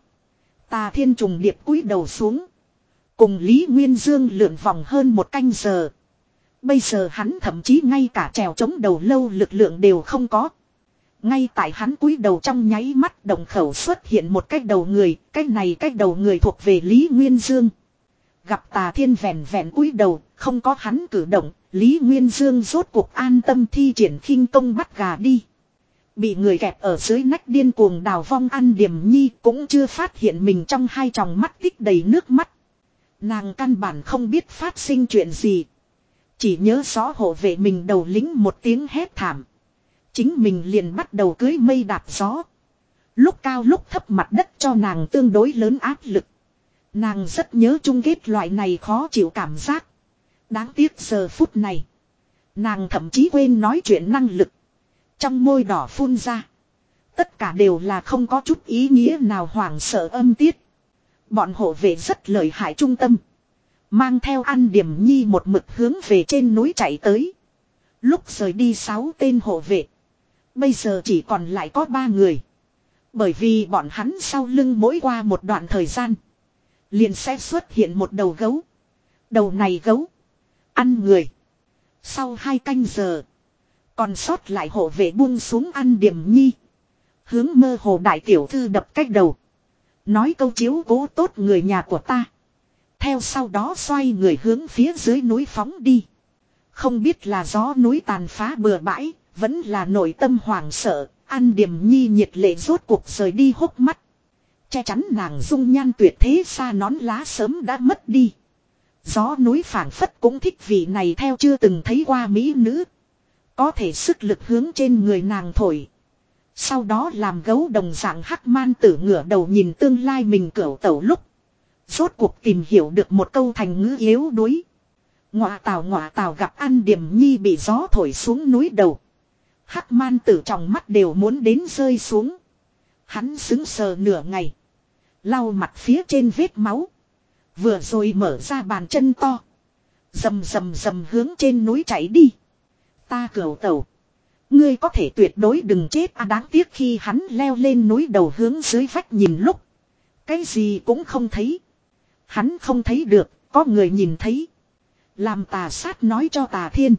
Tà Thiên trùng điệp cúi đầu xuống. Cùng Lý Nguyên Dương lượn vòng hơn một canh giờ. Bây giờ hắn thậm chí ngay cả trèo chống đầu lâu lực lượng đều không có. Ngay tại hắn cúi đầu trong nháy mắt, đồng khẩu xuất hiện một cái đầu người. Cái này cái đầu người thuộc về Lý Nguyên Dương. Gặp Tà Thiên vẹn vẹn cúi đầu, không có hắn cử động. Lý Nguyên Dương rốt cuộc an tâm thi triển khinh công bắt gà đi. Bị người kẹp ở dưới nách điên cuồng đào vong An Điềm Nhi cũng chưa phát hiện mình trong hai tròng mắt tích đầy nước mắt. Nàng căn bản không biết phát sinh chuyện gì. Chỉ nhớ rõ hộ vệ mình đầu lính một tiếng hét thảm. Chính mình liền bắt đầu cưới mây đạp gió. Lúc cao lúc thấp mặt đất cho nàng tương đối lớn áp lực. Nàng rất nhớ chung kết loại này khó chịu cảm giác. Đáng tiếc giờ phút này. Nàng thậm chí quên nói chuyện năng lực. Trong môi đỏ phun ra. Tất cả đều là không có chút ý nghĩa nào hoảng sợ âm tiết. Bọn hộ vệ rất lợi hại trung tâm. Mang theo An Điềm Nhi một mực hướng về trên núi chạy tới. Lúc rời đi sáu tên hộ vệ. Bây giờ chỉ còn lại có ba người. Bởi vì bọn hắn sau lưng mỗi qua một đoạn thời gian. Liền sẽ xuất hiện một đầu gấu. Đầu này gấu. Ăn người. Sau hai canh giờ. Còn sót lại hộ vệ buông xuống An Điềm Nhi. Hướng mơ hồ đại tiểu thư đập cách đầu. Nói câu chiếu cố tốt người nhà của ta. Theo sau đó xoay người hướng phía dưới núi phóng đi. Không biết là gió núi tàn phá bừa bãi. Vẫn là nội tâm hoảng sợ. An Điềm Nhi nhiệt lệ rốt cuộc rời đi hốc mắt. Che chắn nàng dung nhan tuyệt thế xa nón lá sớm đã mất đi. Gió núi phảng phất cũng thích vị này theo chưa từng thấy qua mỹ nữ. Có thể sức lực hướng trên người nàng thổi. Sau đó làm gấu đồng dạng hắc man tử ngửa đầu nhìn tương lai mình cẩu tẩu lúc. Rốt cuộc tìm hiểu được một câu thành ngữ yếu đuối. Ngọa tào ngọa tào gặp ăn điểm nhi bị gió thổi xuống núi đầu. Hắc man tử trong mắt đều muốn đến rơi xuống. Hắn sững sờ nửa ngày. Lau mặt phía trên vết máu. Vừa rồi mở ra bàn chân to. Dầm dầm dầm hướng trên núi chạy đi. Ta cẩu tẩu. Ngươi có thể tuyệt đối đừng chết à, đáng tiếc khi hắn leo lên núi đầu hướng dưới vách nhìn lúc. Cái gì cũng không thấy. Hắn không thấy được, có người nhìn thấy. Làm tà sát nói cho tà thiên.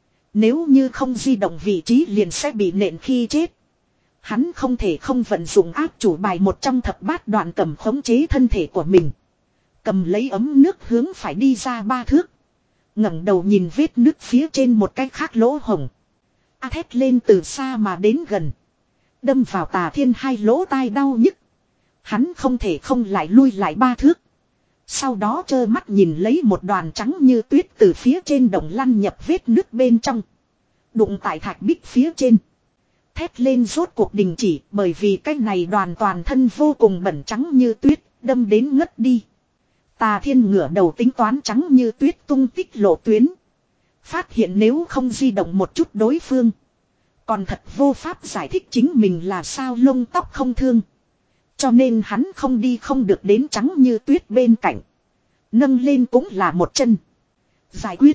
Nếu như không di động vị trí liền sẽ bị nện khi chết. Hắn không thể không vận dụng áp chủ bài một trong thập bát đoạn cầm khống chế thân thể của mình. Cầm lấy ấm nước hướng phải đi ra ba thước. ngẩng đầu nhìn vết nước phía trên một cái khác lỗ hồng. A thét lên từ xa mà đến gần. Đâm vào tà thiên hai lỗ tai đau nhức. Hắn không thể không lại lui lại ba thước. Sau đó trơ mắt nhìn lấy một đoàn trắng như tuyết từ phía trên đồng lăn nhập vết nước bên trong. Đụng tại thạch bích phía trên. Thét lên rốt cuộc đình chỉ bởi vì cái này đoàn toàn thân vô cùng bẩn trắng như tuyết, đâm đến ngất đi. Tà thiên ngửa đầu tính toán trắng như tuyết tung tích lộ tuyến. Phát hiện nếu không di động một chút đối phương. Còn thật vô pháp giải thích chính mình là sao lông tóc không thương. Cho nên hắn không đi không được đến trắng như tuyết bên cạnh. Nâng lên cũng là một chân. Giải quyết.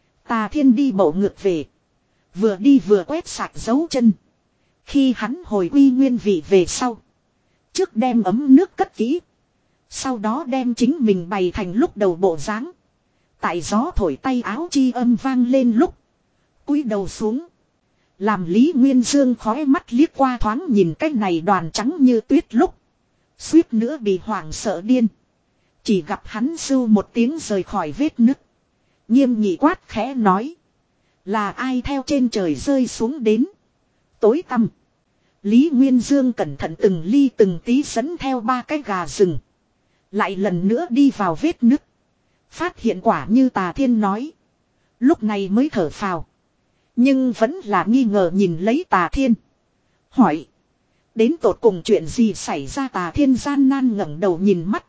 Tà thiên đi bộ ngược về. Vừa đi vừa quét sạch dấu chân. Khi hắn hồi quy nguyên vị về sau. Trước đem ấm nước cất kỹ. Sau đó đem chính mình bày thành lúc đầu bộ dáng. Tại gió thổi tay áo chi âm vang lên lúc. Cúi đầu xuống. Làm Lý Nguyên Dương khói mắt liếc qua thoáng nhìn cái này đoàn trắng như tuyết lúc. Suýt nữa bị hoảng sợ điên. Chỉ gặp hắn sưu một tiếng rời khỏi vết nứt. Nghiêm nghị quát khẽ nói. Là ai theo trên trời rơi xuống đến. Tối tăm. Lý Nguyên Dương cẩn thận từng ly từng tí dẫn theo ba cái gà rừng. Lại lần nữa đi vào vết nứt. Phát hiện quả như Tà Thiên nói. Lúc này mới thở phào. Nhưng vẫn là nghi ngờ nhìn lấy Tà Thiên. Hỏi. Đến tột cùng chuyện gì xảy ra? Tà Thiên gian nan ngẩng đầu nhìn mắt.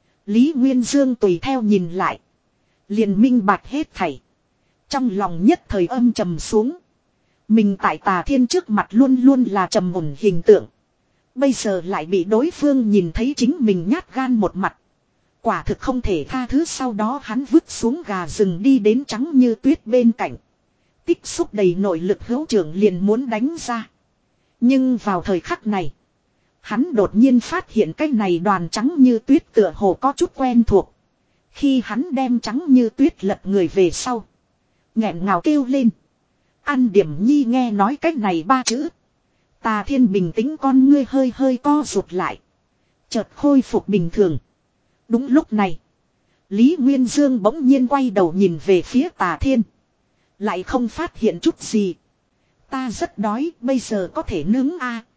Lý Nguyên Dương tùy theo nhìn lại. Liền minh bạch hết thảy. Trong lòng nhất thời âm trầm xuống. Mình tại Tà Thiên trước mặt luôn luôn là trầm ổn hình tượng. Bây giờ lại bị đối phương nhìn thấy chính mình nhát gan một mặt. Quả thực không thể tha thứ. Sau đó hắn vứt xuống gà rừng đi đến trắng như tuyết bên cạnh. Tích xúc đầy nội lực hữu trưởng liền muốn đánh ra. Nhưng vào thời khắc này. Hắn đột nhiên phát hiện cái này đoàn trắng như tuyết tựa hồ có chút quen thuộc. Khi hắn đem trắng như tuyết lật người về sau. Nghẹn ngào kêu lên. An Điểm Nhi nghe nói cách này ba chữ. Tà Thiên bình tĩnh con ngươi hơi hơi co rụt lại. Chợt khôi phục bình thường. Đúng lúc này. Lý Nguyên Dương bỗng nhiên quay đầu nhìn về phía Tà Thiên. Lại không phát hiện chút gì. Ta rất đói, bây giờ có thể nướng a.